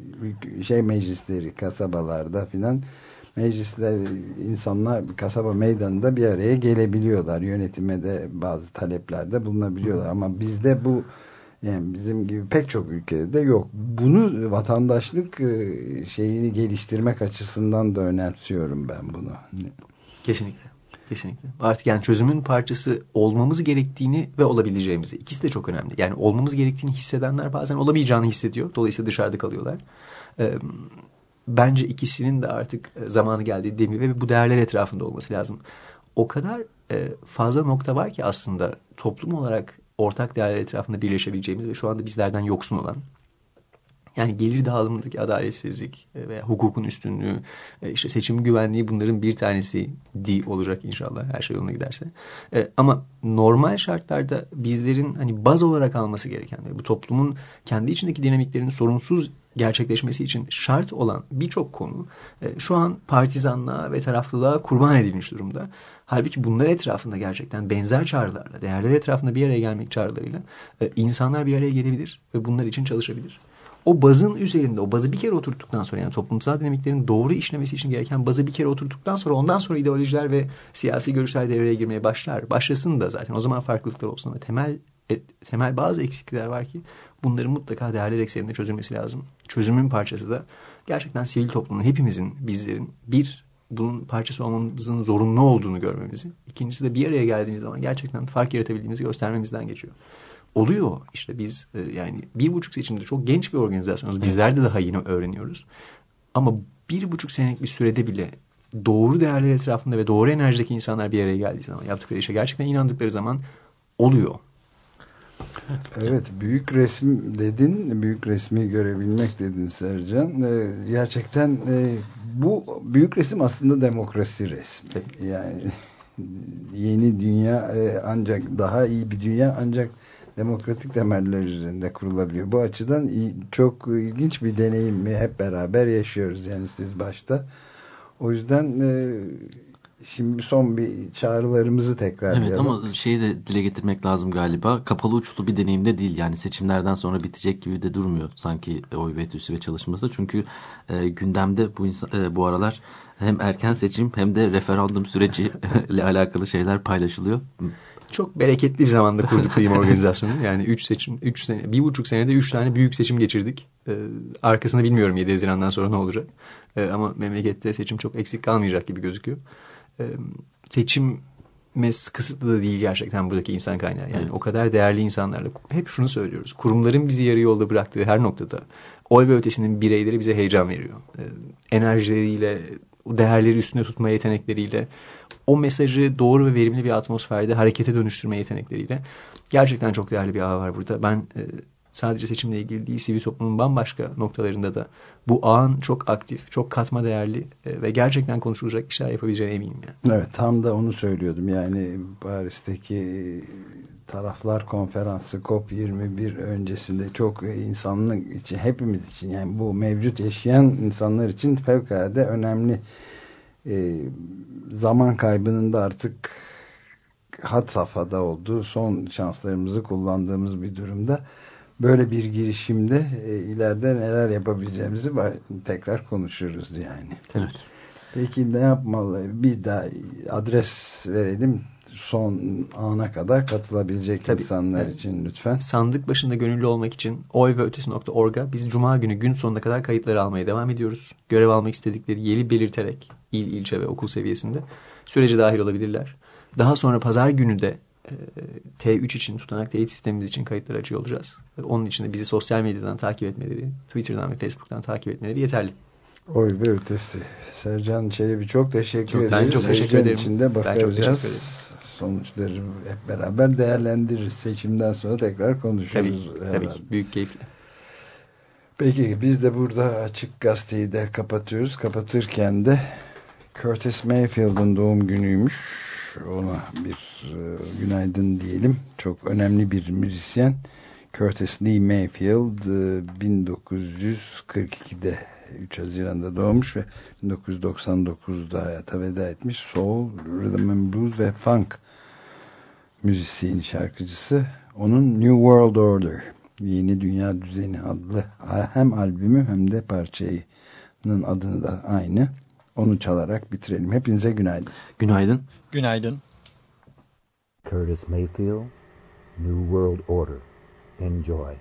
şey meclisleri kasabalarda filan meclisler, insanlar kasaba meydanında bir araya gelebiliyorlar. Yönetime de bazı taleplerde bulunabiliyorlar. Ama bizde bu, yani bizim gibi pek çok ülkede yok. Bunu vatandaşlık şeyini geliştirmek açısından da önemsiyorum ben bunu. Kesinlikle. Kesinlikle. Artık yani çözümün parçası olmamız gerektiğini ve olabileceğimizi. İkisi de çok önemli. Yani olmamız gerektiğini hissedenler bazen olamayacağını hissediyor. Dolayısıyla dışarıda kalıyorlar. Ee, bence ikisinin de artık zamanı geldiği değil mi? Ve bu değerler etrafında olması lazım. O kadar e, fazla nokta var ki aslında toplum olarak ortak değerler etrafında birleşebileceğimiz ve şu anda bizlerden yoksun olan, yani gelir dağılımındaki adaletsizlik veya hukukun üstünlüğü, işte seçim güvenliği bunların bir tanesi di olacak inşallah her şey yoluna giderse. Ama normal şartlarda bizlerin hani baz olarak alması gereken ve bu toplumun kendi içindeki dinamiklerinin sorunsuz gerçekleşmesi için şart olan birçok konu şu an partizanlığa ve taraflılığa kurban edilmiş durumda. Halbuki bunlar etrafında gerçekten benzer çağrılarla, değerler etrafında bir araya gelmek çağrılarıyla insanlar bir araya gelebilir ve bunlar için çalışabilir. O bazın üzerinde, o bazı bir kere oturttuktan sonra, yani toplumsal dinamiklerin doğru işlemesi için gereken bazı bir kere oturttuktan sonra ondan sonra ideolojiler ve siyasi görüşler devreye girmeye başlar. Başlasın da zaten o zaman farklılıklar olsun ama temel temel bazı eksiklikler var ki bunların mutlaka değerler ekseninde çözülmesi lazım. Çözümün parçası da gerçekten sivil toplumun, hepimizin, bizlerin bir bunun parçası olmamızın zorunlu olduğunu görmemizi. İkincisi de bir araya geldiğimiz zaman gerçekten fark yaratabildiğimizi göstermemizden geçiyor. Oluyor işte biz yani bir buçuk seçimde çok genç bir organizasyonuz. Bizler de daha yeni öğreniyoruz. Ama bir buçuk senelik bir sürede bile doğru değerler etrafında ve doğru enerjideki insanlar bir araya geldiği zaman, yaptıkları işe gerçekten inandıkları zaman oluyor. Evet, büyük resim dedin, büyük resmi görebilmek dedin Sercan. Ee, gerçekten e, bu büyük resim aslında demokrasi resmi. Yani yeni dünya e, ancak daha iyi bir dünya ancak demokratik temeller üzerinde kurulabiliyor. Bu açıdan çok ilginç bir deneyimi hep beraber yaşıyoruz. Yani siz başta. O yüzden e, şimdi son bir çağrılarımızı tekrarlayalım. Evet, ama şeyi de dile getirmek lazım galiba. Kapalı uçlu bir deneyimde değil. Yani seçimlerden sonra bitecek gibi de durmuyor sanki oy ve TÜSİ ve çalışması. Çünkü e, gündemde bu insan, e, bu aralar hem erken seçim hem de referandum süreci ile alakalı şeyler paylaşılıyor. Çok bereketli bir zamanda kurduk diyeyim organizasyonu. Yani üç seçim, üç sene, bir buçuk senede üç tane büyük seçim geçirdik. Ee, arkasını bilmiyorum yedi Haziran'dan sonra ne olacak. Ee, ama memlekette seçim çok eksik kalmayacak gibi gözüküyor. Ee, seçim kısıtlı da değil gerçekten buradaki insan kaynağı. Yani evet. O kadar değerli insanlarla hep şunu söylüyoruz. Kurumların bizi yarı yolda bıraktığı her noktada oy ve ötesinin bireyleri bize heyecan veriyor. Ee, enerjileriyle, o değerleri üstünde tutma yetenekleriyle, o mesajı doğru ve verimli bir atmosferde harekete dönüştürme yetenekleriyle gerçekten çok değerli bir ağ var burada. Ben e, sadece seçimle ilgili değil, sivil toplumun bambaşka noktalarında da bu ağın çok aktif, çok katma değerli e, ve gerçekten konuşulacak işler yapabileceğine eminim. Yani. Evet, tam da onu söylüyordum. Yani Paris'teki Taraflar Konferansı COP yirmi bir öncesinde çok insanlık için, hepimiz için, yani bu mevcut yaşayan insanlar için fevkalade önemli. E, zaman kaybının da artık had safhada olduğu, son şanslarımızı kullandığımız bir durumda böyle bir girişimde e, ileride neler yapabileceğimizi tekrar konuşuruz yani. Evet. Peki ne yapmalı? Bir daha adres verelim. Son ana kadar katılabilecek Tabii, insanlar evet. için lütfen. Sandık başında gönüllü olmak için oy ve ötesi nokta org'a biz Cuma günü gün sonuna kadar kayıtları almaya devam ediyoruz. Görev almak istedikleri yeri belirterek il, ilçe ve okul seviyesinde sürece dahil olabilirler. Daha sonra pazar günü de e, T üç için, tutanak teyit sistemimiz için kayıtları açıyor olacağız. Onun için de bizi sosyal medyadan takip etmeleri, Twitter'dan ve Facebook'tan takip etmeleri yeterli. Oy ve ötesi. Sercan Çelebi çok teşekkür çok, ederiz. Ben çok teşekkür ederim. İçinde bakacağız. Sonuçları hep beraber değerlendiririz. Seçimden sonra tekrar konuşuruz. Tabii, tabii ki. Büyük keyifle. Peki biz de burada Açık Gazete'yi de kapatıyoruz. Kapatırken de Curtis Mayfield'ın doğum günüymüş. Ona bir e, günaydın diyelim. Çok önemli bir müzisyen. Curtis Lee Mayfield e, bin dokuz yüz kırk ikide üç Haziran'da doğmuş ve bin dokuz yüz doksan dokuzda hayata veda etmiş. Soul, Rhythm and Blues ve Funk müzisyeni, şarkıcısı. Onun New World Order, Yeni Dünya Düzeni adlı hem albümü hem de parçanın adını da aynı. Onu çalarak bitirelim. Hepinize günaydın. Günaydın. Günaydın. Curtis Mayfield, New World Order. Enjoy.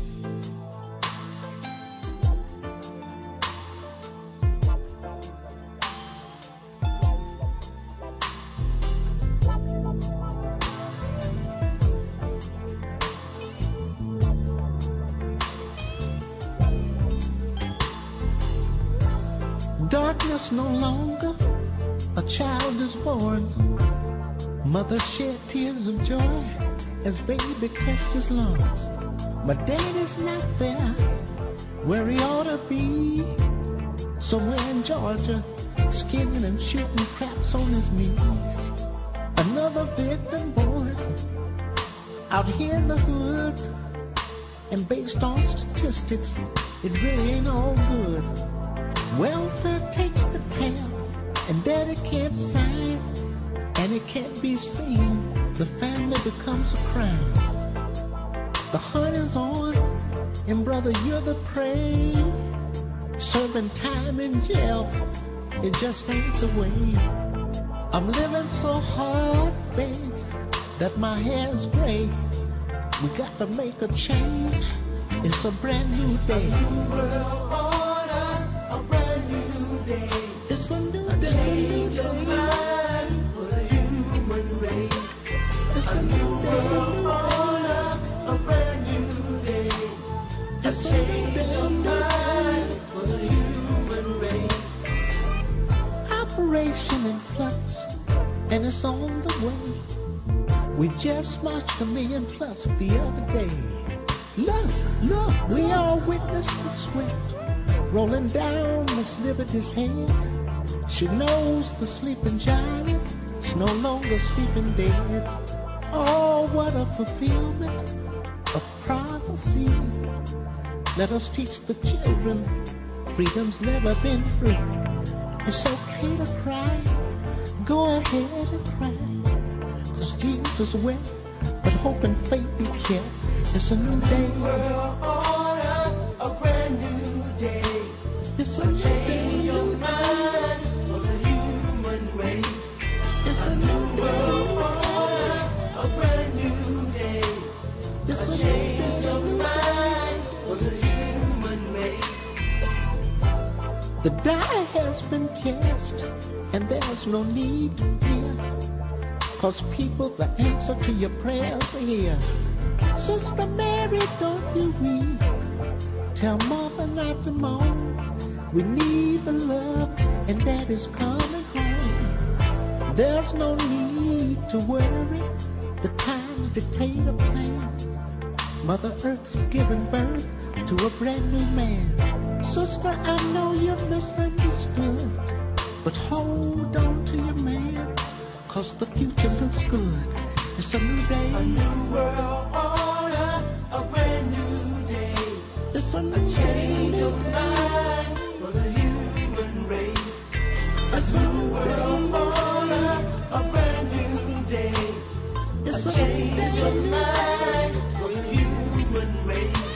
Darkness no longer, a child is born. Mother shed tears of joy as baby tests his lungs. But daddy's not there where he ought to be. Somewhere in Georgia, skinning and shooting craps on his knees. Another victim born out here in the hood. And based on statistics, it really ain't all good. Welfare takes the tab, and daddy can't sign, and it can't be seen. The family becomes a crime. The hunt is on, and brother, you're the prey. Serving time in jail, it just ain't the way. I'm living so hard, babe, that my hair's gray. We got to make a change. It's a brand new day. A new world order, a brand new day. It's a new a day. Change of mind for the human race. It's a, a new world order, a brand new day. It's a change of mind for the human race. Operation in flux, and it's on the way. We just marched a million plus the other day. Look, look, we all witnessed the sweat rolling down Miss Liberty's head. She knows the sleeping giant, she's no longer sleeping dead. Oh, what a fulfillment of prophecy. Let us teach the children freedom's never been free. It's okay to cry, go ahead and cry. Cause tears is wet, but hope and faith be kept. It's a new day. World order, a brand new day. It's a change of mind for the human race. It's a new world order, a brand new day. It's a change of mind for the human race. The die has been cast, and there's no need to fear. Cause people, the answer to your prayers are here. Sister Mary, don't you weep. Tell mother not to moan. We need the love, and Daddy's coming home. There's no need to worry. The times dictate a plan. Mother Earth is giving birth to a brand new man. Sister, I know you're misunderstood, but hold on to your man, cause the future looks good. It's a new day, a new world order, a brand new day. It's a new change day. Of mind for the human race. It's a new world order, a brand new day. It's a change of mind for the human race.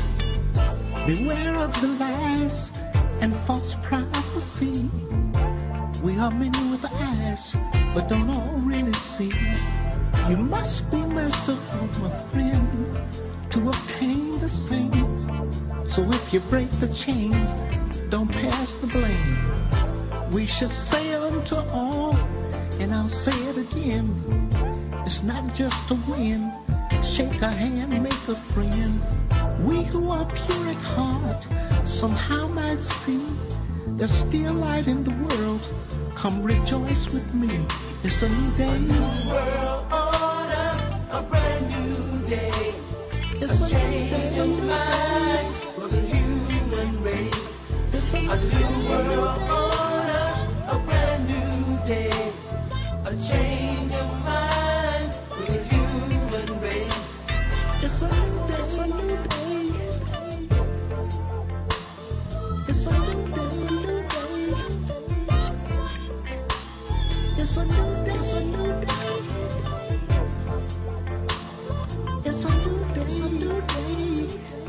Beware of the lies and false prophecy. We are many with eyes, but don't all really see. You must be merciful, my friend, to obtain the same. So if you break the chain, don't pass the blame. We should say unto all, and I'll say it again, it's not just to win. Shake a hand, make a friend. We who are pure at heart somehow might see there's still light in the world. Come rejoice with me. It's a new day. A new world order, a brand new day. It's a, a change of mind for the human race. It's a, a new world order, a brand new day. A change of mind for the human race. It's a new day, it's a new day. It's a new day, it's a new day. It's a new day, it's a new day. It's a new day, it's a new day.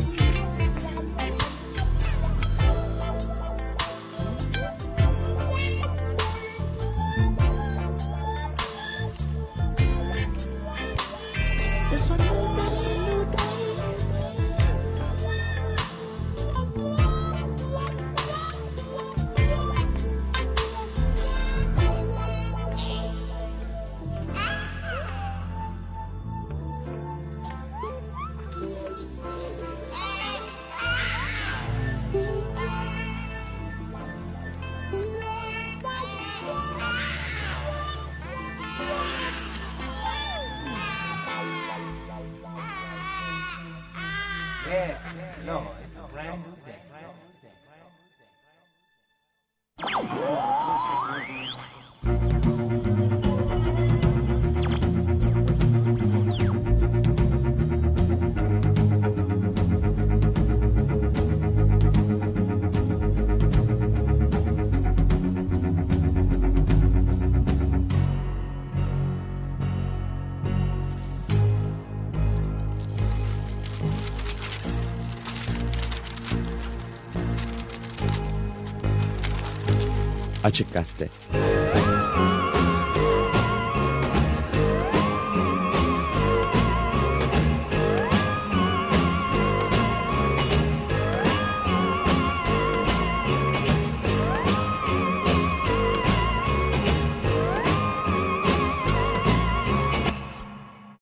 It's a new day, it's a new day. Yes, no, it's a brand new day. Açık Gazete.